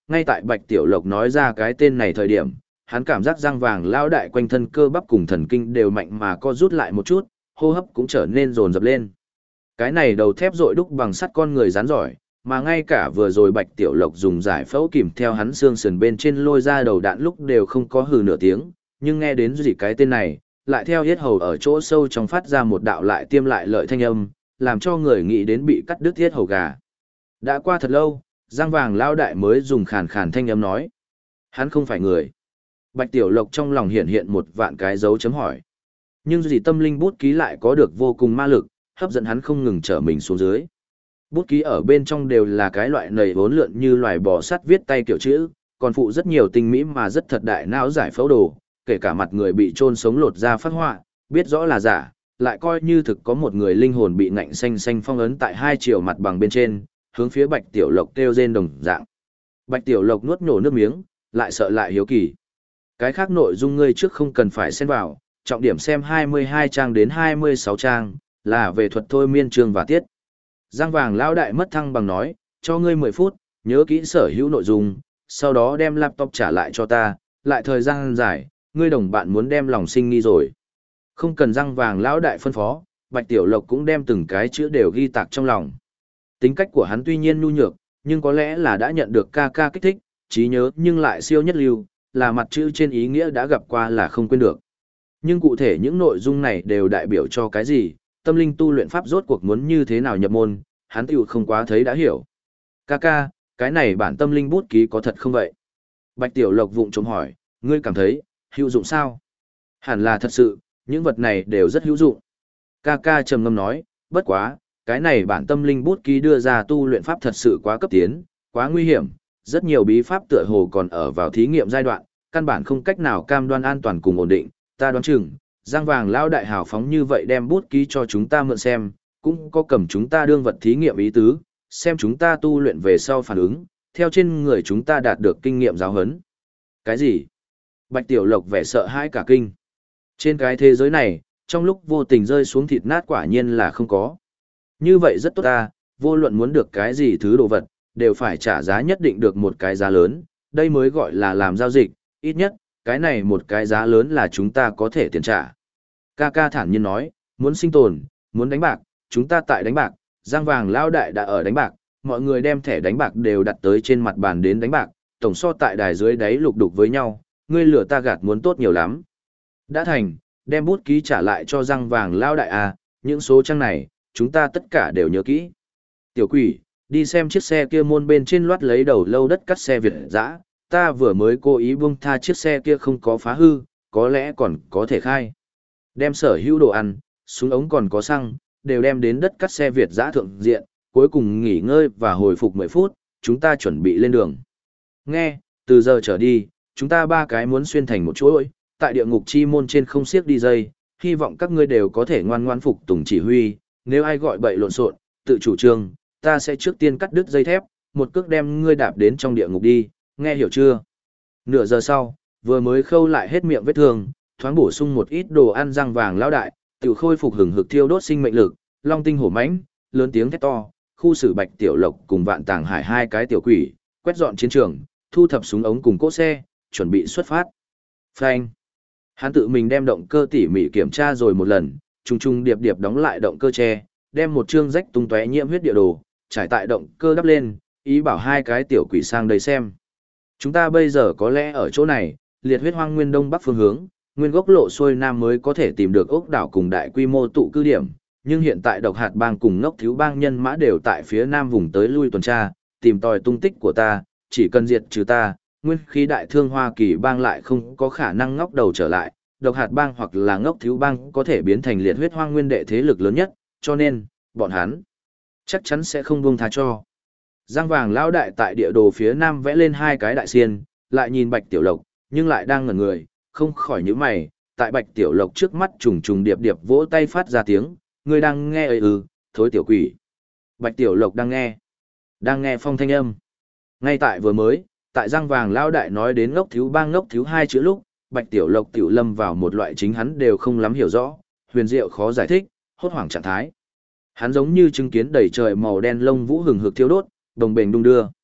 ngay tại Bạch Tiểu Lộc nói ra cái tên này thời điểm, hắn cảm giác răng vàng lão đại quanh thân cơ bắp cùng thần kinh đều mạnh mà co rút lại một chút, hô hấp cũng trở nên dồn dập lên. Cái này đầu thép rội đúc bằng sắt con người rắn giỏi, mà ngay cả vừa rồi Bạch Tiểu Lộc dùng giải phẫu kìm theo hắn xương sườn bên trên lôi ra đầu đạn lúc đều không có hừ nửa tiếng, nhưng nghe đến gì cái tên này, lại theo yết hầu ở chỗ sâu trong phát ra một đạo lại tiêm lại lợi thanh âm, làm cho người nghĩ đến bị cắt đứt yết hầu gà. Đã qua thật lâu, răng vàng lao đại mới dùng khàn khàn thanh âm nói. Hắn không phải người. Bạch Tiểu Lộc trong lòng hiện hiện một vạn cái dấu chấm hỏi. Nhưng gì tâm linh bút ký lại có được vô cùng ma lực, hấp dẫn hắn không ngừng trở mình xuống dưới. Bút ký ở bên trong đều là cái loại nầy vốn lượn như loài bò sắt viết tay kiểu chữ, còn phụ rất nhiều tinh mỹ mà rất thật đại não giải phẫu đồ, kể cả mặt người bị chôn sống lột ra phát họa, biết rõ là giả, lại coi như thực có một người linh hồn bị ngạnh xanh xanh phong ấn tại hai chiều mặt bằng bên trên, hướng phía Bạch Tiểu Lộc kêu rên đồng dạng. Bạch Tiểu Lộc nuốt nhổ nước miếng, lại sợ lại hiếu kỳ. Cái khác nội dung ngươi trước không cần phải xen vào, trọng điểm xem 22 trang đến 26 trang, là về thuật thôi miên chương và tiết. Giang vàng lão đại mất thăng bằng nói, cho ngươi 10 phút, nhớ kỹ sở hữu nội dung, sau đó đem laptop trả lại cho ta, lại thời gian dài, ngươi đồng bạn muốn đem lòng sinh nghi rồi. Không cần răng vàng lão đại phân phó, Bạch Tiểu Lộc cũng đem từng cái chữ đều ghi tạc trong lòng. Tính cách của hắn tuy nhiên nhu nhược, nhưng có lẽ là đã nhận được ca ca kích thích, trí nhớ nhưng lại siêu nhất lưu, là mặt chữ trên ý nghĩa đã gặp qua là không quên được. Nhưng cụ thể những nội dung này đều đại biểu cho cái gì, tâm linh tu luyện pháp rốt cuộc muốn như thế nào nhập môn, hắn tiểu không quá thấy đã hiểu. Ca ca, cái này bản tâm linh bút ký có thật không vậy? Bạch Tiểu Lộc vụng trộm hỏi, ngươi cảm thấy, hữu dụng sao? Hẳn là thật sự, những vật này đều rất hữu dụng. Ca ca trầm ngâm nói, bất quá, cái này bản tâm linh bút ký đưa ra tu luyện pháp thật sự quá cấp tiến, quá nguy hiểm, rất nhiều bí pháp tựa hồ còn ở vào thí nghiệm giai đoạn, căn bản không cách nào cam đoan an toàn cùng ổn định, ta đoán chừng, Giang vàng lão đại hào phóng như vậy đem bút ký cho chúng ta mượn xem, cũng có cầm chúng ta đương vật thí nghiệm ý tứ, xem chúng ta tu luyện về sau phản ứng, theo trên người chúng ta đạt được kinh nghiệm giáo huấn. Cái gì? Bạch Tiểu Lộc vẻ sợ hãi cả kinh. Trên cái thế giới này, trong lúc vô tình rơi xuống thịt nát quả nhiên là không có. Như vậy rất tốt ta, vô luận muốn được cái gì thứ đồ vật, đều phải trả giá nhất định được một cái giá lớn, đây mới gọi là làm giao dịch, ít nhất, cái này một cái giá lớn là chúng ta có thể tiền trả. Ca ca thản nhiên nói, muốn sinh tồn, muốn đánh bạc, chúng ta tại đánh bạc, Giang vàng lao đại đã ở đánh bạc, mọi người đem thẻ đánh bạc đều đặt tới trên mặt bàn đến đánh bạc, tổng so tại đài dưới đáy lục đục với nhau, ngươi lừa ta gạt muốn tốt nhiều lắm. Đã thành, đem bút ký trả lại cho Giang vàng lao đại à, những số trang này, chúng ta tất cả đều nhớ kỹ. Tiểu quỷ, đi xem chiếc xe kia môn bên trên loát lấy đầu lâu đất cắt xe Việt dã, ta vừa mới cố ý buông tha chiếc xe kia không có phá hư, có lẽ còn có thể khai. Đem sở hữu đồ ăn, súng ống còn có xăng, đều đem đến đất cắt xe Việt dã thượng diện, cuối cùng nghỉ ngơi và hồi phục 10 phút, chúng ta chuẩn bị lên đường. Nghe, từ giờ trở đi, chúng ta ba cái muốn xuyên thành một chuỗi, tại địa ngục chi môn trên không xiếc đi dây, hy vọng các ngươi đều có thể ngoan ngoan phục tùng chỉ huy, nếu ai gọi bậy lộn xộn, tự chủ trương, ta sẽ trước tiên cắt đứt dây thép, một cước đem ngươi đạp đến trong địa ngục đi, nghe hiểu chưa? Nửa giờ sau, vừa mới khâu lại hết miệng vết thương, thoáng bổ sung một ít đồ ăn răng vàng lão đại, tự khôi phục hừng hực thiêu đốt sinh mệnh lực, long tinh hổ mãnh, lớn tiếng thét to, khu xử Bạch Tiểu Lộc cùng Vạn Tàng Hải hai cái tiểu quỷ, quét dọn chiến trường, thu thập súng ống cùng cỗ xe, chuẩn bị xuất phát. Phanh. Hắn tự mình đem động cơ tỉ mỉ kiểm tra rồi một lần, trùng trùng điệp điệp đóng lại động cơ che, đem một chương rách tung tóe nhiễm huyết địa đồ, trải tại động cơ đắp lên, ý bảo hai cái tiểu quỷ sang đây xem. Chúng ta bây giờ có lẽ ở chỗ này, liệt huyết hoang nguyên đông bắc phương hướng, nguyên gốc lộ xuôi nam mới có thể tìm được ốc đảo cùng đại quy mô tụ cư điểm, nhưng hiện tại độc hạt bang cùng ngốc thiếu bang nhân mã đều tại phía nam vùng tới lui tuần tra, tìm tòi tung tích của ta, chỉ cần diệt trừ ta, nguyên khí đại thương Hoa Kỳ bang lại không có khả năng ngóc đầu trở lại, độc hạt bang hoặc là ngốc thiếu bang có thể biến thành liệt huyết hoang nguyên đệ thế lực lớn nhất, cho nên, bọn hắn chắc chắn sẽ không buông tha cho. Giang vàng lão đại tại địa đồ phía nam vẽ lên hai cái đại xiên, lại nhìn Bạch Tiểu Lộc, nhưng lại đang ngẩn người, không khỏi nhíu mày, tại Bạch Tiểu Lộc trước mắt trùng trùng điệp điệp vỗ tay phát ra tiếng, ngươi đang nghe ấy ư, thối tiểu quỷ. Bạch Tiểu Lộc đang nghe phong thanh âm. Ngay tại vừa mới, tại Giang vàng lão đại nói đến ngốc thiếu hai chữ lúc, Bạch Tiểu Lộc tiểu lâm vào một loại chính hắn đều không lắm hiểu rõ, huyền diệu khó giải thích, hốt hoảng trạng thái. Hắn giống như chứng kiến đầy trời màu đen lông vũ hừng hực thiêu đốt, đồng bền đung đưa.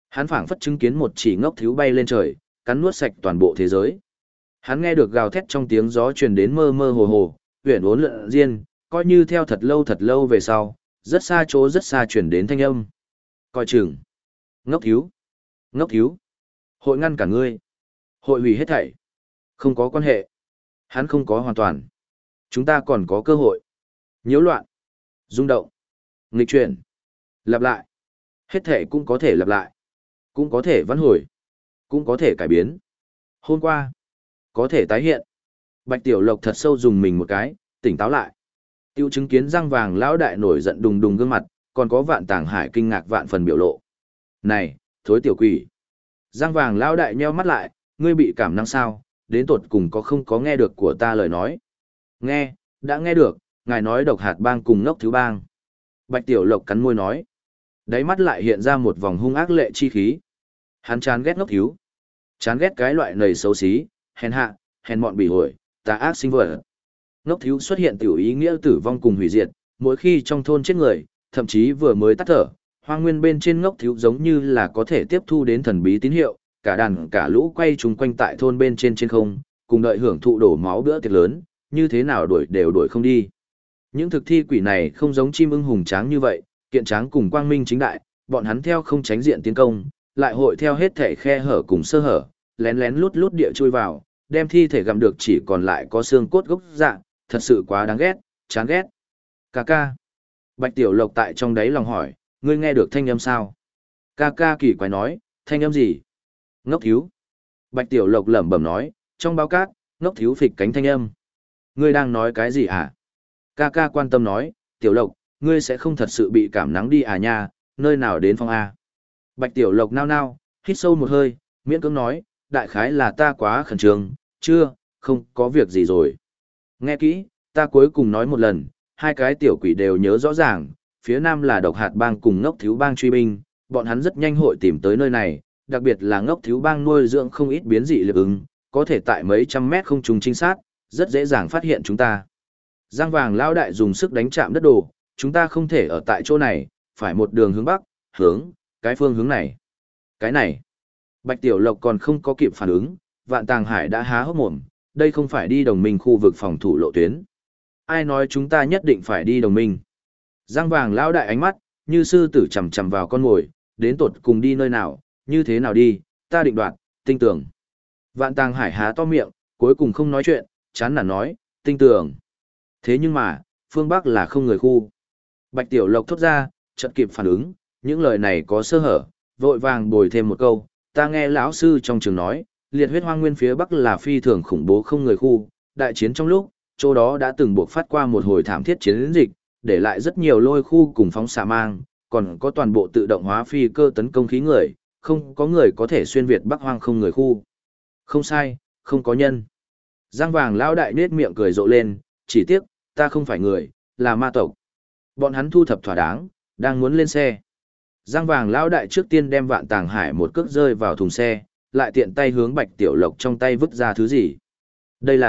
Hắn phảng phất chứng kiến một chỉ ngốc thiếu bay lên trời, cắn nuốt sạch toàn bộ thế giới. Hắn nghe được gào thét trong tiếng gió truyền đến mơ mơ hồ hồ, huyền uốn lượn riêng, coi như theo thật lâu về sau, rất xa chỗ rất xa truyền đến thanh âm. Coi chừng. Ngốc thiếu. Ngốc thiếu. Hội ngăn cả ngươi. Hội hủy hết thảy. Không có quan hệ. Hắn không có hoàn toàn. Chúng ta còn có cơ hội. Nhiễu loạn. Rung động. Nghịch chuyển. Lặp lại. Hết thảy cũng có thể lặp lại. Cũng có thể vãn hồi. Cũng có thể cải biến. Hôm qua. Có thể tái hiện. Bạch Tiểu Lộc thật sâu dùng mình một cái, tỉnh táo lại. Tiêu chứng kiến răng vàng lão đại nổi giận đùng đùng gương mặt, còn có Vạn Tàng Hải kinh ngạc vạn phần biểu lộ. Này, thối tiểu quỷ. Răng vàng lão đại nheo mắt lại, ngươi bị cảm năng sao, đến tột cùng có không có nghe được của ta lời nói. Nghe, đã nghe được, ngài nói độc hạt bang cùng ngốc thứ bang. Bạch Tiểu Lộc cắn môi nói. Đáy mắt lại hiện ra một vòng hung ác lệ chi khí. Hắn chán ghét ngốc thiếu. Chán ghét cái loại nầy xấu xí, hèn hạ, hèn mọn bỉ ổi, tà ác sinh vật. Ngốc thiếu xuất hiện tiểu ý nghĩa tử vong cùng hủy diệt, mỗi khi trong thôn chết người, thậm chí vừa mới tắt thở, hoang nguyên bên trên ngốc thiếu giống như là có thể tiếp thu đến thần bí tín hiệu, cả đàn cả lũ quay chung quanh tại thôn bên trên không, cùng đợi hưởng thụ đổ máu bữa tiệc lớn, như thế nào đuổi đều đuổi không đi. Những thực thi quỷ này không giống chim ưng hùng tráng như vậy, kiện tráng cùng quang minh chính đại, bọn hắn theo không tránh diện tiến công, lại hội theo hết thể khe hở cùng sơ hở, lén lén lút lút địa chui vào, đem thi thể gặm được chỉ còn lại có xương cốt gốc dạng, thật sự quá đáng ghét, chán ghét. Ca ca. Bạch Tiểu Lộc tại trong đấy lòng hỏi, ngươi nghe được thanh âm sao? Ca ca kỳ quái nói, thanh âm gì? Ngốc thiếu. Bạch Tiểu Lộc lẩm bẩm nói, trong báo cát, ngốc thiếu phịch cánh thanh âm. Ngươi đang nói cái gì hả? Ca ca quan tâm nói, Tiểu Lộc, ngươi sẽ không thật sự bị cảm nắng đi à nha, nơi nào đến phòng A. Bạch Tiểu Lộc nao nao, hít sâu một hơi, miễn cưỡng nói, đại khái là ta quá khẩn trương, chưa, không có việc gì rồi. Nghe kỹ, ta cuối cùng nói một lần, hai cái tiểu quỷ đều nhớ rõ ràng, phía nam là độc hạt bang cùng ngốc thiếu bang truy binh, bọn hắn rất nhanh hội tìm tới nơi này, đặc biệt là ngốc thiếu bang nuôi dưỡng không ít biến dị liệp ứng, có thể tại mấy trăm mét không trùng trinh sát, rất dễ dàng phát hiện chúng ta. Giang vàng lão đại dùng sức đánh chạm đất đồ, chúng ta không thể ở tại chỗ này, phải một đường hướng bắc, cái phương hướng này. Cái này. Bạch Tiểu Lộc còn không có kịp phản ứng, Vạn Tàng Hải đã há hốc mồm, đây không phải đi đồng minh khu vực phòng thủ lộ tuyến. Ai nói chúng ta nhất định phải đi đồng minh? Giang vàng lão đại ánh mắt, như sư tử chầm chầm vào con mồi, đến tột cùng đi nơi nào, như thế nào đi, ta định đoạt, tinh tường. Vạn Tàng Hải há to miệng, cuối cùng không nói chuyện, chán nản nói, tinh tường. Thế nhưng mà, phương Bắc là không người khu. Bạch Tiểu Lộc thốt ra, chợt kịp phản ứng, những lời này có sơ hở, vội vàng bồi thêm một câu, ta nghe lão sư trong trường nói, liệt huyết hoang nguyên phía Bắc là phi thường khủng bố không người khu, đại chiến trong lúc, chỗ đó đã từng buộc phát qua một hồi thảm thiết chiến dịch, để lại rất nhiều lôi khu cùng phóng xạ mang, còn có toàn bộ tự động hóa phi cơ tấn công khí người, không có người có thể xuyên Việt Bắc hoang không người khu. Không sai, không có nhân. Giang vàng lão đại nết miệng cười rộ lên, chỉ tiếc, ta không phải người, là ma tộc. Bọn hắn thu thập thỏa đáng, đang muốn lên xe. Giang vàng lão đại trước tiên đem Vạn Tàng Hải một cước rơi vào thùng xe, lại tiện tay hướng Bạch Tiểu Lộc trong tay vứt ra thứ gì. Đây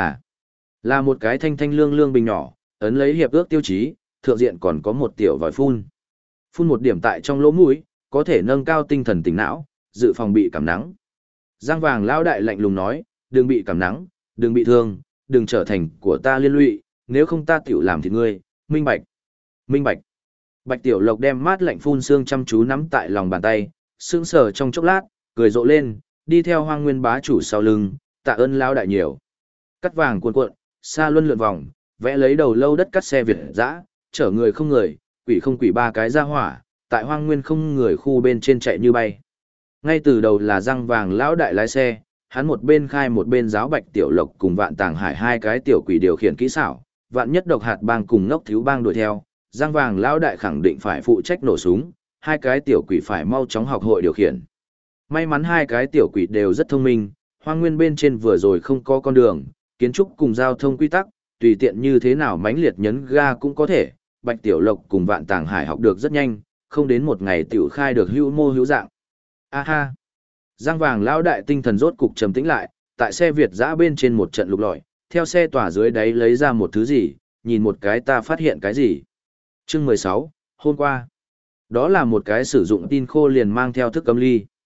là một cái thanh thanh lương lương bình nhỏ, ấn lấy hiệp ước tiêu chí, thượng diện còn có một tiểu vòi phun. Phun một điểm tại trong lỗ mũi, có thể nâng cao tinh thần tỉnh não, dự phòng bị cảm nắng. Giang vàng lão đại lạnh lùng nói, đừng bị cảm nắng, đừng bị thương, đừng trở thành của ta liên lụy, nếu không ta tiểu làm thịt ngươi, minh bạch. Minh bạch. Bạch Tiểu Lộc đem mát lạnh phun xương chăm chú nắm tại lòng bàn tay, sững sờ trong chốc lát, cười rộ lên, đi theo Hoang Nguyên bá chủ sau lưng, tạ ơn lão đại nhiều. Cắt vàng cuộn cuộn, xa luân lượn vòng, vẽ lấy đầu lâu đất cắt xe Việt dã, chở người không người, quỷ không quỷ ba cái ra hỏa, tại Hoang Nguyên không người khu bên trên chạy như bay. Ngay từ đầu là răng vàng lão đại lái xe, hắn một bên khai một bên giáo Bạch Tiểu Lộc cùng Vạn Tàng Hải hai cái tiểu quỷ điều khiển kỹ xảo, vạn nhất độc hạt bang cùng ngốc thiếu bang đuổi theo, Giang vàng lão đại khẳng định phải phụ trách nổ súng, hai cái tiểu quỷ phải mau chóng học hội điều khiển. May mắn hai cái tiểu quỷ đều rất thông minh, hoang nguyên bên trên vừa rồi không có con đường, kiến trúc cùng giao thông quy tắc, tùy tiện như thế nào mãnh liệt nhấn ga cũng có thể, Bạch Tiểu Lộc cùng Vạn Tàng Hải học được rất nhanh, không đến một ngày tiểu khai được hữu mô hữu dạng. Ha! Giang vàng lão đại tinh thần rốt cục trầm tĩnh lại, tại xe Việt dã bên trên một trận lục lọi, theo xe tỏa dưới đáy lấy ra một thứ gì, nhìn một cái ta phát hiện cái gì. Chương 16, hôm qua. Đó là một cái sử dụng tin khô liền mang theo thức cấm ly.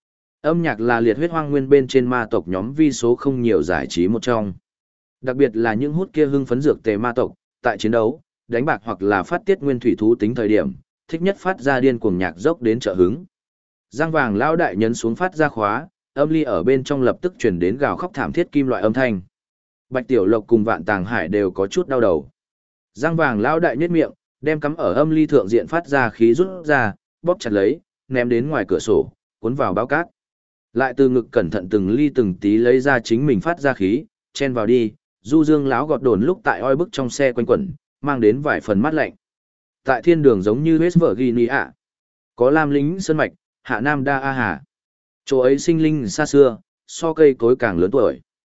Âm nhạc là liệt huyết hoang nguyên bên trên ma tộc nhóm vi số không nhiều giải trí một trong. Đặc biệt là những hút kia hưng phấn dược tề ma tộc, tại chiến đấu, đánh bạc hoặc là phát tiết nguyên thủy thú tính thời điểm, thích nhất phát ra điên cuồng nhạc dốc đến trợ hứng. Giang vàng lão đại nhấn xuống phát ra khóa, âm ly ở bên trong lập tức truyền đến gào khóc thảm thiết kim loại âm thanh. Bạch Tiểu Lộc cùng Vạn Tàng Hải đều có chút đau đầu. Giang vàng lão đại nhếch miệng, đem cắm ở âm ly thượng diện phát ra khí rút ra, bóp chặt lấy, ném đến ngoài cửa sổ, cuốn vào bao cát. Lại từ ngực cẩn thận từng ly từng tí lấy ra chính mình phát ra khí, chen vào đi, du dương láo gọt đồn lúc tại oi bức trong xe quanh quẩn, mang đến vài phần mát lạnh. Tại thiên đường giống như West Virginia, có lam lính sơn mạch, hạ nam đa a hà. Chỗ ấy sinh linh xa xưa, so cây cối càng lớn tuổi,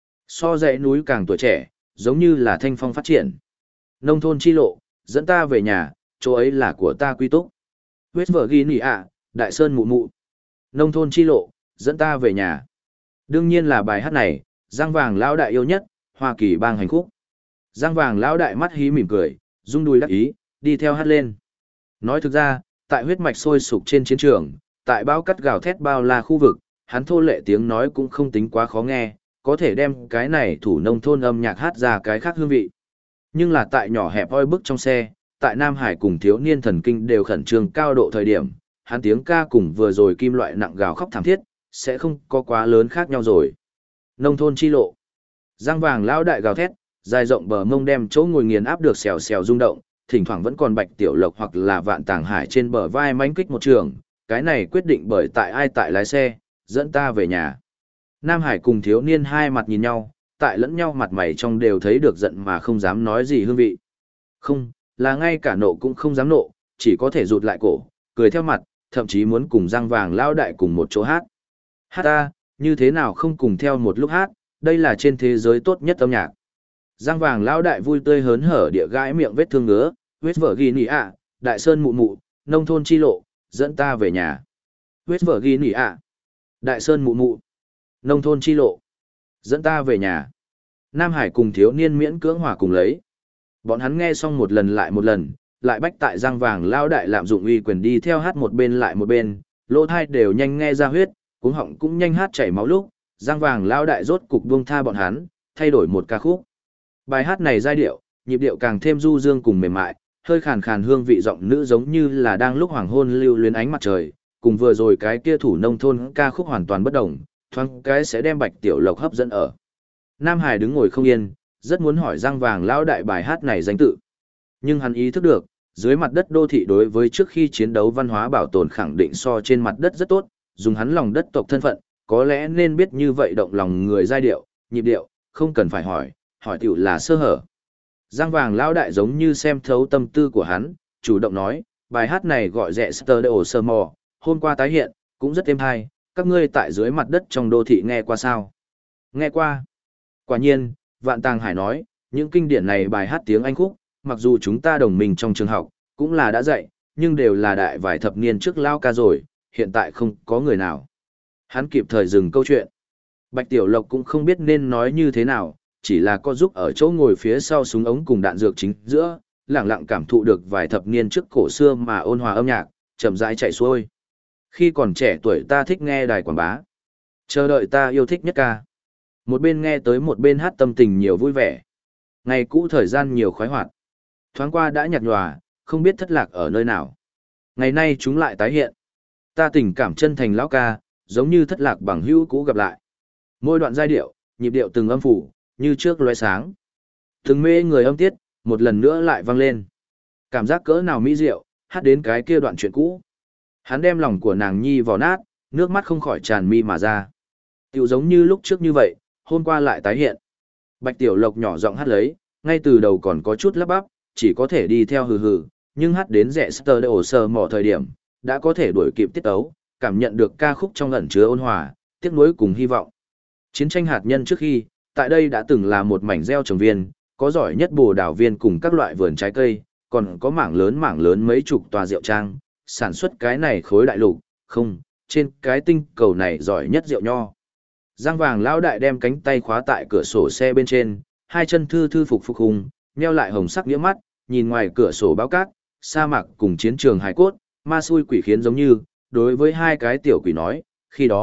so dãy núi càng tuổi trẻ, giống như là thanh phong phát triển. Nông thôn chi lộ, dẫn ta về nhà, chỗ ấy là của ta quy túc. West Virginia, Đại Sơn mụ mụ. Nông thôn chi lộ, dẫn ta về nhà. Đương nhiên là bài hát này, Giang vàng lão đại yêu nhất, Hoa Kỳ bang hành khúc. Giang vàng lão đại mắt hí mỉm cười, rung đùi đắc ý, đi theo hát lên. Nói thực ra, tại huyết mạch sôi sục trên chiến trường, tại bao cắt gào thét bao la khu vực, hắn thô lệ tiếng nói cũng không tính quá khó nghe, có thể đem cái này thủ nông thôn âm nhạc hát ra cái khác hương vị. Nhưng là tại nhỏ hẹp oi bức trong xe, tại Nam Hải cùng thiếu niên thần kinh đều khẩn trương cao độ thời điểm, hắn tiếng ca cùng vừa rồi kim loại nặng gào khóc thảm thiết, sẽ không có quá lớn khác nhau rồi. Nông thôn chi lộ. Giang vàng lão đại gào thét, dài rộng bờ mông đem chỗ ngồi nghiền áp được xèo xèo rung động, thỉnh thoảng vẫn còn Bạch Tiểu Lộc hoặc là Vạn Tàng Hải trên bờ vai mãnh kích một trường, cái này quyết định bởi tại ai tại lái xe, dẫn ta về nhà. Nam Hải cùng thiếu niên hai mặt nhìn nhau, tại lẫn nhau mặt mày trong đều thấy được giận mà không dám nói gì hương vị. Không, là ngay cả nộ cũng không dám nộ, chỉ có thể rụt lại cổ, cười theo mặt, thậm chí muốn cùng Giang vàng lão đại cùng một chỗ hát. Hát ta, như thế nào không cùng theo một lúc hát, đây là trên thế giới tốt nhất âm nhạc. Giang vàng lão đại vui tươi hớn hở địa gãi miệng vết thương ngứa, West Virginia, Đại Sơn mụ mụ, nông thôn chi lộ, dẫn ta về nhà. West Virginia, Đại Sơn mụ mụ, nông thôn chi lộ, dẫn ta về nhà. Nam Hải cùng thiếu niên miễn cưỡng hòa cùng lấy. Bọn hắn nghe xong một lần, lại bách tại Giang vàng lão đại lạm dụng uy quyền đi theo hát một bên lại một bên, lỗ thai đều nhanh nghe ra huyết, cuống họng cũng nhanh hát chảy máu lúc, Giang vàng lão đại rốt cục buông tha bọn hắn, thay đổi một ca khúc. Bài hát này giai điệu, nhịp điệu càng thêm du dương cùng mềm mại, hơi khàn khàn hương vị giọng nữ giống như là đang lúc hoàng hôn lưu luyến ánh mặt trời, cùng vừa rồi cái kia thủ nông thôn ca khúc hoàn toàn bất đồng, thoáng cái sẽ đem Bạch Tiểu Lộc hấp dẫn ở. Nam Hải đứng ngồi không yên, rất muốn hỏi Giang vàng lão đại bài hát này danh tự. Nhưng hắn ý thức được, dưới mặt đất đô thị đối với trước khi chiến đấu văn hóa bảo tồn khẳng định so trên mặt đất rất tốt, dùng hắn lòng đất tộc thân phận, có lẽ nên biết như vậy động lòng người giai điệu, nhịp điệu, không cần phải hỏi tiểu là sơ hở. Giang vàng lão đại giống như xem thấu tâm tư của hắn, chủ động nói, bài hát này gọi rẻ Stereo Sơ Mò, hôm qua tái hiện, cũng rất êm hay, các ngươi tại dưới mặt đất trong đô thị nghe qua sao? Nghe qua. Quả nhiên, Vạn Tàng Hải nói, những kinh điển này bài hát tiếng Anh khúc, mặc dù chúng ta đồng minh trong trường học, cũng là đã dạy, nhưng đều là đại vài thập niên trước lao ca rồi, hiện tại không có người nào. Hắn kịp thời dừng câu chuyện. Bạch Tiểu Lộc cũng không biết nên nói như thế nào, chỉ là có giúp ở chỗ ngồi phía sau súng ống cùng đạn dược chính giữa, lặng lặng cảm thụ được vài thập niên trước cổ xưa mà ôn hòa âm nhạc, chậm rãi chạy xuôi. Khi còn trẻ tuổi ta thích nghe đài quảng bá. Chờ đợi ta yêu thích nhất ca. Một bên nghe tới một bên hát tâm tình nhiều vui vẻ. Ngày cũ thời gian nhiều khoái hoạt. Thoáng qua đã nhạt nhòa, không biết thất lạc ở nơi nào. Ngày nay chúng lại tái hiện. Ta tình cảm chân thành lão ca, giống như thất lạc bằng hữu cũ gặp lại. Mỗi đoạn giai điệu, nhịp điệu từng âm phủ, như trước lóe sáng. Từng mê người âm tiết, một lần nữa lại vang lên. Cảm giác cỡ nào mỹ diệu, hát đến cái kia đoạn chuyện cũ. Hắn đem lòng của nàng nhi vào nát, nước mắt không khỏi tràn mi mà ra. Tiểu giống như lúc trước như vậy, hôm qua lại tái hiện. Bạch Tiểu Lộc nhỏ giọng hát lấy, ngay từ đầu còn có chút lắp bắp, chỉ có thể đi theo hừ hừ, nhưng hát đến rẻ Stereo Sơ Mò thời điểm, đã có thể đuổi kịp tiết tấu, cảm nhận được ca khúc trong ẩn chứa ôn hòa, tiếc nuối cùng hy vọng. Chiến tranh hạt nhân trước khi, tại đây đã từng là một mảnh gieo trồng viên, có giỏi nhất bồ đào viên cùng các loại vườn trái cây, còn có mảng lớn mấy chục tòa rượu trang, sản xuất cái này khối đại lục, không, trên cái tinh cầu này giỏi nhất rượu nho. Giang vàng lão đại đem cánh tay khóa tại cửa sổ xe bên trên, hai chân thư thư phục hùng, nheo lại hồng sắc nghĩa mắt, nhìn ngoài cửa sổ báo cát, sa mạc cùng chiến trường hải cốt, ma xui quỷ khiến giống như, đối với hai cái tiểu quỷ nói, khi đó,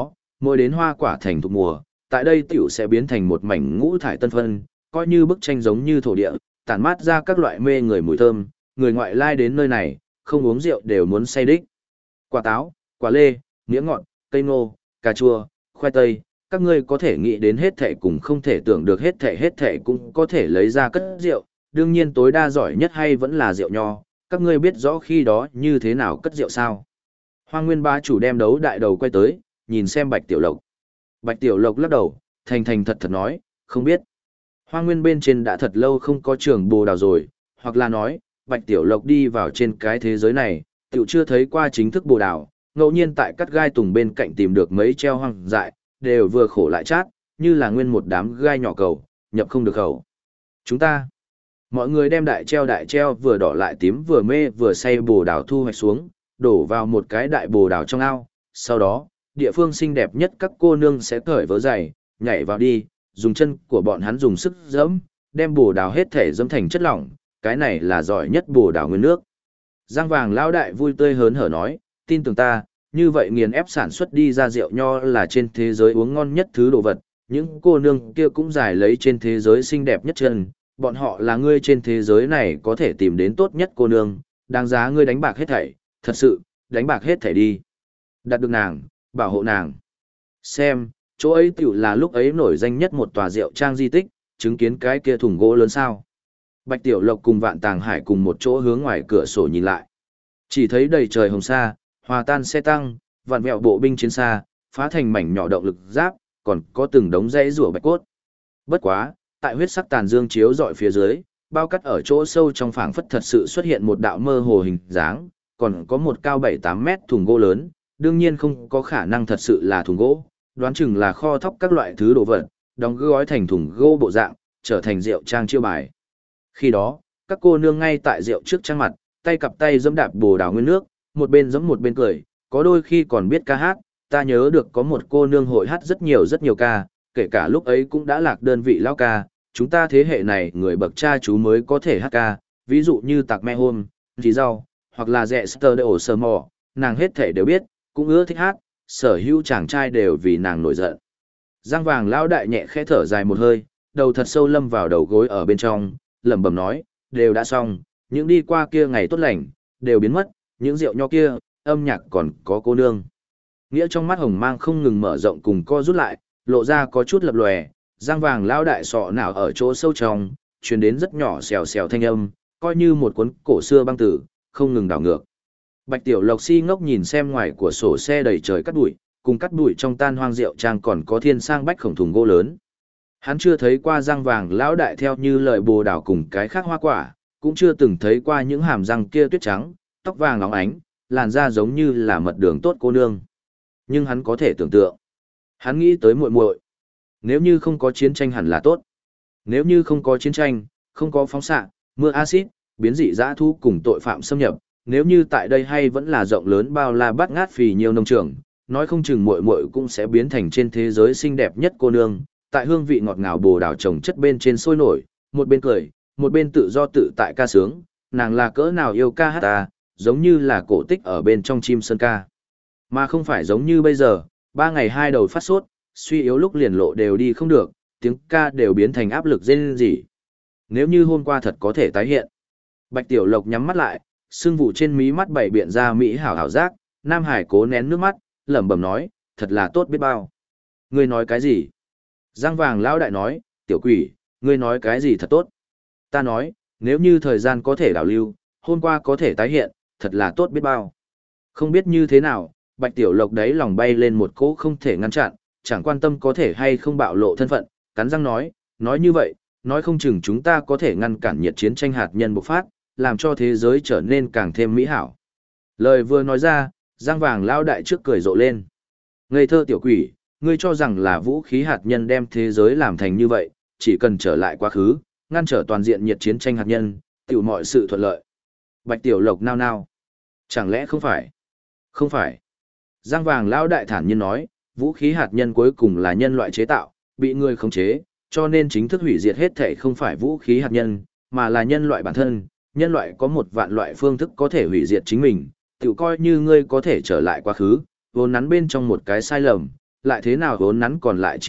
mỗi đến hoa quả thành thuộc mùa, tại đây tiểu sẽ biến thành một mảnh ngũ thải tân phân, coi như bức tranh giống như thổ địa, tản mát ra các loại mê người mùi thơm, người ngoại lai đến nơi này, không uống rượu đều muốn say đích. Quả táo, quả lê, mía ngọt, cây ngô, cà chua, khoai tây, các ngươi có thể nghĩ đến hết thảy cùng không thể tưởng được hết thảy cũng có thể lấy ra cất rượu, đương nhiên tối đa giỏi nhất hay vẫn là rượu nho, các ngươi biết rõ khi đó như thế nào cất rượu sao? Hoang Nguyên bá chủ đem đấu đại đầu quay tới, nhìn xem Bạch Tiểu Lộc. Bạch Tiểu Lộc lắc đầu, thành thành thật thật nói, không biết. Hoang Nguyên bên trên đã thật lâu không có trường bồ đào rồi, hoặc là nói, Bạch Tiểu Lộc đi vào trên cái thế giới này, tiểu chưa thấy qua chính thức bồ đào, ngẫu nhiên tại cắt gai tùng bên cạnh tìm được mấy treo hoang dại, đều vừa khổ lại chát, như là nguyên một đám gai nhỏ cầu, nhập không được khẩu. Chúng ta, mọi người đem đại treo vừa đỏ lại tím vừa mê vừa say bồ đào thu hoạch xuống, đổ vào một cái đại bồ đào trong ao, sau đó, địa phương xinh đẹp nhất các cô nương sẽ cởi vớ giày, nhảy vào đi, dùng chân của bọn hắn dùng sức dẫm, đem bồ đào hết thể dẫm thành chất lỏng, cái này là giỏi nhất bồ đào nguyên nước. Giang Vàng lão đại vui tươi hớn hở nói, tin tưởng ta, như vậy nghiền ép sản xuất đi ra rượu nho là trên thế giới uống ngon nhất thứ đồ vật, những cô nương kia cũng giải lấy trên thế giới xinh đẹp nhất chân, bọn họ là ngươi trên thế giới này có thể tìm đến tốt nhất cô nương, đáng giá ngươi đánh bạc hết thảy, thật sự, đánh bạc hết thảy đi. Đạt được nàng, bảo hộ nàng. Xem, chỗ ấy tiểu là lúc ấy nổi danh nhất một tòa rượu trang di tích, chứng kiến cái kia thùng gỗ lớn sao. Bạch Tiểu Lộc cùng Vạn Tàng Hải cùng một chỗ hướng ngoài cửa sổ nhìn lại. Chỉ thấy đầy trời hồng sa, hòa tan xe tăng, vạn vẹo bộ binh chiến xa, phá thành mảnh nhỏ động lực giáp, còn có từng đống rẽ rủa bạch cốt. Bất quá, tại huyết sắc tàn dương chiếu dọi phía dưới, bao cắt ở chỗ sâu trong phảng phất thật sự xuất hiện một đạo mơ hồ hình dáng, còn có một cao 7-8 mét thùng gỗ lớn, đương nhiên không có khả năng thật sự là thùng gỗ, đoán chừng là kho thóc các loại thứ đồ vật, đóng gói thành thùng gỗ bộ dạng, trở thành rượu trang chiêu bài. Khi đó, các cô nương ngay tại rượu trước trang mặt, tay cặp tay giẫm đạp bồ đào nguyên nước, một bên giẫm một bên cười, có đôi khi còn biết ca hát, ta nhớ được có một cô nương hội hát rất nhiều ca, kể cả lúc ấy cũng đã lạc đơn vị lao ca, chúng ta thế hệ này người bậc cha chú mới có thể hát ca, ví dụ như Tạc Me Hôm, Dì Rau, hoặc là Rẻ Sơ Đê Ổ Sơ Mò, nàng hết thể đều biết, cũng ưa thích hát, sở hữu chàng trai đều vì nàng nổi giận. Giang Vàng lão đại nhẹ khẽ thở dài một hơi, đầu thật sâu lâm vào đầu gối ở bên trong, lẩm bẩm nói, đều đã xong, những đi qua kia ngày tốt lành, đều biến mất, những rượu nho kia, âm nhạc còn có cô nương. Nghĩa trong mắt hồng mang không ngừng mở rộng cùng co rút lại, lộ ra có chút lập lòe, Giang Vàng lão đại sọ nào ở chỗ sâu trong, truyền đến rất nhỏ xèo xèo thanh âm, coi như một cuốn cổ xưa băng tử, không ngừng đảo ngược. Bạch Tiểu Lộc si ngốc nhìn xem ngoài của sổ xe đầy trời cắt bụi, cùng cắt bụi trong tan hoang rượu trang còn có thiên sang bách khổng thùng gỗ lớn. Hắn chưa thấy qua Giang Vàng lão đại theo như lời bồ đào cùng cái khác hoa quả, cũng chưa từng thấy qua những hàm răng kia tuyết trắng, tóc vàng óng ánh, làn da giống như là mật đường tốt cô nương. Nhưng hắn có thể tưởng tượng. Hắn nghĩ tới muội muội. Nếu như không có chiến tranh hẳn là tốt. Nếu như không có chiến tranh, không có phóng xạ, mưa axit, biến dị dã thu cùng tội phạm xâm nhập, nếu như tại đây hay vẫn là rộng lớn bao la bát ngát phì nhiều nông trường, nói không chừng muội muội cũng sẽ biến thành trên thế giới xinh đẹp nhất cô nương, tại hương vị ngọt ngào bồ đào trồng chất bên trên sôi nổi, một bên cười, một bên tự do tự tại ca sướng, nàng là cỡ nào yêu ca hát ta, giống như là cổ tích ở bên trong chim sơn ca. Mà không phải giống như bây giờ, 3 ngày 2 đầu phát sốt, suy yếu lúc liền lộ đều đi không được, tiếng ca đều biến thành áp lực rên rỉ. Nếu như hôm qua thật có thể tái hiện. Bạch Tiểu Lộc nhắm mắt lại, sưng vụ trên mí mắt bảy biện ra mỹ hảo hảo giác, Nam Hải cố nén nước mắt, lẩm bẩm nói, thật là tốt biết bao. Ngươi nói cái gì? Giang Vàng lão đại nói, tiểu quỷ, ngươi nói cái gì thật tốt. Ta nói, nếu như thời gian có thể đảo lưu, hôm qua có thể tái hiện, thật là tốt biết bao. Không biết như thế nào, Bạch Tiểu Lộc đấy lòng bay lên một cỗ không thể ngăn chặn, chẳng quan tâm có thể hay không bạo lộ thân phận, cắn răng nói như vậy, nói không chừng chúng ta có thể ngăn cản nhiệt chiến tranh hạt nhân bộc phát, làm cho thế giới trở nên càng thêm mỹ hảo. Lời vừa nói ra, Giang Vàng lao đại trước cười rộ lên. Ngây thơ tiểu quỷ, ngươi cho rằng là vũ khí hạt nhân đem thế giới làm thành như vậy, chỉ cần trở lại quá khứ, ngăn trở toàn diện nhiệt chiến tranh hạt nhân, tiểu mọi sự thuận lợi. Bạch Tiểu Lộc nao nao. Chẳng lẽ không phải? Không phải. Giang Vàng lão đại thản nhiên nói, vũ khí hạt nhân cuối cùng là nhân loại chế tạo, bị người khống chế, cho nên chính thức hủy diệt hết thể không phải vũ khí hạt nhân, mà là nhân loại bản thân. Nhân loại có 1 vạn loại phương thức có thể hủy diệt chính mình, tự coi như ngươi có thể trở lại quá khứ, vốn nắn bên trong một cái sai lầm, lại thế nào vốn nắn còn lại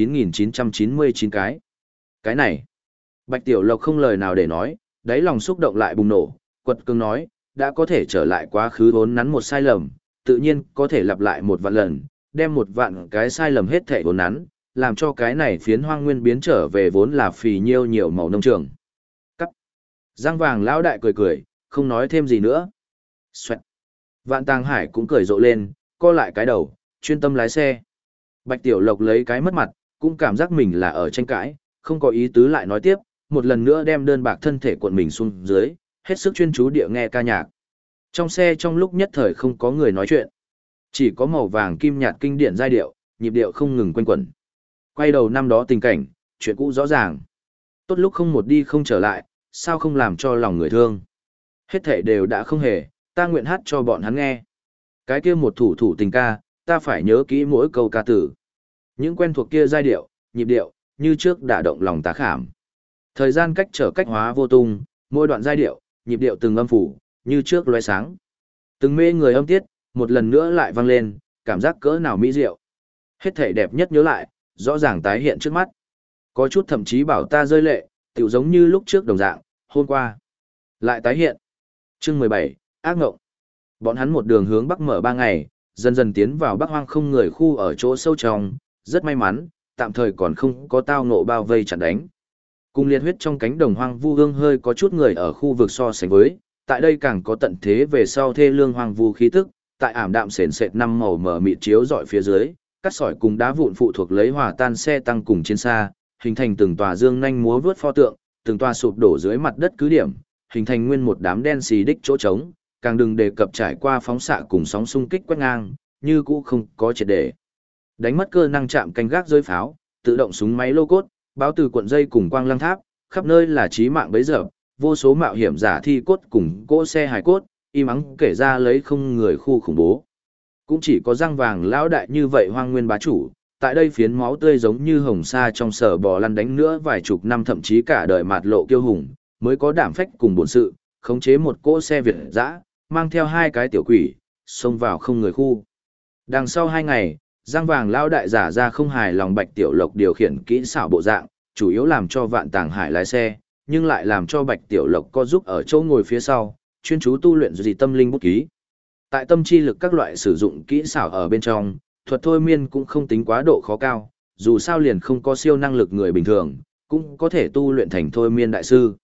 9.999 cái. Cái này, Bạch Tiểu Lộc không lời nào để nói, đáy lòng xúc động lại bùng nổ, quật cường nói, đã có thể trở lại quá khứ vốn nắn một sai lầm, tự nhiên có thể lặp lại một vạn lần, đem một vạn cái sai lầm hết thảy vốn nắn, làm cho cái này phiến hoang nguyên biến trở về vốn là phì nhiêu nhiều màu nông trường. Cắt. Giang vàng lão đại cười cười, không nói thêm gì nữa. Xoẹt. Vạn Tàng Hải cũng cười rộ lên, co lại cái đầu, chuyên tâm lái xe. Bạch Tiểu Lộc lấy cái mất mặt, cũng cảm giác mình là ở tranh cãi, không có ý tứ lại nói tiếp, một lần nữa đem đơn bạc thân thể cuộn mình xuống dưới, hết sức chuyên chú địa nghe ca nhạc. Trong xe trong lúc nhất thời không có người nói chuyện, chỉ có màu vàng kim nhạt kinh điển giai điệu, nhịp điệu không ngừng quanh quẩn. Quay đầu năm đó tình cảnh, chuyện cũ rõ ràng. Tốt lúc không một đi không trở lại, sao không làm cho lòng người thương. Hết thảy đều đã không hề, ta nguyện hát cho bọn hắn nghe. Cái kia một thủ thủ tình ca, ta phải nhớ kỹ mỗi câu ca tử. Những quen thuộc kia giai điệu, nhịp điệu, như trước đả động lòng tá khảm. Thời gian cách trở cách hóa vô tung, mỗi đoạn giai điệu, nhịp điệu từng âm phủ, như trước lóe sáng. Từng mê người âm tiết, một lần nữa lại vang lên, cảm giác cỡ nào mỹ diệu. Hết thảy đẹp nhất nhớ lại, rõ ràng tái hiện trước mắt. Có chút thậm chí bảo ta rơi lệ, tiểu giống như lúc trước đồng dạng, hôm qua. Lại tái hiện. Chương 17, ác ngộng. Bọn hắn một đường hướng bắc mở 3 ngày, dần dần tiến vào bắc hoang không người khu ở chỗ sâu trong, rất may mắn, tạm thời còn không có tao ngộ bao vây chặn đánh. Cùng liệt huyết trong cánh đồng hoang vu hương hơi có chút người ở khu vực so sánh với, tại đây càng có tận thế về sau thê lương hoang vu khí tức, tại ảm đạm sền sệt năm màu mở mịt chiếu dọi phía dưới, cắt sỏi cùng đá vụn phụ thuộc lấy hòa tan xe tăng cùng chiến xa, hình thành từng tòa dương nhanh múa vướt pho tượng, từng tòa sụp đổ dưới mặt đất cứ điểm, hình thành nguyên một đám đen xì đích chỗ trống, càng đừng đề cập trải qua phóng xạ cùng sóng xung kích quét ngang, như cũ không có triệt để. Đánh mất cơ năng chạm canh gác rơi pháo, tự động súng máy lô cốt, báo từ cuộn dây cùng quang lăng tháp, khắp nơi là chí mạng bấy giờ, vô số mạo hiểm giả thi cốt cùng cỗ xe hài cốt, im ắng kể ra lấy không người khu khủng bố. Cũng chỉ có răng vàng lão đại như vậy hoang nguyên bá chủ, tại đây phiến máu tươi giống như hồng sa trong sở bò lăn đánh nữa vài chục năm thậm chí cả đời mạt lộ kiêu hùng, mới có đảm phách cùng bổn sự, khống chế một cỗ xe Việt dã, mang theo 2 cái tiểu quỷ, xông vào không người khu. Đằng sau 2 ngày, răng vàng lão đại giả ra không hài lòng Bạch Tiểu Lộc điều khiển kỹ xảo bộ dạng, chủ yếu làm cho Vạn Tàng Hải lái xe, nhưng lại làm cho Bạch Tiểu Lộc co giúp ở chỗ ngồi phía sau, chuyên chú tu luyện gì tâm linh bút ký. Tại tâm chi lực các loại sử dụng kỹ xảo ở bên trong, thuật thôi miên cũng không tính quá độ khó cao, dù sao liền không có siêu năng lực người bình thường, cũng có thể tu luyện thành thôi miên đại sư.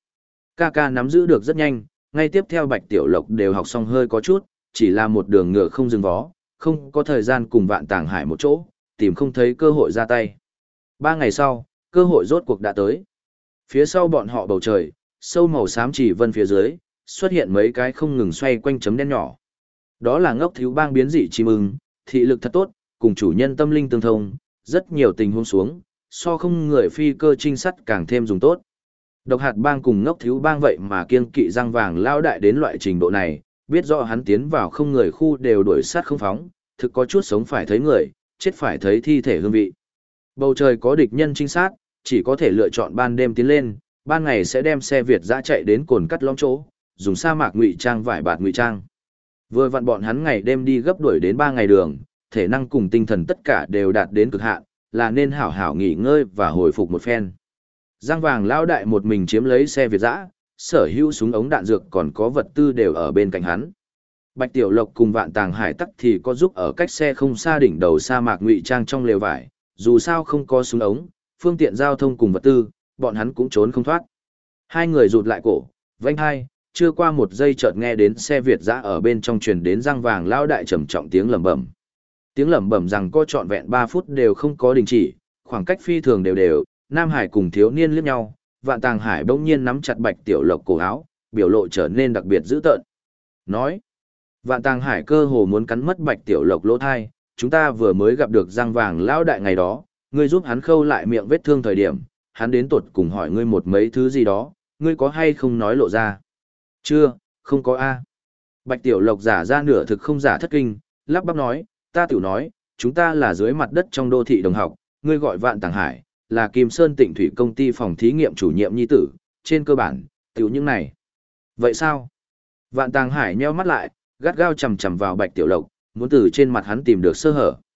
Ca nắm giữ được rất nhanh, ngay tiếp theo Bạch Tiểu Lộc đều học xong hơi có chút, chỉ là một đường ngựa không dừng vó, không có thời gian cùng Vạn Tàng Hải một chỗ, tìm không thấy cơ hội ra tay. 3 ngày sau, cơ hội rốt cuộc đã tới. Phía sau bọn họ bầu trời, sâu màu xám chỉ vân phía dưới, xuất hiện mấy cái không ngừng xoay quanh chấm đen nhỏ. Đó là ngốc thiếu bang biến dị chim ưng, thị lực thật tốt, cùng chủ nhân tâm linh tương thông, rất nhiều tình huống xuống, so không người phi cơ trinh sát càng thêm dùng tốt. Độc hạt bang cùng ngốc thiếu bang vậy mà kiêng kỵ răng vàng lao đại đến loại trình độ này, biết rõ hắn tiến vào không người khu đều đuổi sát không phóng, thực có chút sống phải thấy người, chết phải thấy thi thể hương vị. Bầu trời có địch nhân trinh sát, chỉ có thể lựa chọn ban đêm tiến lên, ban ngày sẽ đem xe Việt dã chạy đến cồn cắt lõm chỗ, dùng sa mạc ngụy trang vải bạt ngụy trang. Vừa vặn bọn hắn ngày đêm đi gấp đuổi đến 3 ngày đường, thể năng cùng tinh thần tất cả đều đạt đến cực hạn, là nên hảo hảo nghỉ ngơi và hồi phục một phen. Giang vàng lão đại một mình chiếm lấy xe Việt dã, sở hữu súng ống đạn dược còn có vật tư đều ở bên cạnh hắn. Bạch Tiểu Lộc cùng Vạn Tàng Hải tắc thì có giúp ở cách xe không xa đỉnh đầu sa mạc ngụy trang trong lều vải, dù sao không có súng ống, phương tiện giao thông cùng vật tư, bọn hắn cũng trốn không thoát. 2 người rụt lại cổ, vênh hai, chưa qua 1 giây chợt nghe đến xe Việt dã ở bên trong truyền đến răng vàng lão đại trầm trọng tiếng lẩm bẩm. Tiếng lẩm bẩm rằng có trọn vẹn 3 phút đều không có đình chỉ, khoảng cách phi thường đều đều, Nam Hải cùng thiếu niên liếc nhau, Vạn Tàng Hải bỗng nhiên nắm chặt Bạch Tiểu Lộc cổ áo, biểu lộ trở nên đặc biệt dữ tợn. Nói, Vạn Tàng Hải cơ hồ muốn cắn mất Bạch Tiểu Lộc lỗ thai, chúng ta vừa mới gặp được răng vàng lão đại ngày đó, ngươi giúp hắn khâu lại miệng vết thương thời điểm, hắn đến tột cùng hỏi ngươi một mấy thứ gì đó, ngươi có hay không nói lộ ra? Chưa, không có a. Bạch Tiểu Lộc giả ra nửa thực không giả thất kinh, lắp bắp nói, ta tiểu nói, chúng ta là dưới mặt đất trong đô thị đồng học, ngươi gọi Vạn Tàng Hải, là Kim Sơn Tịnh Thủy công ty phòng thí nghiệm chủ nhiệm nhi tử, trên cơ bản, tiểu những này. Vậy sao? Vạn Tàng Hải nheo mắt lại, gắt gao chầm chầm vào Bạch Tiểu Lộc, muốn từ trên mặt hắn tìm được sơ hở.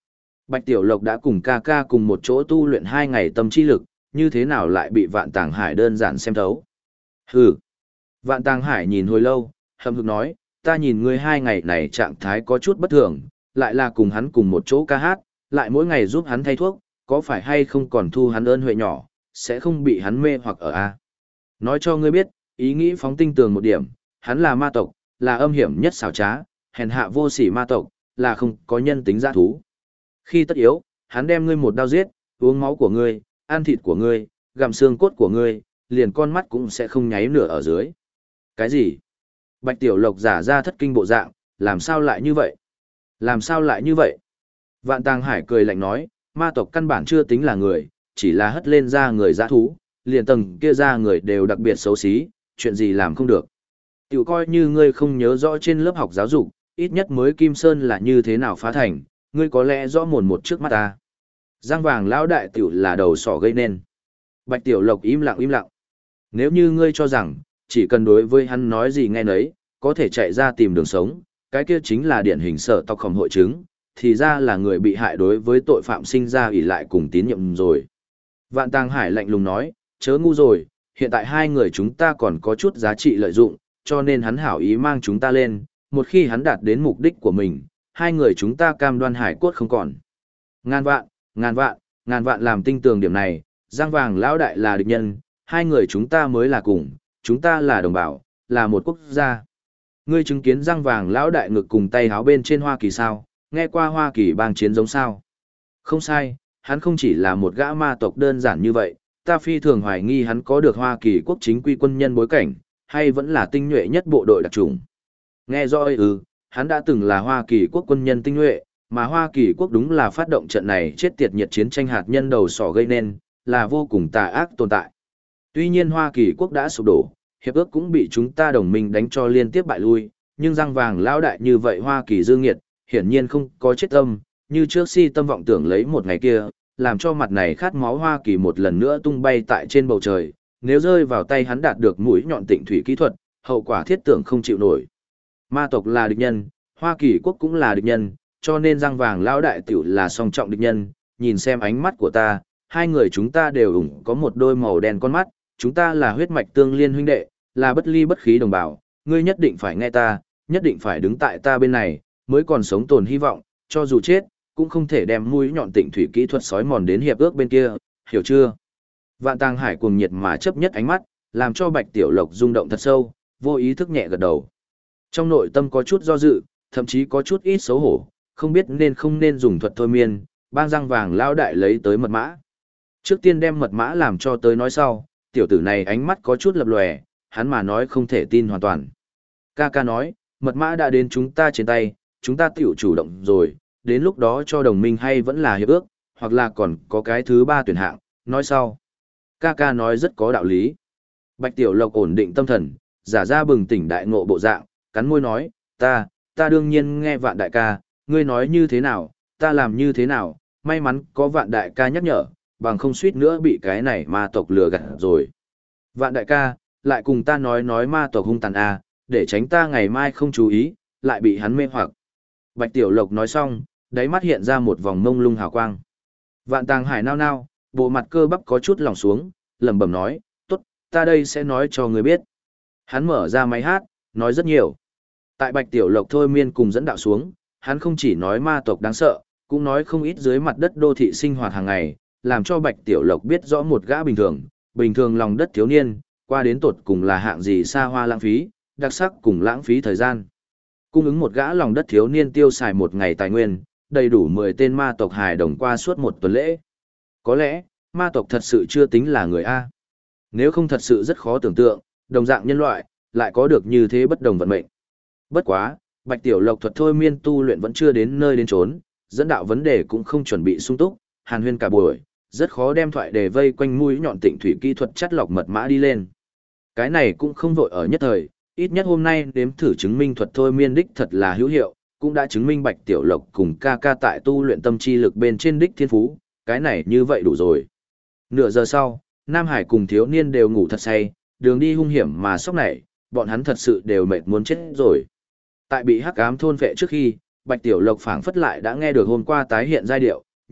Bạch Tiểu Lộc đã cùng ca ca cùng một chỗ tu luyện 2 ngày tâm chi lực, như thế nào lại bị Vạn Tàng Hải đơn giản xem thấu. Hừ. Vạn Tàng Hải nhìn hồi lâu, hậm hực nói, ta nhìn ngươi 2 ngày này trạng thái có chút bất thường, lại là cùng hắn cùng một chỗ ca hát, lại mỗi ngày giúp hắn thay thuốc, có phải hay không còn thu hắn ơn huệ nhỏ, sẽ không bị hắn mê hoặc ở a. Nói cho ngươi biết, ý nghĩ phóng tinh tường một điểm, hắn là ma tộc, là âm hiểm nhất xảo trá, hèn hạ vô sỉ ma tộc, là không có nhân tính dã thú. Khi tất yếu, hắn đem ngươi một đao giết, uống máu của ngươi, ăn thịt của ngươi, gặm xương cốt của ngươi, liền con mắt cũng sẽ không nháy nửa ở dưới. Cái gì? Bạch Tiểu Lộc giả ra thất kinh bộ dạng, làm sao lại như vậy? Làm sao lại như vậy? Vạn Tàng Hải cười lạnh nói, ma tộc căn bản chưa tính là người, chỉ là hất lên ra người dã thú, liền tầng kia ra người đều đặc biệt xấu xí, chuyện gì làm không được. Tiểu coi như ngươi không nhớ rõ trên lớp học giáo dục, ít nhất mới Kim Sơn là như thế nào phá thành, ngươi có lẽ rõ mồn một trước mắt ta. Giang vàng lão đại tiểu là đầu sỏ gây nên. Bạch Tiểu Lộc im lặng im lặng. Nếu như ngươi cho rằng, chỉ cần đối với hắn nói gì nghe nấy, có thể chạy ra tìm đường sống, cái kia chính là điển hình sở tộc khổng hội chứng, thì ra là người bị hại đối với tội phạm sinh ra ỷ lại cùng tín nhiệm rồi. Vạn Tàng Hải lạnh lùng nói, chớ ngu rồi, hiện tại hai người chúng ta còn có chút giá trị lợi dụng, cho nên hắn hảo ý mang chúng ta lên, một khi hắn đạt đến mục đích của mình, hai người chúng ta cam đoan hải cốt không còn. Ngàn vạn, ngàn vạn, ngàn vạn làm tinh tường điểm này, Giang Vàng lão đại là địch nhân, hai người chúng ta mới là cùng, chúng ta là đồng bào, là một quốc gia. Ngươi chứng kiến Giang Vàng lão đại ngực cùng tay háo bên trên Hoa Kỳ sao, nghe qua Hoa Kỳ bang chiến giống sao. Không sai, hắn không chỉ là một gã ma tộc đơn giản như vậy, ta phi thường hoài nghi hắn có được Hoa Kỳ quốc chính quy quân nhân bối cảnh, hay vẫn là tinh nhuệ nhất bộ đội đặc chủng. Nghe rõ hắn đã từng là Hoa Kỳ quốc quân nhân tinh nhuệ, mà Hoa Kỳ quốc đúng là phát động trận này chết tiệt nhiệt chiến tranh hạt nhân đầu sỏ gây nên, là vô cùng tà ác tồn tại. Tuy nhiên Hoa Kỳ quốc đã sụp đổ, hiệp ước cũng bị chúng ta đồng minh đánh cho liên tiếp bại lui, nhưng răng vàng lão đại như vậy Hoa Kỳ dương nghiệt, hiển nhiên không có chết tâm, như trước si tâm vọng tưởng lấy một ngày kia, làm cho mặt này khát máu Hoa Kỳ một lần nữa tung bay tại trên bầu trời, nếu rơi vào tay hắn đạt được mũi nhọn tịnh thủy kỹ thuật, hậu quả thiết tưởng không chịu nổi. Ma tộc là địch nhân, Hoa Kỳ quốc cũng là địch nhân, cho nên răng vàng lão đại tiểu là song trọng địch nhân, nhìn xem ánh mắt của ta, hai người chúng ta đều ủng có một đôi màu đen con mắt, chúng ta là huyết mạch tương liên huynh đệ, là bất ly bất khí đồng bào, ngươi nhất định phải nghe ta, nhất định phải đứng tại ta bên này, mới còn sống tồn hy vọng, cho dù chết, cũng không thể đem mũi nhọn tịnh thủy kỹ thuật sói mòn đến hiệp ước bên kia, hiểu chưa? Vạn Tàng Hải cuồng nhiệt mà chấp nhất ánh mắt, làm cho Bạch Tiểu Lộc rung động thật sâu, vô ý thức nhẹ gật đầu. Trong nội tâm có chút do dự, thậm chí có chút ít xấu hổ, không biết nên không nên dùng thuật thôi miên, bang răng vàng lao đại lấy tới mật mã. Trước tiên đem mật mã làm cho tới nói sau, tiểu tử này ánh mắt có chút lập lòe, hắn mà nói không thể tin hoàn toàn. Ca ca nói, mật mã đã đến chúng ta trên tay, chúng ta tiểu chủ động rồi, đến lúc đó cho đồng minh hay vẫn là hiệp ước, hoặc là còn có cái thứ ba tuyển hạng, nói sau. Ca ca nói rất có đạo lý. Bạch Tiểu Lộc ổn định tâm thần, giả ra bừng tỉnh đại ngộ bộ dạng, cắn môi nói, ta đương nhiên nghe Vạn đại ca, ngươi nói như thế nào, ta làm như thế nào, may mắn có Vạn đại ca nhắc nhở, bằng không suýt nữa bị cái này ma tộc lừa gạt rồi. Vạn đại ca, lại cùng ta nói ma tộc hung tàn à, để tránh ta ngày mai không chú ý, lại bị hắn mê hoặc. Bạch Tiểu Lộc nói xong, đáy mắt hiện ra một vòng mông lung hào quang. Vạn Tàng Hải nao nao, bộ mặt cơ bắp có chút lỏng xuống, lẩm bẩm nói, tốt, ta đây sẽ nói cho người biết. Hắn mở ra máy hát, nói rất nhiều. Tại Bạch Tiểu Lộc thôi miên cùng dẫn đạo xuống, hắn không chỉ nói ma tộc đáng sợ, cũng nói không ít dưới mặt đất đô thị sinh hoạt hàng ngày, làm cho Bạch Tiểu Lộc biết rõ một gã bình thường lòng đất thiếu niên, qua đến tột cùng là hạng gì xa hoa lãng phí, đặc sắc cùng lãng phí thời gian. Cung ứng một gã lòng đất thiếu niên tiêu xài một ngày tài nguyên, đầy đủ 10 tên ma tộc hài đồng qua suốt một tuần lễ. Có lẽ, ma tộc thật sự chưa tính là người A. Nếu không thật sự rất khó tưởng tượng, đồng dạng nhân loại, lại có được như thế bất đồng vận mệnh. Bất quá, Bạch Tiểu Lộc thuật thôi miên tu luyện vẫn chưa đến nơi đến chốn, dẫn đạo vấn đề cũng không chuẩn bị sung túc, hàn huyên cả buổi, rất khó đem thoại đề vây quanh mũi nhọn tịnh thủy kỹ thuật chắt lọc mật mã đi lên. Cái này cũng không vội ở nhất thời, ít nhất hôm nay đếm thử chứng minh thuật thôi miên đích thật là hữu hiệu, cũng đã chứng minh Bạch Tiểu Lộc cùng ca ca tại tu luyện tâm chi lực bên trên đích thiên phú, cái này như vậy đủ rồi. Nửa giờ sau, Nam Hải cùng thiếu niên đều ngủ thật say, đường đi hung hiểm mà sốc nảy, bọn hắn thật sự đều mệt muốn chết rồi. Tại bị hắc ám thôn vệ trước khi, Bạch Tiểu Lộc phảng phất lại đã nghe được hôm qua tái hiện giai điệu,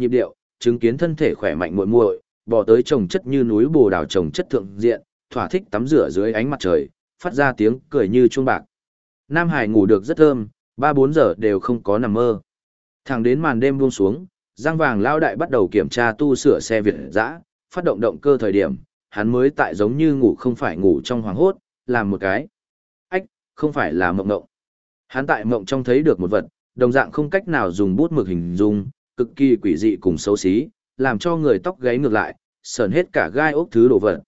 nhịp điệu, chứng kiến thân thể khỏe mạnh muội muội, bỏ tới chồng chất như núi bồ đào chồng chất thượng diện, thỏa thích tắm rửa dưới ánh mặt trời, phát ra tiếng cười như chuông bạc. Nam Hải ngủ được rất thơm, 3-4 giờ đều không có nằm mơ. Thẳng đến màn đêm buông xuống, Giang Vàng Lão đại bắt đầu kiểm tra tu sửa xe Việt dã, phát động động cơ thời điểm, hắn mới tại giống như ngủ không phải ngủ trong hoàng hốt, làm một cái. Ách, không phải là mộng mộng. Hắn tại mộng trong thấy được một vật, đồng dạng không cách nào dùng bút mực hình dung, cực kỳ quỷ dị cùng xấu xí, làm cho người tóc gáy ngược lại, sờn hết cả gai ốc thứ đồ vật.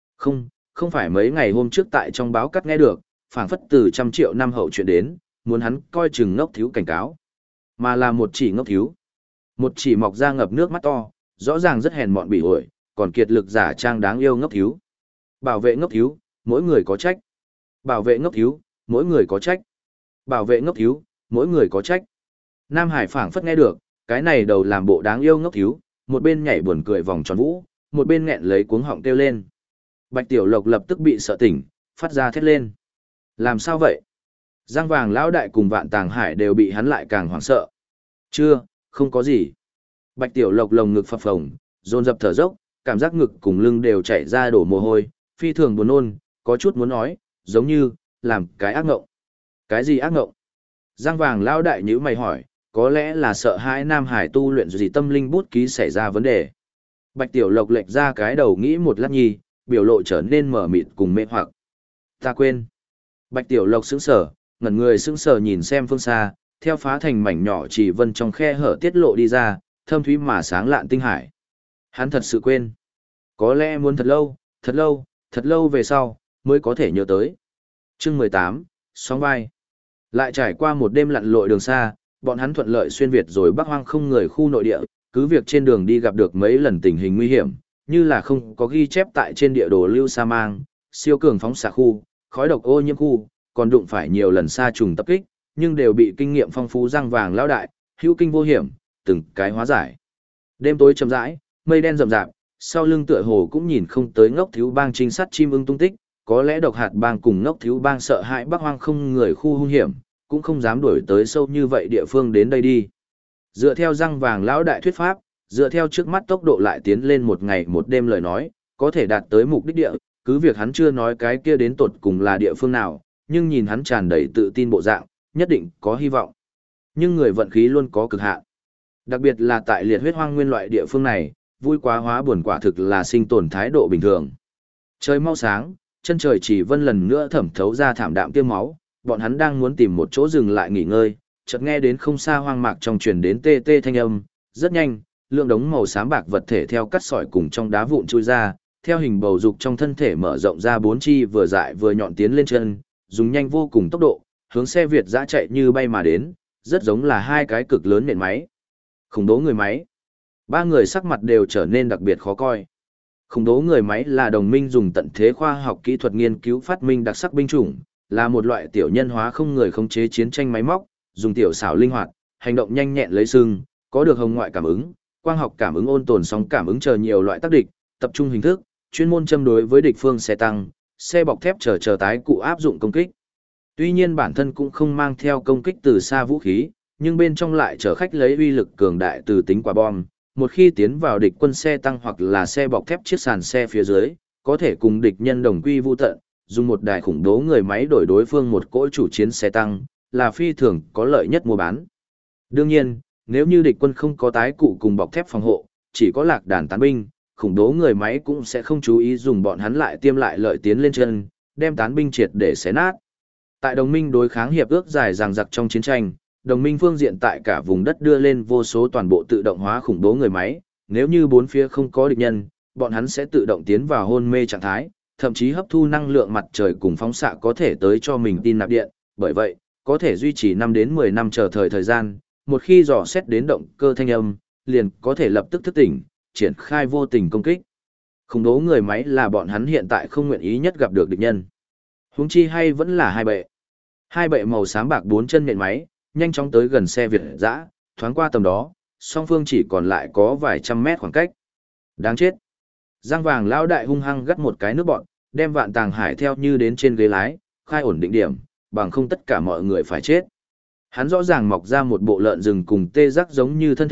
Không phải mấy ngày hôm trước tại trong báo cắt nghe được, phảng phất từ 100 triệu năm hậu chuyện đến, muốn hắn coi chừng ngốc thiếu cảnh cáo. Mà là một chỉ ngốc thiếu. Một chỉ mọc ra ngập nước mắt to, rõ ràng rất hèn mọn bị ổi, còn kiệt lực giả trang đáng yêu ngốc thiếu. Bảo vệ ngốc thiếu, mỗi người có trách. Bảo vệ ngốc thiếu, mỗi người có trách. Bảo vệ ngốc thiếu, mỗi người có trách. Nam Hải phảng phất nghe được, cái này đầu làm bộ đáng yêu ngốc thiếu, một bên nhảy buồn cười vòng tròn vũ, một bên nghẹn lấy cuống họng kêu lên. Bạch Tiểu Lộc lập tức bị sợ tỉnh, phát ra thét lên. Làm sao vậy? Giang Vàng Lão đại cùng Vạn Tàng Hải đều bị hắn lại càng hoảng sợ. Chưa, không có gì. Bạch Tiểu Lộc lồng ngực phập phồng, dồn dập thở dốc, cảm giác ngực cùng lưng đều chảy ra đổ mồ hôi, phi thường buồn nôn, có chút muốn nói, giống như, làm cái ác ngộng. Cái gì ác ngộng? Giang Vàng Lão đại nhíu mày hỏi, có lẽ là sợ hãi Nam Hải tu luyện gì tâm linh bút ký xảy ra vấn đề. Bạch Tiểu Lộc lệch ra cái đầu nghĩ một lát nhi, biểu lộ trở nên mở mịt cùng mê hoặc. Ta quên. Bạch Tiểu Lộc sững sờ, ngẩn người sững sờ nhìn xem phương xa, theo phá thành mảnh nhỏ chỉ vân trong khe hở tiết lộ đi ra, thâm thúy mà sáng lạn tinh hải. Hắn thật sự quên. Có lẽ muốn thật lâu, thật lâu, thật lâu về sau, mới có thể nhớ tới. Chương 18, sóng vai. Lại trải qua một đêm lặn lội đường xa, bọn hắn thuận lợi xuyên Việt rồi Bắc Hoang không người khu nội địa, cứ việc trên đường đi gặp được mấy lần tình hình nguy hiểm, như là không có ghi chép tại trên địa đồ lưu sa mang, siêu cường phóng xạ khu, khói độc ô nhiễm khu, còn đụng phải nhiều lần sa trùng tập kích, nhưng đều bị kinh nghiệm phong phú Giang Vàng Lão đại, hữu kinh vô hiểm, từng cái hóa giải. Đêm tối chậm rãi, mây đen rậm rạp, sau lưng tựa hồ cũng nhìn không tới ngốc thiếu bang trinh sát chim ưng tung tích, có lẽ độc hạt bang cùng ngốc thiếu bang sợ hãi Bắc Hoang không người khu hung hiểm, cũng không dám đuổi tới sâu như vậy địa phương đến đây đi. Dựa theo Giang Vàng Lão đại thuyết pháp, dựa theo trước mắt tốc độ lại tiến lên một ngày một đêm lời nói, có thể đạt tới mục đích địa, cứ việc hắn chưa nói cái kia đến tột cùng là địa phương nào, nhưng nhìn hắn tràn đầy tự tin bộ dạng, nhất định có hy vọng. Nhưng người vận khí luôn có cực hạn. Đặc biệt là tại liệt huyết hoang nguyên loại địa phương này, vui quá hóa buồn quả thực là sinh tồn thái độ bình thường. Trời mau sáng, chân trời chỉ vân lần nữa thẩm thấu ra thảm đạm tiêm máu, bọn hắn đang muốn tìm một chỗ dừng lại nghỉ ngơi, chợt nghe đến không xa hoang mạc trong truyền đến tê tê thanh âm, rất nhanh, lượng đống màu xám bạc vật thể theo cắt sỏi cùng trong đá vụn chui ra, theo hình bầu dục trong thân thể mở rộng ra bốn chi vừa dại vừa nhọn tiến lên chân, dùng nhanh vô cùng tốc độ, hướng xe Việt dã chạy như bay mà đến, rất giống là hai cái cực lớn nện máy. Khủng bố người máy. Ba người sắc mặt đều trở nên đặc biệt khó coi. Khủng bố người máy là đồng minh dùng tận thế khoa học kỹ thuật nghiên cứu phát minh đặc sắc binh chủng, là một loại tiểu nhân hóa không người khống chế chiến tranh máy móc, dùng tiểu xảo linh hoạt, hành động nhanh nhẹn lấy sừng, có được hồng ngoại cảm ứng, quang học cảm ứng ôn tồn sóng cảm ứng chờ nhiều loại tác địch, tập trung hình thức, chuyên môn châm đối với địch phương xe tăng, xe bọc thép chờ tái cụ áp dụng công kích. Tuy nhiên bản thân cũng không mang theo công kích từ xa vũ khí, nhưng bên trong lại chở khách lấy uy lực cường đại từ tính quả bom, một khi tiến vào địch quân xe tăng hoặc là xe bọc thép chiếc sàn xe phía dưới, có thể cùng địch nhân đồng quy vu tận, dùng một đài khủng bố người máy đổi đối phương một cỗ chủ chiến xe tăng, là phi thường có lợi nhất mua bán. Đương nhiên, nếu như địch quân không có tái cụ cùng bọc thép phòng hộ, chỉ có lạc đàn tán binh, khủng bố người máy cũng sẽ không chú ý dùng bọn hắn lại tiêm lại lợi tiến lên chân, đem tán binh triệt để xé nát. Tại đồng minh đối kháng hiệp ước dài dằng dặc trong chiến tranh, đồng minh phương diện tại cả vùng đất đưa lên vô số toàn bộ tự động hóa khủng bố người máy, nếu như bốn phía không có địch nhân, bọn hắn sẽ tự động tiến vào hôn mê trạng thái, thậm chí hấp thu năng lượng mặt trời cùng phóng xạ có thể tới cho mình tin nạp điện, bởi vậy, có thể duy trì 5 đến 10 năm chờ thời gian, một khi dò xét đến động cơ thanh âm, liền có thể lập tức thức tỉnh, triển khai vô tình công kích. Khủng bố người máy là bọn hắn hiện tại không nguyện ý nhất gặp được địch nhân. Huống chi hay vẫn là hai bệ. Hai bệ màu xám bạc bốn chân nện máy, nhanh chóng tới gần xe Việt dã, thoáng qua tầm đó, song phương chỉ còn lại có vài trăm mét khoảng cách. Đáng chết. Giang Vàng Lão đại hung hăng gắt một cái nước bọn, đem Vạn Tàng Hải theo như đến trên ghế lái, khai ổn định điểm, bằng không tất cả mọi người phải chết. Hắn rõ ràng mọc ra một bộ lợn rừng cùng tê giác giống như thân thể,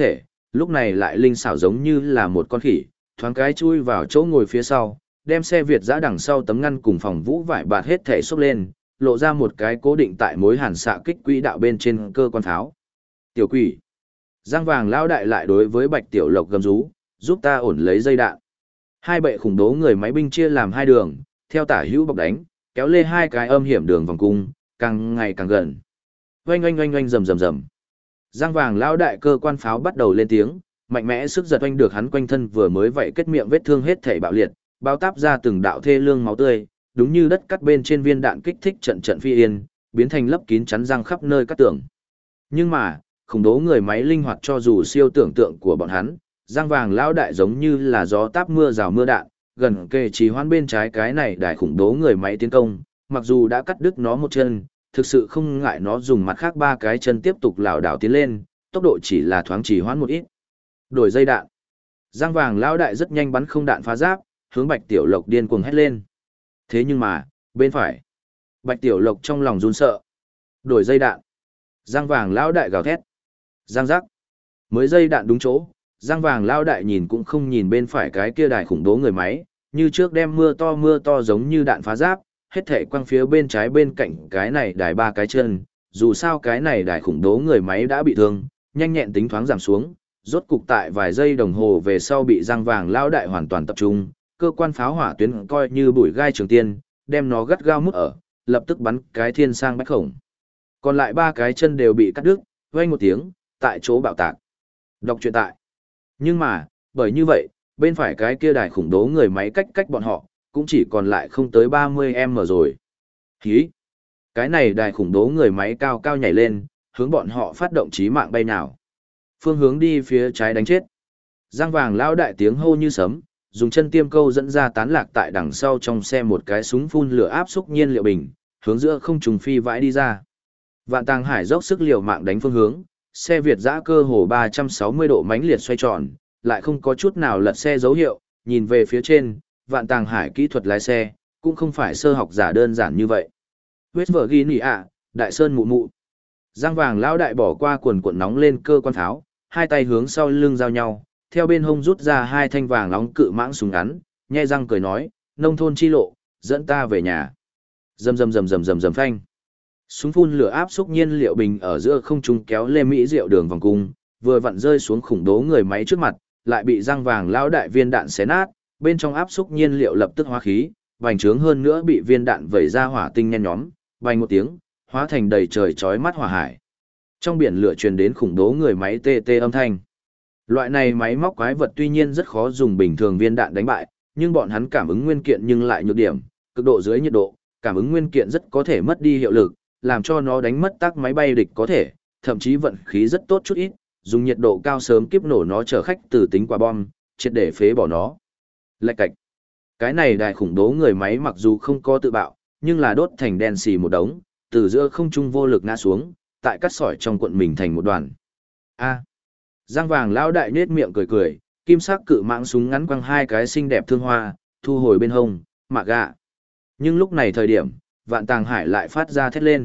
lúc này lại linh xảo giống như là một con khỉ, thoáng cái chui vào chỗ ngồi phía sau, đem xe Việt giã đằng sau tấm ngăn cùng phòng vũ vải bạt hết thể xốc lên, lộ ra một cái cố định tại mối hàn xạ kích quỹ đạo bên trên cơ quan pháo. Tiểu quỷ. Giang vàng lão đại lại đối với Bạch Tiểu Lộc gầm rú, giúp ta ổn lấy dây đạn. Hai bệ khủng bố người máy binh chia làm hai đường, theo tả hữu bọc đánh, kéo lê hai cái âm hiểm đường vòng cung, càng ngày càng gần. Oanh oanh oanh oanh rầm rầm rầm. Giang vàng lão đại cơ quan pháo bắt đầu lên tiếng, mạnh mẽ sức giật oanh được hắn quanh thân vừa mới vậy kết miệng vết thương hết thảy bạo liệt, bao táp ra từng đạo thê lương máu tươi, đúng như đất cắt bên trên viên đạn kích thích trận trận phi yên, biến thành lấp kín chắn răng khắp nơi cắt tường. Nhưng mà, khủng bố người máy linh hoạt cho dù siêu tưởng tượng của bọn hắn, Giang vàng lão đại giống như là gió táp mưa rào mưa đạn, gần kề trì hoãn bên trái cái này đại khủng bố người máy tiến công, mặc dù đã cắt đứt nó một chân, thực sự không ngại nó dùng mặt khác ba cái chân tiếp tục lảo đảo tiến lên, tốc độ chỉ là thoáng trì hoãn một ít. Đổi dây đạn. Giang vàng lão đại rất nhanh bắn không đạn phá giáp, hướng Bạch Tiểu Lộc điên cuồng hét lên. Thế nhưng mà, bên phải, Bạch Tiểu Lộc trong lòng run sợ. Đổi dây đạn. Giang vàng lão đại gào thét. Giang giác. Mới dây đạn đúng chỗ, Giang vàng lão đại nhìn cũng không nhìn bên phải cái kia đài khủng bố người máy, như trước đem mưa to giống như đạn phá giáp, hết thể quăng phía bên trái bên cạnh cái này đài ba cái chân, dù sao cái này đài khủng bố người máy đã bị thương, nhanh nhẹn tính thoáng giảm xuống, rốt cục tại vài giây đồng hồ về sau bị Giang vàng lão đại hoàn toàn tập trung, cơ quan pháo hỏa tuyến coi như bụi gai trường tiên, đem nó gắt gao mức ở, lập tức bắn cái thiên sang bách khổng. Còn lại ba cái chân đều bị cắt đứt, vang một tiếng, tại chỗ bạo tạc. Đọc truyện tại. Nhưng mà, bởi như vậy, bên phải cái kia đài khủng bố người máy cách bọn họ, cũng chỉ còn lại không tới 30m rồi. Hí! Cái này đài khủng bố người máy cao cao nhảy lên, hướng bọn họ phát động chí mạng bay nào. Phương hướng đi phía trái đánh chết. Giang vàng lao đại tiếng hô như sấm, dùng chân tiêm câu dẫn ra tán lạc tại đằng sau trong xe một cái súng phun lửa áp xúc nhiên liệu bình, hướng giữa không trùng phi vãi đi ra. Vạn Tàng Hải dốc sức liều mạng đánh phương hướng, xe Việt dã cơ hồ 360 độ mánh liệt xoay tròn, lại không có chút nào lật xe dấu hiệu, nhìn về phía trên, Vạn Tàng Hải kỹ thuật lái xe, cũng không phải sơ học giả đơn giản như vậy. West Virginia, Đại Sơn mụ mụ. Giang vàng lão đại bỏ qua quần cuộn nóng lên cơ quan pháo, hai tay hướng sau lưng giao nhau, theo bên hông rút ra hai thanh vàng nóng cự mãng súng ngắn, nhe răng cười nói, nông thôn chi lộ, dẫn ta về nhà. Rầm rầm rầm rầm rầm rầm phanh. Súng phun lửa áp xúc nhiên liệu bình ở giữa không trung kéo lê mỹ rượu đường vòng cung, vừa vặn rơi xuống khủng bố người máy trước mặt, lại bị Giang vàng lão đại viên đạn xé nát, bên trong áp xúc nhiên liệu lập tức hóa khí, vành trướng hơn nữa bị viên đạn vẩy ra hỏa tinh nhen nhóm, vành một tiếng, hóa thành đầy trời chói mắt hỏa hải. Trong biển lửa truyền đến khủng bố người máy tê tê âm thanh. Loại này máy móc quái vật tuy nhiên rất khó dùng bình thường viên đạn đánh bại, nhưng bọn hắn cảm ứng nguyên kiện nhưng lại nhược điểm, cực độ dưới nhiệt độ, cảm ứng nguyên kiện rất có thể mất đi hiệu lực, làm cho nó đánh mất tác máy bay địch có thể, thậm chí vận khí rất tốt chút ít, dùng nhiệt độ cao sớm kiếp nổ nó chở khách từ tính quả bom, triệt để phế bỏ nó. Lạch cạch. Cái này đài khủng bố người máy mặc dù không có tự bạo, nhưng là đốt thành đen xì một đống, từ giữa không trung vô lực ngã xuống, tại cắt sỏi trong cuộn mình thành một đoàn. A. Giang vàng lão đại nết miệng cười cười, kim sắc cự mãng súng ngắn quăng hai cái xinh đẹp thương hoa, thu hồi bên hông, mạ gạ. Nhưng lúc này thời điểm, Vạn Tàng Hải lại phát ra thét lên.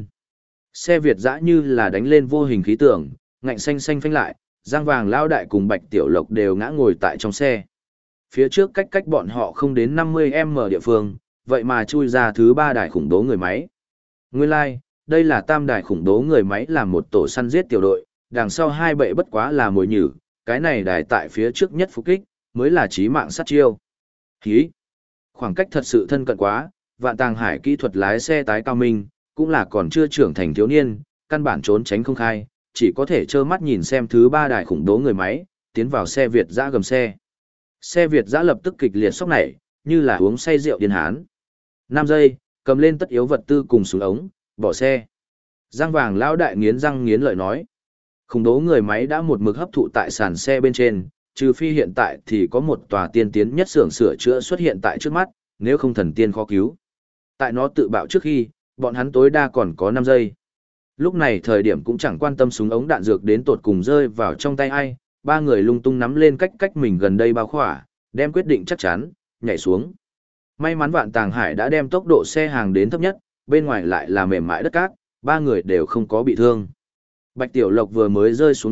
Xe Việt dã như là đánh lên vô hình khí tượng, ngạnh xanh xanh phanh lại, Giang vàng lão đại cùng Bạch Tiểu Lộc đều ngã ngồi tại trong xe. Phía trước cách bọn họ không đến 50m địa phương, vậy mà chui ra thứ ba đài khủng bố người máy. Nguyên lai, like, đây là tam đài khủng bố người máy làm một tổ săn giết tiểu đội, đằng sau hai bệ bất quá là mồi nhử, cái này đài tại phía trước nhất phục kích, mới là chí mạng sát chiêu. Hí! Khoảng cách thật sự thân cận quá, Vạn Tàng Hải kỹ thuật lái xe tái cao minh, cũng là còn chưa trưởng thành thiếu niên, căn bản trốn tránh không khai, chỉ có thể trơ mắt nhìn xem thứ ba đài khủng bố người máy, tiến vào xe Việt dã gầm xe. Xe Việt dã lập tức kịch liệt sốc nảy, như là uống say rượu điên hán. 5 giây, cầm lên tất yếu vật tư cùng súng ống, bỏ xe. Giang vàng lão đại nghiến răng nghiến lợi nói. Khủng bố người máy đã một mực hấp thụ tại sàn xe bên trên, trừ phi hiện tại thì có một tòa tiên tiến nhất xưởng sửa chữa xuất hiện tại trước mắt, nếu không thần tiên khó cứu. Tại nó tự bạo trước khi, bọn hắn tối đa còn có 5 giây. Lúc này thời điểm cũng chẳng quan tâm súng ống đạn dược đến tột cùng rơi vào trong tay ai, ba người lung tung nắm lên cách mình gần đây bao khỏa, đem quyết định chắc chắn, nhảy xuống. May mắn Vạn Tàng Hải đã đem tốc độ xe hàng đến thấp nhất, bên ngoài lại là mềm mại đất cát, ba người đều không có bị thương. Bạch Tiểu Lộc vừa mới rơi xuống đất,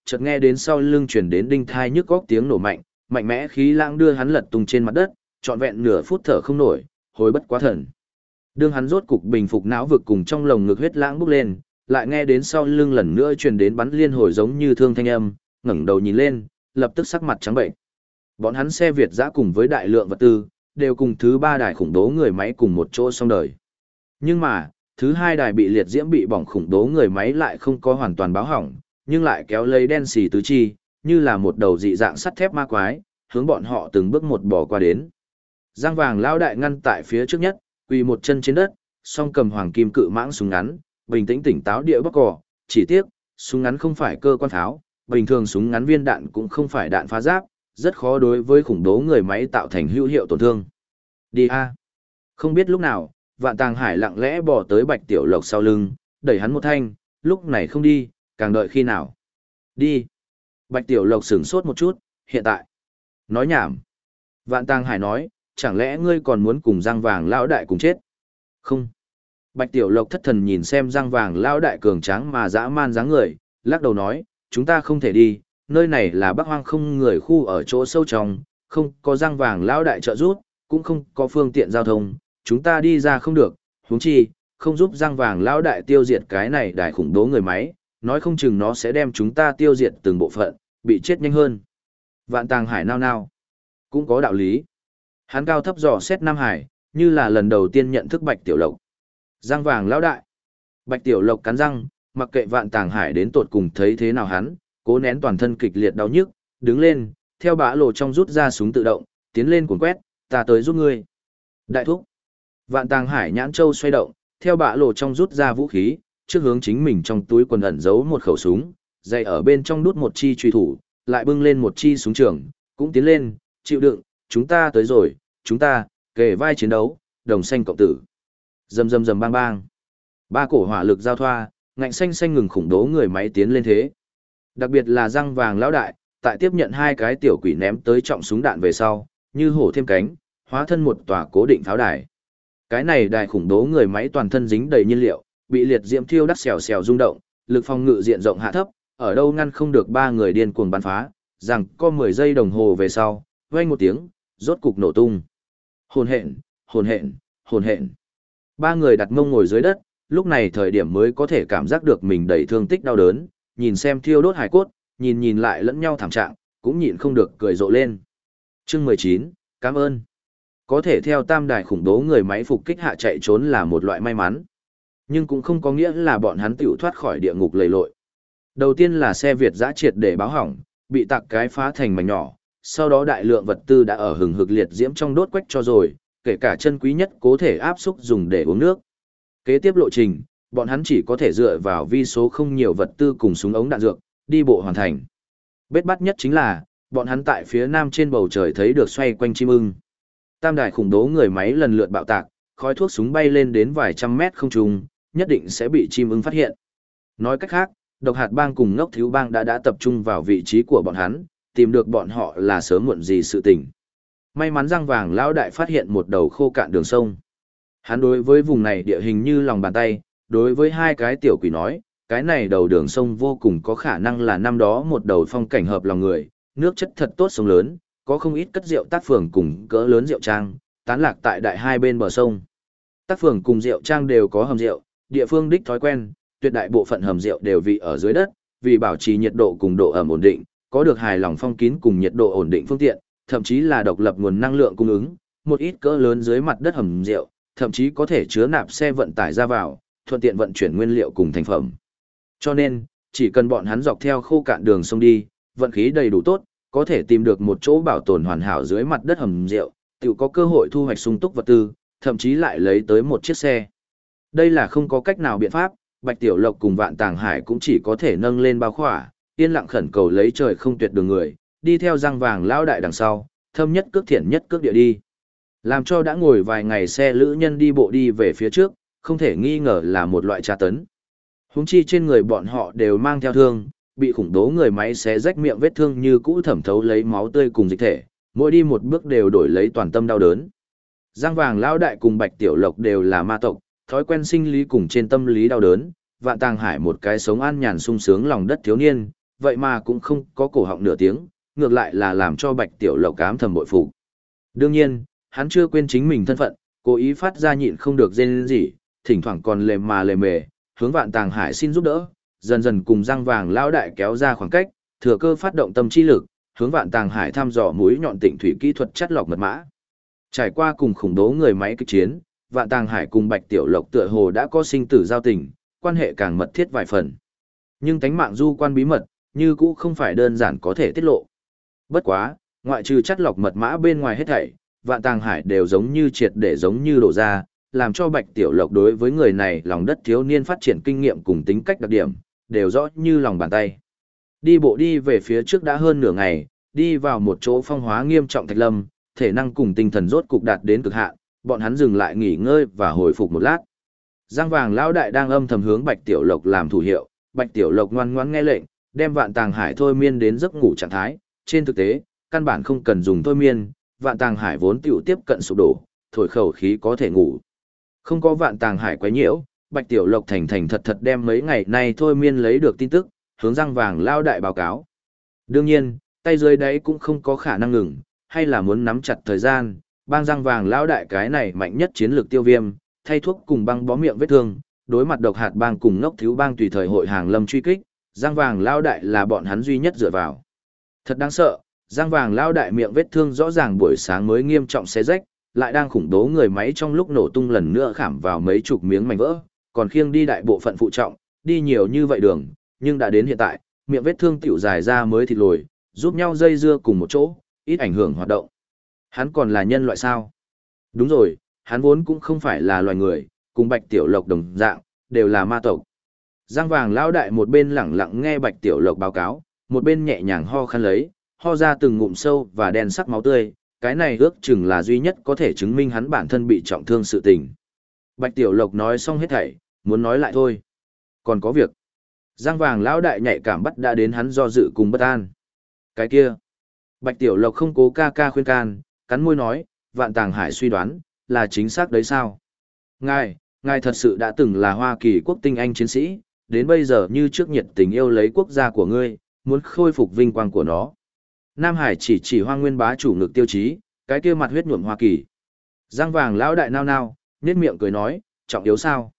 chợt nghe đến sau lưng truyền đến đinh thai nhức góc tiếng nổ mạnh, mạnh mẽ khí lãng đưa hắn lật tung trên mặt đất, trọn vẹn nửa phút thở không nổi, hối bất quá thần. Đương hắn rốt cục bình phục não vực cùng trong lồng ngực huyết lãng bốc lên, lại nghe đến sau lưng lần nữa truyền đến bắn liên hồi giống như thương thanh âm, ngẩng đầu nhìn lên, lập tức sắc mặt trắng bệnh. Bọn hắn xe Việt dã cùng với đại lượng vật tư, đều cùng thứ ba đài khủng bố người máy cùng một chỗ xong đời. Nhưng mà, thứ hai đài bị liệt diễm bị bỏng khủng bố người máy lại không có hoàn toàn báo hỏng, nhưng lại kéo lấy đen xì tứ chi, như là một đầu dị dạng sắt thép ma quái, hướng bọn họ từng bước một bỏ qua đến. Giang vàng lão đại ngăn tại phía trước nhất, quỳ một chân trên đất, song cầm hoàng kim cự mãng súng ngắn, bình tĩnh tỉnh táo địa bắc cỏ, chỉ tiếc, súng ngắn không phải cơ quan pháo, bình thường súng ngắn viên đạn cũng không phải đạn phá giáp, rất khó đối với khủng bố người máy tạo thành hữu hiệu tổn thương. Đi a. Không biết lúc nào, Vạn Tàng Hải lặng lẽ bỏ tới Bạch Tiểu Lộc sau lưng, đẩy hắn một thanh, lúc này không đi, càng đợi khi nào. Đi. Bạch Tiểu Lộc sửng sốt một chút, hiện tại. Nói nhảm. Vạn Tàng Hải nói, chẳng lẽ ngươi còn muốn cùng Giang Vàng lão đại cùng chết? Không. Bạch Tiểu Lộc thất thần nhìn xem Giang Vàng lão đại cường tráng mà dã man dáng người, lắc đầu nói, chúng ta không thể đi, nơi này là Bắc Hoang không người khu ở chỗ sâu trong, không có Giang Vàng lão đại trợ giúp, cũng không có phương tiện giao thông, chúng ta đi ra không được, huống chi, không giúp Giang Vàng lão đại tiêu diệt cái này đại khủng bố người máy, nói không chừng nó sẽ đem chúng ta tiêu diệt từng bộ phận, bị chết nhanh hơn. Vạn Tàng Hải nao nao, cũng có đạo lý. Hắn cao thấp dò xét Nam Hải, như là lần đầu tiên nhận thức Bạch Tiểu Lộc. Giang Vàng lão đại. Bạch Tiểu Lộc cắn răng, mặc kệ Vạn Tàng Hải đến tột cùng thấy thế nào hắn, cố nén toàn thân kịch liệt đau nhức, đứng lên, theo bã lộ trong rút ra súng tự động, tiến lên cuốn quét, ta tới giúp ngươi. Đại thúc. Vạn Tàng Hải nhãn châu xoay động, theo bã lộ trong rút ra vũ khí, trước hướng chính mình trong túi quần ẩn giấu một khẩu súng, dây ở bên trong đút một chi truy thủ, lại bưng lên một chi súng trường, cũng tiến lên, chịu đựng, chúng ta tới rồi, chúng ta, kề vai chiến đấu, đồng xanh cộng tử. Rầm rầm rầm bang bang. Ba cổ hỏa lực giao thoa, ngạnh xanh xanh ngừng khủng bố người máy tiến lên thế. Đặc biệt là Giang Vàng lão đại, tại tiếp nhận hai cái tiểu quỷ ném tới trọng súng đạn về sau, như hổ thêm cánh, hóa thân một tòa cố định pháo đài. Cái này đài khủng bố người máy toàn thân dính đầy nhiên liệu, bị liệt diễm thiêu đắt xèo xèo rung động, lực phòng ngự diện rộng hạ thấp, ở đâu ngăn không được ba người điên cuồng bắn phá, rằng có 10 giây đồng hồ về sau, vang một tiếng, rốt cục nổ tung. Hồn hện, hồn hện, hồn hện. Ba người đặt mông ngồi dưới đất, lúc này thời điểm mới có thể cảm giác được mình đầy thương tích đau đớn, nhìn xem thiêu đốt hải cốt, nhìn lại lẫn nhau thảm trạng, cũng nhịn không được cười rộ lên. Chương 19, cảm ơn. Có thể theo tam đài khủng bố người máy phục kích hạ chạy trốn là một loại may mắn. Nhưng cũng không có nghĩa là bọn hắn tiểu thoát khỏi địa ngục lầy lội. Đầu tiên là xe Việt giã triệt để báo hỏng, bị tạc cái phá thành mảnh nhỏ, sau đó đại lượng vật tư đã ở hừng hực liệt diễm trong đốt quách cho rồi, kể cả chân quý nhất cố thể áp xúc dùng để uống nước. Kế tiếp lộ trình, bọn hắn chỉ có thể dựa vào vi số không nhiều vật tư cùng súng ống đạn dược, đi bộ hoàn thành. Bết bắt nhất chính là, bọn hắn tại phía nam trên bầu trời thấy được xoay quanh chim ưng. Tam đài khủng bố người máy lần lượt bạo tạc, khói thuốc súng bay lên đến vài trăm mét không trung, nhất định sẽ bị chim ưng phát hiện. Nói cách khác, độc hạt bang cùng ngốc thiếu bang đã tập trung vào vị trí của bọn hắn, tìm được bọn họ là sớm muộn gì sự tình. May mắn Giang Vàng lão đại phát hiện một đầu khô cạn đường sông. Hắn đối với vùng này địa hình như lòng bàn tay, đối với hai cái tiểu quỷ nói, cái này đầu đường sông vô cùng có khả năng là năm đó một đầu phong cảnh hợp lòng người, nước chất thật tốt sông lớn, có không ít cất rượu tác phường cùng cỡ lớn rượu trang, tán lạc tại đại hai bên bờ sông. Tác phường cùng rượu trang đều có hầm rượu, địa phương đích thói quen, tuyệt đại bộ phận hầm rượu đều vị ở dưới đất, vì bảo trì nhiệt độ cùng độ ẩm ổn định, có được hài lòng phong kín cùng nhiệt độ ổn định phương tiện, thậm chí là độc lập nguồn năng lượng cung ứng, một ít cỡ lớn dưới mặt đất hầm rượu, thậm chí có thể chứa nạp xe vận tải ra vào, thuận tiện vận chuyển nguyên liệu cùng thành phẩm. Cho nên, chỉ cần bọn hắn dọc theo khô cạn đường sông đi, vận khí đầy đủ tốt, có thể tìm được một chỗ bảo tồn hoàn hảo dưới mặt đất hầm rượu, tự có cơ hội thu hoạch sung túc vật tư, thậm chí lại lấy tới một chiếc xe. Đây là không có cách nào biện pháp, Bạch Tiểu Lộc cùng Vạn Tàng Hải cũng chỉ có thể nâng lên bao khỏa, yên lặng khẩn cầu lấy trời không tuyệt đường người, đi theo Giang Vàng lão đại đằng sau, thâm nhất cước thiện nhất cước địa đi. Làm cho đã ngồi vài ngày xe lữ nhân đi bộ đi về phía trước, không thể nghi ngờ là một loại tra tấn. Huống chi trên người bọn họ đều mang theo thương, bị khủng bố người máy xé rách miệng vết thương như cũ thẩm thấu lấy máu tươi cùng dịch thể, mỗi đi một bước đều đổi lấy toàn tâm đau đớn. Giang Vàng lão đại cùng Bạch Tiểu Lộc đều là ma tộc, thói quen sinh lý cùng trên tâm lý đau đớn, Vạn Tàng Hải một cái sống an nhàn sung sướng lòng đất thiếu niên, vậy mà cũng không có cổ họng nửa tiếng, ngược lại là làm cho Bạch Tiểu Lộc ám thầm bội phục. Đương nhiên, hắn chưa quên chính mình thân phận, cố ý phát ra nhịn không được rên rỉ, thỉnh thoảng còn lề mề, hướng Vạn Tàng Hải xin giúp đỡ, dần dần cùng răng vàng lão đại kéo ra khoảng cách, thừa cơ phát động tâm chi lực, hướng Vạn Tàng Hải thăm dò mũi nhọn tịnh thủy kỹ thuật chắt lọc mật mã. Trải qua cùng khủng bố người máy kịch chiến, Vạn Tàng Hải cùng Bạch Tiểu Lộc tựa hồ đã có sinh tử giao tình, quan hệ càng mật thiết vài phần. Nhưng tánh mạng du quan bí mật, như cũ không phải đơn giản có thể tiết lộ. Bất quá, ngoại trừ chắt lọc mật mã bên ngoài hết thảy, Vạn Tàng Hải đều giống như triệt để giống như đổ ra, làm cho Bạch Tiểu Lộc đối với người này lòng đất thiếu niên phát triển kinh nghiệm cùng tính cách đặc điểm, đều rõ như lòng bàn tay. Đi bộ đi về phía trước đã hơn nửa ngày, đi vào một chỗ phong hóa nghiêm trọng thạch lâm, thể năng cùng tinh thần rốt cục đạt đến cực hạn, bọn hắn dừng lại nghỉ ngơi và hồi phục một lát. Giang vàng lão đại đang âm thầm hướng Bạch Tiểu Lộc làm thủ hiệu, Bạch Tiểu Lộc ngoan ngoãn nghe lệnh, đem Vạn Tàng Hải thôi miên đến giấc ngủ trạng thái, trên thực tế, căn bản không cần dùng thôi miên, Vạn Tàng Hải vốn tiểu tiếp cận sụp đổ, thổi khẩu khí có thể ngủ. Không có Vạn Tàng Hải quấy nhiễu, Bạch Tiểu Lộc thành thành thật thật đem mấy ngày nay thôi miên lấy được tin tức, hướng Giang vàng lão đại báo cáo. Đương nhiên, tay dưới đấy cũng không có khả năng ngừng, hay là muốn nắm chặt thời gian, bang Giang vàng lão đại cái này mạnh nhất chiến lược tiêu viêm, thay thuốc cùng băng bó miệng vết thương, đối mặt độc hạt bang cùng ngốc thiếu bang tùy thời hội hàng lâm truy kích, Giang vàng lão đại là bọn hắn duy nhất dựa vào. Thật đáng sợ, Giang vàng lão đại miệng vết thương rõ ràng buổi sáng mới nghiêm trọng xé rách, lại đang khủng bố người máy trong lúc nổ tung lần nữa khảm vào mấy chục miếng mảnh vỡ, còn khiêng đi đại bộ phận phụ trọng, đi nhiều như vậy đường, nhưng đã đến hiện tại, miệng vết thương tiểu dài ra mới thịt lồi, giúp nhau dây dưa cùng một chỗ, ít ảnh hưởng hoạt động. Hắn còn là nhân loại sao? Đúng rồi, hắn vốn cũng không phải là loài người, cùng Bạch Tiểu Lộc đồng dạng, đều là ma tộc. Giang vàng lão đại một bên lẳng lặng nghe Bạch Tiểu Lộc báo cáo, một bên nhẹ nhàng ho khăn lấy, ho ra từng ngụm sâu và đen sắc máu tươi, cái này ước chừng là duy nhất có thể chứng minh hắn bản thân bị trọng thương sự tình. Bạch Tiểu Lộc nói xong hết thảy, muốn nói lại thôi. Còn có việc. Giang vàng lão đại nhạy cảm bắt đã đến hắn do dự cùng bất an. Cái kia. Bạch Tiểu Lộc không cố ca ca khuyên can, cắn môi nói, Vạn Tàng Hải suy đoán, là chính xác đấy sao? Ngài thật sự đã từng là Hoa Kỳ quốc tinh anh chiến sĩ, đến bây giờ như trước nhiệt tình yêu lấy quốc gia của ngươi, muốn khôi phục vinh quang của nó. Nam Hải chỉ Hoa Nguyên bá chủ ngực tiêu chí, cái kia mặt huyết nhuộm Hoa Kỳ. Giang vàng lão đại nao nao, nhếch miệng cười nói, trọng yếu sao?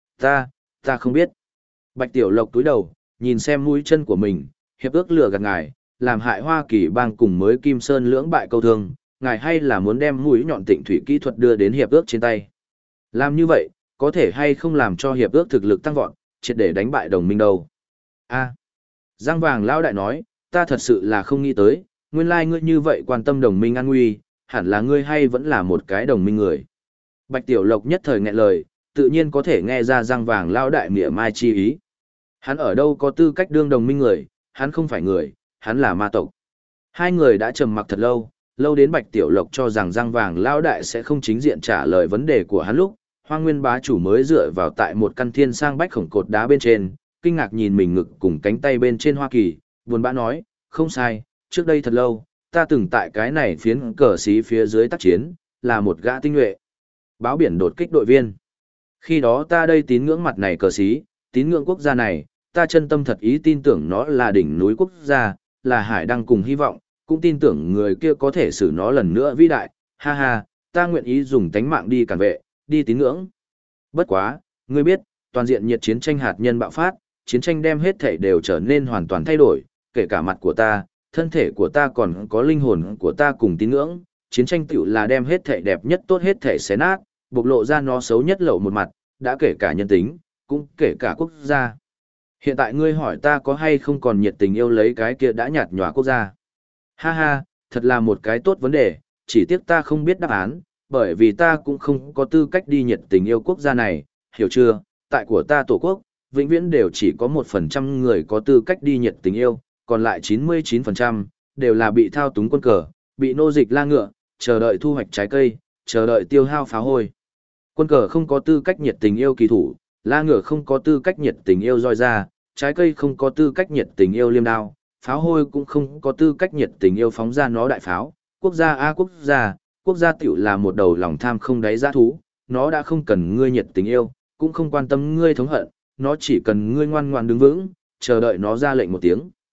Ta không biết. Bạch Tiểu Lộc túi đầu, nhìn xem mũi chân của mình, hiệp ước lừa gạt ngài, làm hại Hoa Kỳ bang cùng mới Kim Sơn lưỡng bại câu thương, ngài hay là muốn đem mũi nhọn tịnh thủy kỹ thuật đưa đến hiệp ước trên tay. Làm như vậy, có thể hay không làm cho hiệp ước thực lực tăng vọt, triệt để đánh bại đồng minh đâu. Giang vàng lão đại nói, ta thật sự là không nghĩ tới, nguyên lai ngươi như vậy quan tâm đồng minh an nguy, hẳn là ngươi hay vẫn là một cái đồng minh người. Bạch Tiểu Lộc nhất thời nghẹn lời, tự nhiên có thể nghe ra Giang vàng lão đại mỉa mai chi ý. Hắn ở đâu có tư cách đương đồng minh người, hắn không phải người, hắn là ma tộc. Hai người đã trầm mặc thật lâu, lâu đến Bạch Tiểu Lộc cho rằng Giang vàng lão đại sẽ không chính diện trả lời vấn đề của hắn lúc, Hoa Nguyên bá chủ mới dựa vào tại một căn thiên sang bách khổng cột đá bên trên, kinh ngạc nhìn mình ngực cùng cánh tay bên trên Hoa Kỳ, buồn bã nói, không sai, trước đây thật lâu, ta từng tại cái này phiến cờ xí phía dưới tác chiến, là một gã tinh nhuệ. Báo biển đột kích đội viên. Khi đó ta đây tín ngưỡng mặt này cờ xí, tín ngưỡng quốc gia này, ta chân tâm thật ý tin tưởng nó là đỉnh núi quốc gia, là hải đăng cùng hy vọng, cũng tin tưởng người kia có thể xử nó lần nữa vĩ đại, ha ha, ta nguyện ý dùng tánh mạng đi cản vệ, đi tín ngưỡng. Bất quá, ngươi biết, toàn diện nhiệt chiến tranh hạt nhân bạo phát, chiến tranh đem hết thể đều trở nên hoàn toàn thay đổi, kể cả mặt của ta, thân thể của ta còn có linh hồn của ta cùng tín ngưỡng, chiến tranh tiểu là đem hết thể đẹp nhất tốt hết thể xé nát, bộc lộ ra nó xấu nhất lậu một mặt, đã kể cả nhân tính, cũng kể cả quốc gia. Hiện tại ngươi hỏi ta có hay không còn nhiệt tình yêu lấy cái kia đã nhạt nhòa quốc gia. Ha ha, thật là một cái tốt vấn đề, chỉ tiếc ta không biết đáp án, bởi vì ta cũng không có tư cách đi nhiệt tình yêu quốc gia này, hiểu chưa, tại của ta tổ quốc, vĩnh viễn đều chỉ có 1% người có tư cách đi nhiệt tình yêu, còn lại 99% đều là bị thao túng quân cờ, bị nô dịch la ngựa, chờ đợi thu hoạch trái cây, chờ đợi tiêu hao phá hôi. Quân cờ không có tư cách nhiệt tình yêu kỳ thủ, la ngựa không có tư cách nhiệt tình yêu roi ra, trái cây không có tư cách nhiệt tình yêu liêm đao, pháo hôi cũng không có tư cách nhiệt tình yêu phóng ra nó đại pháo. Quốc gia quốc gia tiểu là một đầu lòng tham không đáy dã thú, nó đã không cần ngươi nhiệt tình yêu, cũng không quan tâm ngươi thống hận, nó chỉ cần ngươi ngoan ngoãn đứng vững, chờ đợi nó ra lệnh một tiếng.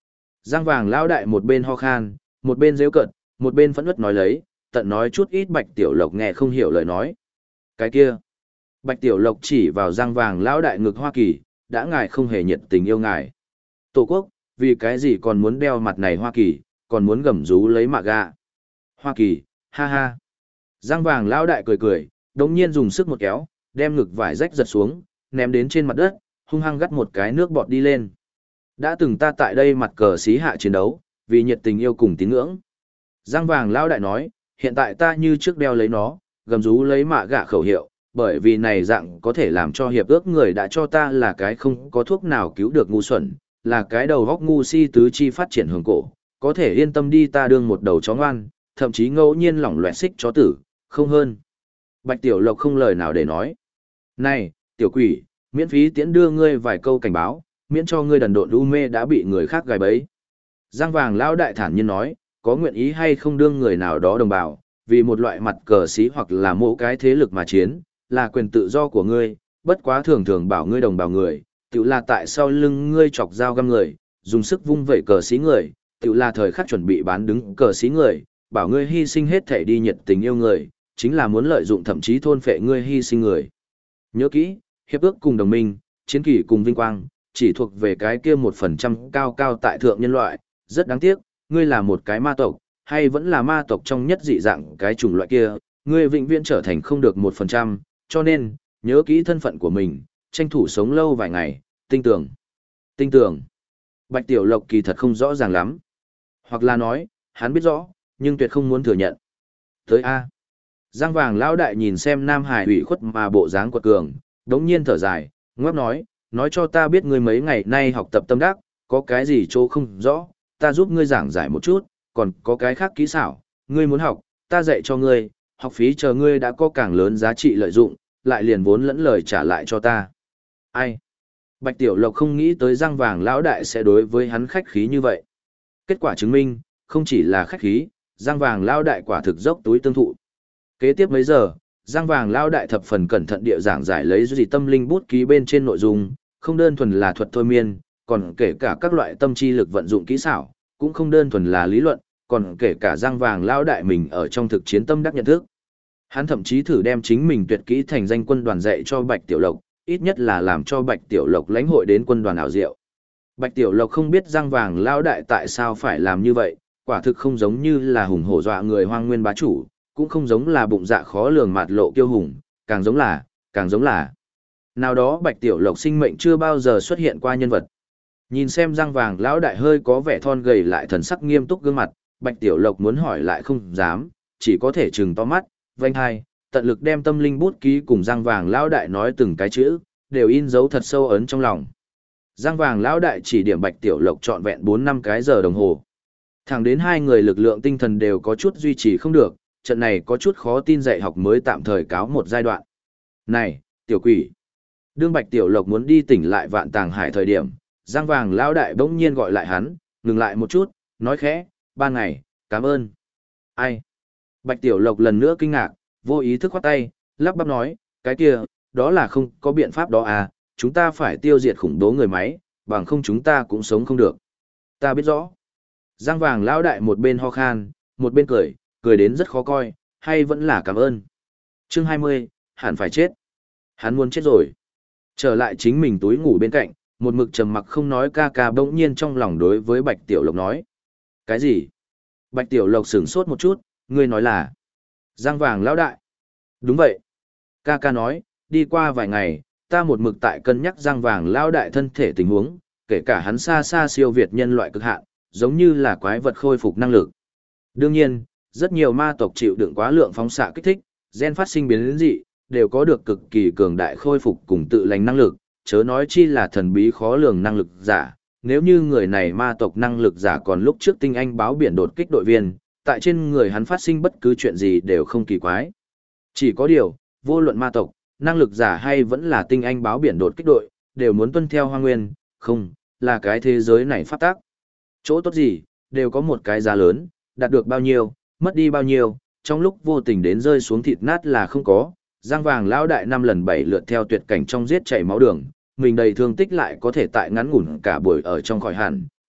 Giang vàng lão đại một bên ho khan, một bên giễu cợt, một bên phẫn uất nói lấy, tận nói chút ít Bạch Tiểu Lộc nghe không hiểu lời nói. Cái kia, Bạch Tiểu Lộc chỉ vào giang vàng lão đại ngực Hoa Kỳ, đã ngài không hề nhiệt tình yêu ngài. Tổ quốc, vì cái gì còn muốn đeo mặt này Hoa Kỳ, còn muốn gầm rú lấy mạ gà. Hoa Kỳ, ha ha. Giang vàng lão đại cười cười, đống nhiên dùng sức một kéo, đem ngực vải rách giật xuống, ném đến trên mặt đất, hung hăng gắt một cái nước bọt đi lên. Đã từng ta tại đây mặt cờ xí hạ chiến đấu, vì nhiệt tình yêu cùng tín ngưỡng. Giang vàng lão đại nói, hiện tại ta như trước đeo lấy nó, gầm rú lấy mạ gạ khẩu hiệu, bởi vì này dạng có thể làm cho hiệp ước người đã cho ta là cái không có thuốc nào cứu được ngu xuẩn, là cái đầu góc ngu si tứ chi phát triển hướng cổ, có thể yên tâm đi ta đương một đầu chó ngoan, thậm chí ngẫu nhiên lỏng loẹt xích chó tử, không hơn. Bạch Tiểu Lộc không lời nào để nói. Này, tiểu quỷ, miễn phí tiễn đưa ngươi vài câu cảnh báo, miễn cho ngươi đần độn u mê đã bị người khác gài bẫy. Giang vàng lão đại thản nhiên nói, có nguyện ý hay không đương người nào đó đồng bào, vì một loại mặt cờ xí hoặc là mỗi cái thế lực mà chiến, là quyền tự do của ngươi, bất quá thường thường bảo ngươi đồng bào người, tự là tại sau lưng ngươi chọc dao găm người, dùng sức vung vẩy cờ xí người, tự là thời khắc chuẩn bị bán đứng cờ xí người, bảo ngươi hy sinh hết thể đi nhiệt tình yêu người, chính là muốn lợi dụng thậm chí thôn phệ ngươi hy sinh người. Nhớ kỹ, hiệp ước cùng đồng minh, chiến kỷ cùng vinh quang, chỉ thuộc về cái kia 1% cao cao tại thượng nhân loại, rất đáng tiếc, ngươi là một cái ma tộc, hay vẫn là ma tộc trong nhất dị dạng cái chủng loại kia, ngươi vĩnh viễn trở thành không được 1%, cho nên, nhớ kỹ thân phận của mình, tranh thủ sống lâu vài ngày, tinh tưởng. Tinh tưởng. Bạch Tiểu Lộc kỳ thật không rõ ràng lắm. Hoặc là nói, hắn biết rõ, nhưng tuyệt không muốn thừa nhận. Tới A. Giang vàng lão đại nhìn xem Nam Hải ủy khuất mà bộ dáng quật cường, đống nhiên thở dài, ngóc nói cho ta biết ngươi mấy ngày nay học tập tâm đắc, có cái gì chỗ không rõ, ta giúp ngươi giảng giải một chút, còn có cái khác kỹ xảo, ngươi muốn học, ta dạy cho ngươi, học phí chờ ngươi đã có càng lớn giá trị lợi dụng, lại liền vốn lẫn lời trả lại cho ta. Ai? Bạch Tiểu Lộc không nghĩ tới Giang vàng lão đại sẽ đối với hắn khách khí như vậy. Kết quả chứng minh, không chỉ là khách khí, Giang vàng lão đại quả thực dốc túi tương thụ. Kế tiếp mấy giờ, Giang vàng lão đại thập phần cẩn thận địa giảng giải lấy gì tâm linh bút ký bên trên nội dung, không đơn thuần là thuật thôi miên, còn kể cả các loại tâm chi lực vận dụng kỹ xảo, cũng không đơn thuần là lý luận, còn kể cả Giang vàng lão đại mình ở trong thực chiến tâm đắc nhận thức. Hắn thậm chí thử đem chính mình tuyệt kỹ thành danh quân đoàn dạy cho Bạch Tiểu Lộc, ít nhất là làm cho Bạch Tiểu Lộc lãnh hội đến quân đoàn ảo diệu. Bạch Tiểu Lộc không biết Giang vàng lão đại tại sao phải làm như vậy, quả thực không giống như là hùng hổ dọa người hoang nguyên bá chủ, cũng không giống là bụng dạ khó lường mạt lộ kiêu hùng, càng giống là nào đó Bạch Tiểu Lộc sinh mệnh chưa bao giờ xuất hiện qua nhân vật. Nhìn xem Giang vàng lão đại hơi có vẻ thon gầy lại thần sắc nghiêm túc gương mặt, Bạch Tiểu Lộc muốn hỏi lại không dám, chỉ có thể trừng to mắt, vênh hai, tận lực đem tâm linh bút ký cùng Giang vàng lão đại nói từng cái chữ, đều in dấu thật sâu ấn trong lòng. Giang vàng lão đại chỉ điểm Bạch Tiểu Lộc trọn vẹn 4-5 cái giờ đồng hồ. Thẳng đến hai người lực lượng tinh thần đều có chút duy trì không được, trận này có chút khó tin dạy học mới tạm thời cáo một giai đoạn. Này, tiểu quỷ! Đương Bạch Tiểu Lộc muốn đi tỉnh lại Vạn Tàng Hải thời điểm, Giang vàng lão đại bỗng nhiên gọi lại hắn, ngừng lại một chút, nói khẽ, ban ngày, cảm ơn. Ai? Bạch Tiểu Lộc lần nữa kinh ngạc, vô ý thức khoát tay, lắp bắp nói, cái kia, đó là không có biện pháp đó à, chúng ta phải tiêu diệt khủng bố người máy, bằng không chúng ta cũng sống không được. Ta biết rõ. Giang vàng lão đại một bên ho khan, một bên cười đến rất khó coi, hay vẫn là cảm ơn. Chương 20, hẳn phải chết. Hắn muốn chết rồi. Trở lại chính mình túi ngủ bên cạnh, một mực trầm mặc không nói ca ca bỗng nhiên trong lòng đối với Bạch Tiểu Lộc nói. Cái gì? Bạch Tiểu Lộc sửng sốt một chút, ngươi nói là Giang vàng lão đại. Đúng vậy. Ca ca nói, đi qua vài ngày, ta một mực tại cân nhắc Giang vàng lão đại thân thể tình huống, kể cả hắn xa xa siêu việt nhân loại cực hạn, giống như là quái vật khôi phục năng lực. Đương nhiên, rất nhiều ma tộc chịu đựng quá lượng phóng xạ kích thích, gen phát sinh biến dị, đều có được cực kỳ cường đại khôi phục cùng tự lành năng lực, chớ nói chi là thần bí khó lường năng lực giả. Nếu như người này ma tộc năng lực giả còn lúc trước tinh anh báo biển đột kích đội viên, tại trên người hắn phát sinh bất cứ chuyện gì đều không kỳ quái. Chỉ có điều, vô luận ma tộc, năng lực giả hay vẫn là tinh anh báo biển đột kích đội, đều muốn tuân theo Hoa Nguyên, không, là cái thế giới này pháp tắc. Chỗ tốt gì, đều có một cái giá lớn, đạt được bao nhiêu, mất đi bao nhiêu, trong lúc vô tình đến rơi xuống thịt nát là không có. Giang vàng lão đại 5 lần 7 lượt theo tuyệt cảnh trong giết chảy máu đường, mình đầy thương tích lại có thể tại ngắn ngủn cả buổi ở trong khỏi hẳn,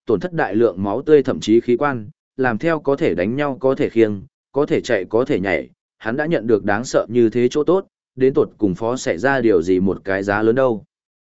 tổn thất đại lượng máu tươi thậm chí khí quan, làm theo có thể đánh nhau có thể khiêng, có thể chạy có thể nhảy, hắn đã nhận được đáng sợ như thế chỗ tốt, đến tột cùng phó xảy ra điều gì một cái giá lớn đâu.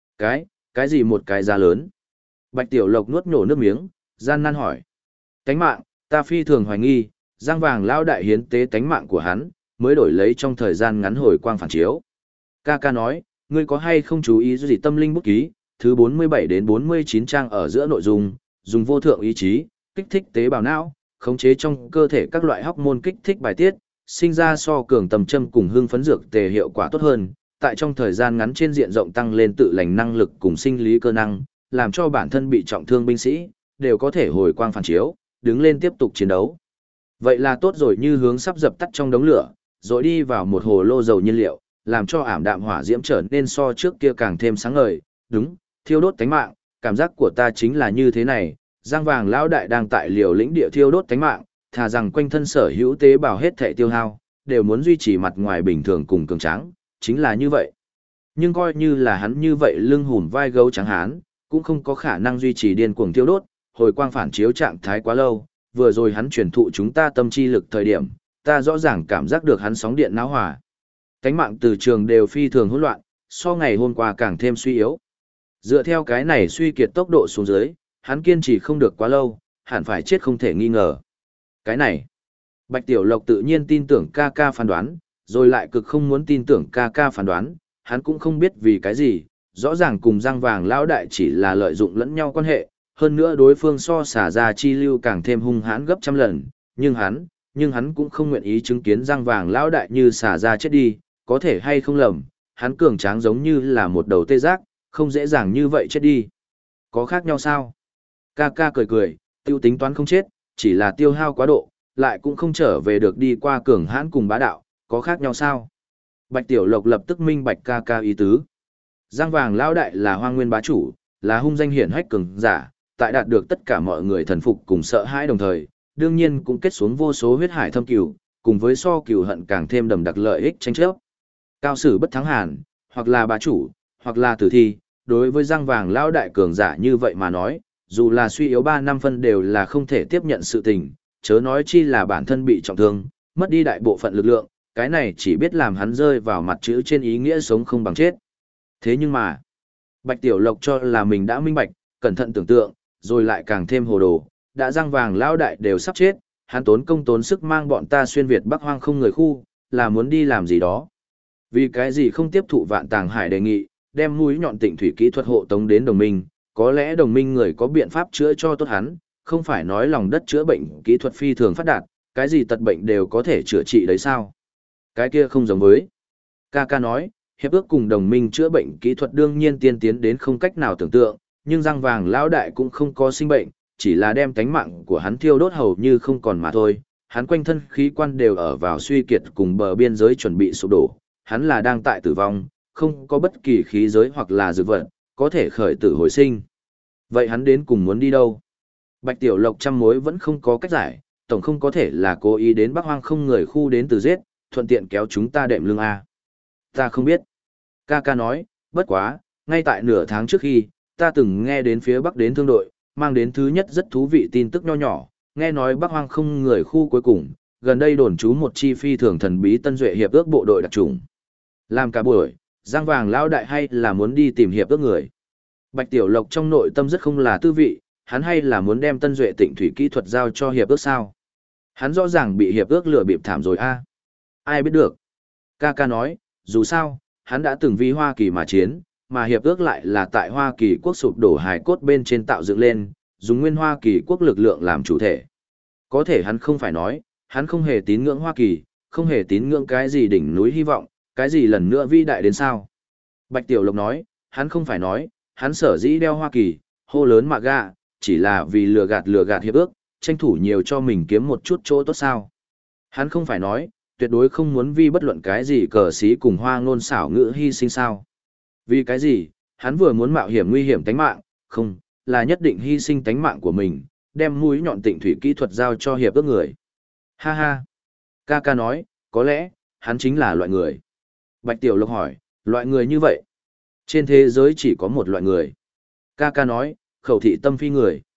Cái gì một cái giá lớn? Bạch Tiểu Lộc nuốt nhổ nước miếng, gian nan hỏi. Tánh mạng, ta phi thường hoài nghi, Giang Vàng lão đại hiến tế tánh mạng của hắn, mới đổi lấy trong thời gian ngắn hồi quang phản chiếu. Ca ca nói, ngươi có hay không chú ý gì tâm linh bút ký, thứ 47 đến 49 trang ở giữa nội dung, dùng vô thượng ý chí, kích thích tế bào não, khống chế trong cơ thể các loại hormone kích thích bài tiết, sinh ra so cường tầm châm cùng hương phấn dược tề hiệu quả tốt hơn, tại trong thời gian ngắn trên diện rộng tăng lên tự lành năng lực cùng sinh lý cơ năng, làm cho bản thân bị trọng thương binh sĩ, đều có thể hồi quang phản chiếu, đứng lên tiếp tục chiến đấu. Vậy là tốt rồi, như hướng sắp dập tắt trong đống lửa, rồi đi vào một hồ lô dầu nhiên liệu, làm cho ảm đạm hỏa diễm trở nên so trước kia càng thêm sáng ngời. Đúng, thiêu đốt tánh mạng, cảm giác của ta chính là như thế này. Giang Vàng lão đại đang tại liều lĩnh địa thiêu đốt tánh mạng, thà rằng quanh thân sở hữu tế bào hết thể tiêu hao, đều muốn duy trì mặt ngoài bình thường cùng cường tráng, chính là như vậy. Nhưng coi như là hắn như vậy lưng hùm vai gấu trắng hán, cũng không có khả năng duy trì điên cuồng thiêu đốt, hồi quang phản chiếu trạng thái quá lâu. Vừa rồi hắn truyền thụ chúng ta tâm chi lực thời điểm, ta rõ ràng cảm giác được hắn sóng điện náo hòa. Cánh mạng từ trường đều phi thường hỗn loạn, so ngày hôm qua càng thêm suy yếu. Dựa theo cái này suy kiệt tốc độ xuống dưới, hắn kiên trì không được quá lâu, hẳn phải chết không thể nghi ngờ. Cái này, Bạch Tiểu Lộc tự nhiên tin tưởng ca ca phán đoán, rồi lại cực không muốn tin tưởng ca ca phán đoán, hắn cũng không biết vì cái gì, rõ ràng cùng Giang Vàng lão đại chỉ là lợi dụng lẫn nhau quan hệ, hơn nữa đối phương so xả ra chi lưu càng thêm hung hãn gấp trăm lần, nhưng hắn cũng không nguyện ý chứng kiến Giang Vàng lão đại như xả ra chết đi, có thể hay không lầm, hắn cường tráng giống như là một đầu tê giác, không dễ dàng như vậy chết đi. Có khác nhau sao? Ca ca cười cười, tiêu tính toán không chết, chỉ là tiêu hao quá độ, lại cũng không trở về được đi qua cường hãn cùng bá đạo, có khác nhau sao? Bạch Tiểu Lộc lập tức minh bạch ca ca ý tứ. Giang Vàng lão đại là Hoang Nguyên bá chủ, là hung danh hiển hách cường giả, tại đạt được tất cả mọi người thần phục cùng sợ hãi đồng thời, đương nhiên cũng kết xuống vô số huyết hải thâm cừu, cùng với so cừu hận càng thêm đầm đặc lợi ích tranh chấp. Cao sử bất thắng hàn, hoặc là bá chủ, hoặc là tử thi, đối với Giang Vàng lão đại cường giả như vậy mà nói, dù là suy yếu 3 năm phân đều là không thể tiếp nhận sự tình, chớ nói chi là bản thân bị trọng thương, mất đi đại bộ phận lực lượng, cái này chỉ biết làm hắn rơi vào mặt chữ trên ý nghĩa sống không bằng chết. Thế nhưng mà, Bạch Tiểu Lộc cho là mình đã minh bạch, cẩn thận tưởng tượng, rồi lại càng thêm hồ đồ, đã Giang Vàng lão đại đều sắp chết, hắn tốn công tốn sức mang bọn ta xuyên Việt Bắc Hoang không người khu, là muốn đi làm gì đó. Vì cái gì không tiếp thụ Vạn Tàng Hải đề nghị, đem mũi nhọn Tịnh thủy kỹ thuật hộ tống đến đồng minh, có lẽ đồng minh người có biện pháp chữa cho tốt hắn, không phải nói lòng đất chữa bệnh kỹ thuật phi thường phát đạt, cái gì tật bệnh đều có thể chữa trị đấy sao? Cái kia không giống với. Ca ca nói, hiệp ước cùng đồng minh chữa bệnh kỹ thuật đương nhiên tiên tiến đến không cách nào tưởng tượng, nhưng Giang Vàng lão đại cũng không có sinh bệnh, chỉ là đem tánh mạng của hắn thiêu đốt hầu như không còn mà thôi. Hắn quanh thân khí quan đều ở vào suy kiệt cùng bờ biên giới chuẩn bị sụp đổ, hắn là đang tại tử vong, không có bất kỳ khí giới hoặc là dược vật có thể khởi tử hồi sinh. Vậy hắn đến cùng muốn đi đâu? Bạch Tiểu Lộc trăm mối vẫn không có cách giải, tổng không có thể là cố ý đến Bắc Hoang không người khu đến từ giết, thuận tiện kéo chúng ta đệm lưng a. Ta không biết. Ca ca nói, bất quá, ngay tại nửa tháng trước khi, ta từng nghe đến phía Bắc đến thương đội, mang đến thứ nhất rất thú vị tin tức nho nhỏ, nghe nói Bắc Hoang không người khu cuối cùng, gần đây đồn trú một chi phi thường thần bí Tân Duệ hiệp ước bộ đội đặc trùng. Làm cả buổi, Giang Vàng lão đại hay là muốn đi tìm hiệp ước người. Bạch Tiểu Lộc trong nội tâm rất không là tư vị, hắn hay là muốn đem Tân Duệ Tịnh thủy kỹ thuật giao cho hiệp ước sao? Hắn rõ ràng bị hiệp ước lừa bịp thảm rồi a. Ai biết được? Ca ca nói, dù sao, hắn đã từng vì Hoa Kỳ mà chiến, mà hiệp ước lại là tại Hoa Kỳ quốc sụp đổ hài cốt bên trên tạo dựng lên, dùng nguyên Hoa Kỳ quốc lực lượng làm chủ thể. Có thể hắn không phải nói, hắn không hề tín ngưỡng Hoa Kỳ, không hề tín ngưỡng cái gì đỉnh núi hy vọng, cái gì lần nữa vĩ đại đến sao. Bạch Tiểu Lộc nói, hắn không phải nói, hắn sở dĩ đeo Hoa Kỳ, hô lớn mạ gà, chỉ là vì lừa gạt hiệp ước, tranh thủ nhiều cho mình kiếm một chút chỗ tốt sao. Hắn không phải nói, tuyệt đối không muốn vì bất luận cái gì cờ xí cùng hoa ngôn xảo ngữ hy sinh sao. Vì cái gì, hắn vừa muốn mạo hiểm nguy hiểm tánh mạng, không, là nhất định hy sinh tánh mạng của mình, đem mũi nhọn Tịnh thủy kỹ thuật giao cho hiệp ước người. Ha ha. Ca ca nói, có lẽ, hắn chính là loại người. Bạch Tiểu Lộc hỏi, loại người như vậy? Trên thế giới chỉ có một loại người. Ca ca nói, khẩu thị tâm phi người.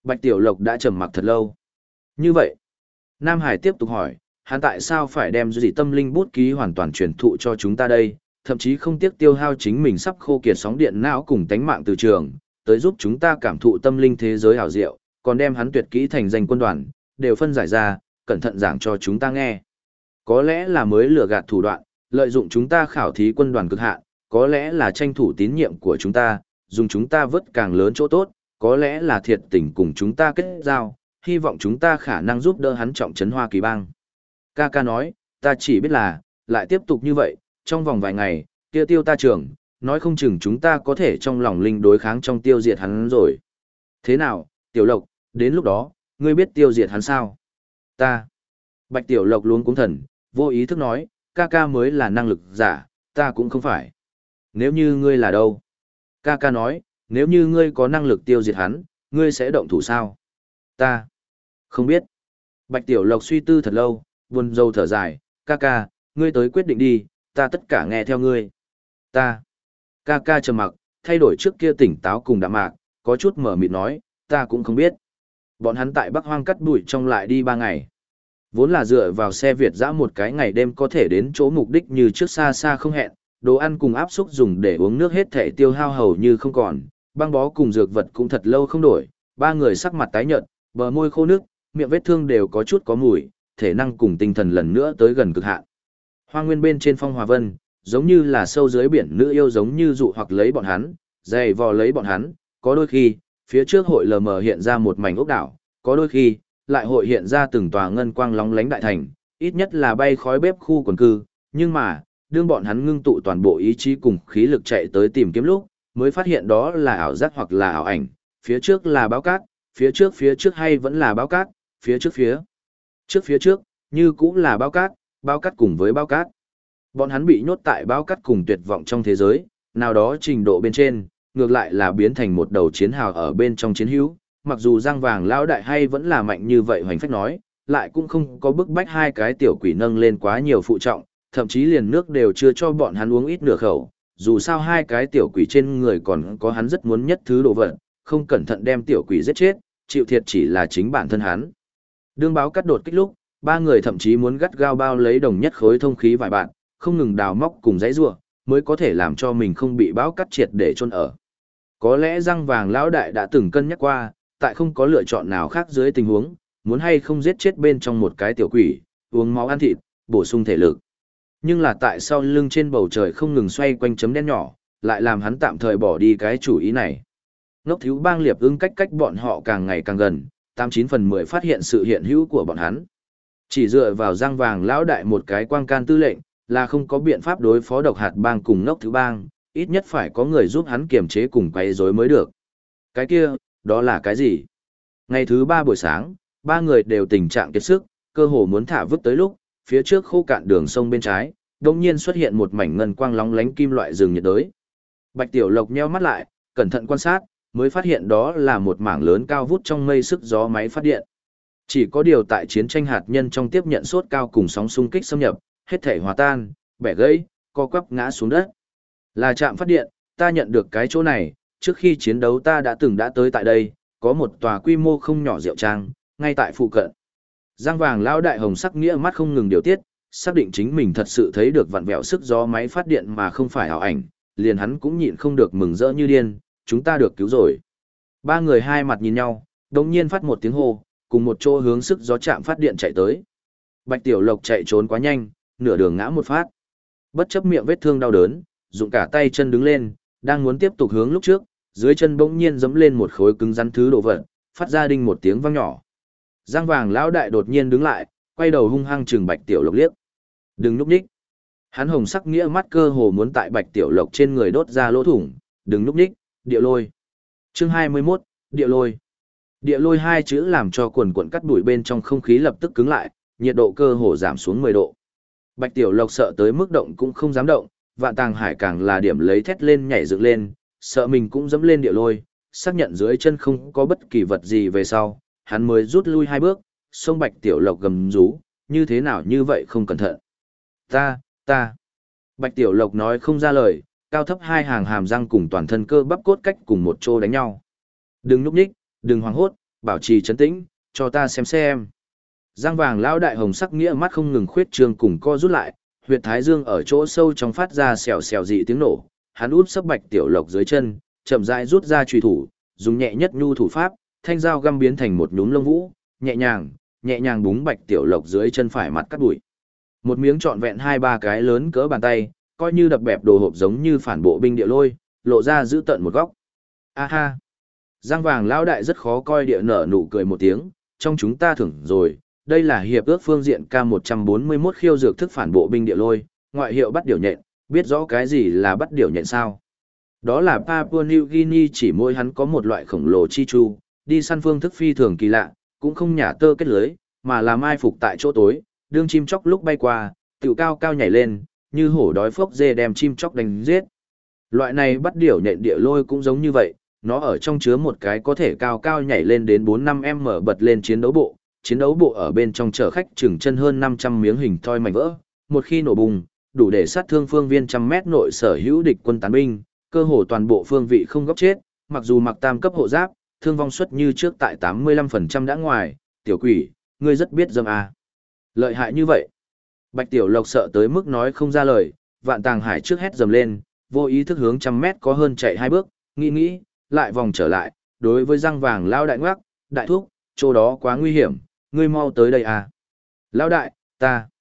Bạch Tiểu Lộc đã trầm mặc thật lâu. Như vậy, Nam Hải tiếp tục hỏi, hắn tại sao phải đem dị tâm linh bút ký hoàn toàn truyền thụ cho chúng ta đây, thậm chí không tiếc tiêu hao chính mình sắp khô kiệt sóng điện não cùng tánh mạng từ trường, tới giúp chúng ta cảm thụ tâm linh thế giới hảo diệu, còn đem hắn tuyệt kỹ thành danh quân đoàn, đều phân giải ra, cẩn thận giảng cho chúng ta nghe. Có lẽ là mới lừa gạt thủ đoạn, lợi dụng chúng ta khảo thí quân đoàn cực hạn, có lẽ là tranh thủ tín nhiệm của chúng ta, dùng chúng ta vớt càng lớn chỗ tốt, có lẽ là thiệt tình cùng chúng ta kết giao, hy vọng chúng ta khả năng giúp đỡ hắn trọng trấn Hoa Kỳ bang. Ca ca nói, ta chỉ biết là, lại tiếp tục như vậy, trong vòng vài ngày, kia tiêu ta trưởng, nói không chừng chúng ta có thể trong lòng linh đối kháng trong tiêu diệt hắn rồi. Thế nào, Tiểu Lộc, đến lúc đó, ngươi biết tiêu diệt hắn sao? Ta. Bạch Tiểu Lộc luống cuống thần, vô ý thức nói, ca ca mới là năng lực giả, ta cũng không phải. Nếu như ngươi là đâu? Ca ca nói, nếu như ngươi có năng lực tiêu diệt hắn, ngươi sẽ động thủ sao? Ta. Không biết. Bạch Tiểu Lộc suy tư thật lâu, buồn rầu thở dài, ca ca, ngươi tới quyết định đi, ta tất cả nghe theo ngươi. Ta. Ca ca trầm mặc, thay đổi trước kia tỉnh táo cùng đạm mạc, có chút mở mịt nói, ta cũng không biết. Bọn hắn tại Bắc Hoang cắt đuổi trong lại đi 3 ngày. Vốn là dựa vào xe Việt dã một cái ngày đêm có thể đến chỗ mục đích như trước xa xa không hẹn, đồ ăn cùng áp xúc dùng để uống nước hết thể tiêu hao hầu như không còn, băng bó cùng dược vật cũng thật lâu không đổi, 3 người sắc mặt tái nhợt, bờ môi khô nước, miệng vết thương đều có chút có mùi, thể năng cùng tinh thần lần nữa tới gần cực hạn. Hoa nguyên bên trên Phong Hòa Vân, giống như là sâu dưới biển nữ yêu giống như dụ hoặc lấy bọn hắn, dày vò lấy bọn hắn, có đôi khi, phía trước hội lờ mờ hiện ra một mảnh ốc đảo, có đôi khi, lại hội hiện ra từng tòa ngân quang lóng lánh đại thành, ít nhất là bay khói bếp khu quần cư, nhưng mà, đương bọn hắn ngưng tụ toàn bộ ý chí cùng khí lực chạy tới tìm kiếm lúc, mới phát hiện đó là ảo giác hoặc là ảo ảnh, phía trước là báo cát, phía trước hay vẫn là báo cát, phía trước, như cũng là báo cát cùng với báo cát. Bọn hắn bị nhốt tại báo cát cùng tuyệt vọng trong thế giới, nào đó trình độ bên trên, ngược lại là biến thành một đầu chiến hào ở bên trong chiến hữu, mặc dù răng vàng lão đại hay vẫn là mạnh như vậy hoành phách nói, lại cũng không có bức bách hai cái tiểu quỷ nâng lên quá nhiều phụ trọng, thậm chí liền nước đều chưa cho bọn hắn uống ít nửa khẩu, dù sao hai cái tiểu quỷ trên người còn có hắn rất muốn nhất thứ đồ vật, không cẩn thận đem tiểu quỷ giết chết, chịu thiệt chỉ là chính bản thân hắn. Đương báo cắt đột kích lúc, 3 người thậm chí muốn gắt gao bao lấy đồng nhất khối thông khí vài bạn, không ngừng đào móc cùng dãy rủa, mới có thể làm cho mình không bị báo cắt triệt để chôn ở. Có lẽ răng vàng lão đại đã từng cân nhắc qua, tại không có lựa chọn nào khác dưới tình huống, muốn hay không giết chết bên trong một cái tiểu quỷ, uống máu ăn thịt, bổ sung thể lực. Nhưng là tại sao lưng trên bầu trời không ngừng xoay quanh chấm đen nhỏ, lại làm hắn tạm thời bỏ đi cái chủ ý này. Ngốc thiếu bang liệp ưng cách bọn họ càng ngày càng gần, 89/10 phát hiện sự hiện hữu của bọn hắn. Chỉ dựa vào răng vàng lão đại một cái quang can tư lệnh, là không có biện pháp đối phó độc hạt bang cùng ngốc thiếu bang, ít nhất phải có người giúp hắn kiềm chế cùng quấy rối mới được. Cái kia, đó là cái gì? Ngày thứ 3 buổi sáng, 3 người đều tình trạng kiệt sức, cơ hồ muốn thả vứt tới lúc, phía trước khô cạn đường sông bên trái, đột nhiên xuất hiện một mảnh ngân quang lóng lánh kim loại rừng nhiệt đới. Bạch Tiểu Lộc nheo mắt lại, cẩn thận quan sát, mới phát hiện đó là một mảng lớn cao vút trong mây sức gió máy phát điện. Chỉ có điều tại chiến tranh hạt nhân trong tiếp nhận sốt cao cùng sóng xung kích xâm nhập, hết thể hòa tan, bẻ gãy, co quắp ngã xuống đất. Là trạm phát điện, ta nhận được cái chỗ này, trước khi chiến đấu ta đã tới tại đây, có một tòa quy mô không nhỏ rượu trang, ngay tại phụ cận. Giang vàng lão đại hồng sắc nghĩa mắt không ngừng điều tiết, xác định chính mình thật sự thấy được vặn vẹo sức gió máy phát điện mà không phải ảo ảnh, liền hắn cũng nhịn không được mừng rỡ như điên, chúng ta được cứu rồi. 3 người hai mặt nhìn nhau, đồng nhiên phát một tiếng hô, cùng một chỗ hướng sức gió chạm phát điện chạy tới. Bạch Tiểu Lộc chạy trốn quá nhanh, nửa đường ngã một phát. Bất chấp miệng vết thương đau đớn, dùng cả tay chân đứng lên, đang muốn tiếp tục hướng lúc trước, dưới chân bỗng nhiên giẫm lên một khối cứng rắn thứ đồ vật, phát ra đinh một tiếng vang nhỏ. Giang vàng lão đại đột nhiên đứng lại, quay đầu hung hăng trừng Bạch Tiểu Lộc liếc. Đừng núp nhích. Hắn hồng sắc nghĩa mắt cơ hồ muốn tại Bạch Tiểu Lộc trên người đốt ra lỗ thủng, đừng núp nhích, địa lôi. Chương 21, địa lôi. Địa lôi hai chữ làm cho quần cuộn cắt bụi bên trong không khí lập tức cứng lại, nhiệt độ cơ hồ giảm xuống 10 độ. Bạch Tiểu Lộc sợ tới mức động cũng không dám động, Vạn Tàng Hải càng là điểm lấy thét lên nhảy dựng lên, sợ mình cũng dẫm lên địa lôi, xác nhận dưới chân không có bất kỳ vật gì về sau, hắn mới rút lui 2 bước, xông Bạch Tiểu Lộc gầm rú, như thế nào như vậy không cẩn thận. Ta. Bạch Tiểu Lộc nói không ra lời, cao thấp hai hàng hàm răng cùng toàn thân cơ bắp cốt cách cùng một chỗ đánh nhau. Đừng núp nhích, đừng hoảng hốt, bảo trì trấn tĩnh, cho ta xem xem. Răng vàng lão đại hồng sắc nghĩa mắt không ngừng khuyết trương cùng co rút lại, huyệt thái dương ở chỗ sâu trong phát ra xèo xèo dị tiếng nổ, hắn út sấp Bạch Tiểu Lộc dưới chân, chậm rãi rút ra chùy thủ, dùng nhẹ nhất nhu thủ pháp, thanh dao găm biến thành một nhúm lông vũ, nhẹ nhàng búng Bạch Tiểu Lộc dưới chân phải mặt cắt đuổi. Một miếng trọn vẹn 2-3 cái lớn cỡ bàn tay, coi như đập bẹp đồ hộp giống như phản bộ binh địa lôi, lộ ra giữ tận một góc. A ha! Răng vàng lão đại rất khó coi địa nở nụ cười một tiếng, trong chúng ta thưởng rồi, đây là hiệp ước phương diện K141 khiêu dược thức phản bộ binh địa lôi, ngoại hiệu bắt điểu nhện, biết rõ cái gì là bắt điểu nhện sao? Đó là Papua New Guinea chỉ mỗi hắn có một loại khổng lồ chi chu, đi săn phương thức phi thường kỳ lạ, cũng không nhả tơ kết lưới, mà là mai phục tại chỗ tối, đương chim chóc lúc bay qua, tiểu cao cao nhảy lên, như hổ đói phốc dê đem chim chóc đánh giết. Loại này bắt điểu nhện địa lôi cũng giống như vậy, nó ở trong chứa một cái có thể cao cao nhảy lên đến 4-5m bật lên chiến đấu bộ ở bên trong chở khách chừng chân hơn 500 miếng hình thoi mảnh vỡ, một khi nổ bùng, đủ để sát thương phương viên trăm mét nội sở hữu địch quân tán binh, cơ hồ toàn bộ phương vị không góc chết, mặc dù mặc tam cấp hộ giáp, thương vong suất như trước tại 85% đã ngoài, tiểu quỷ, ngươi rất biết dâm à. Lợi hại như vậy. Bạch Tiểu Lộc sợ tới mức nói không ra lời, Vạn Tàng Hải trước hét dầm lên, vô ý thức hướng 100 mét có hơn chạy 2 bước, nghĩ, lại vòng trở lại, đối với răng vàng lao đại ngoác, đại thúc, chỗ đó quá nguy hiểm, ngươi mau tới đây à. Lao đại, ta.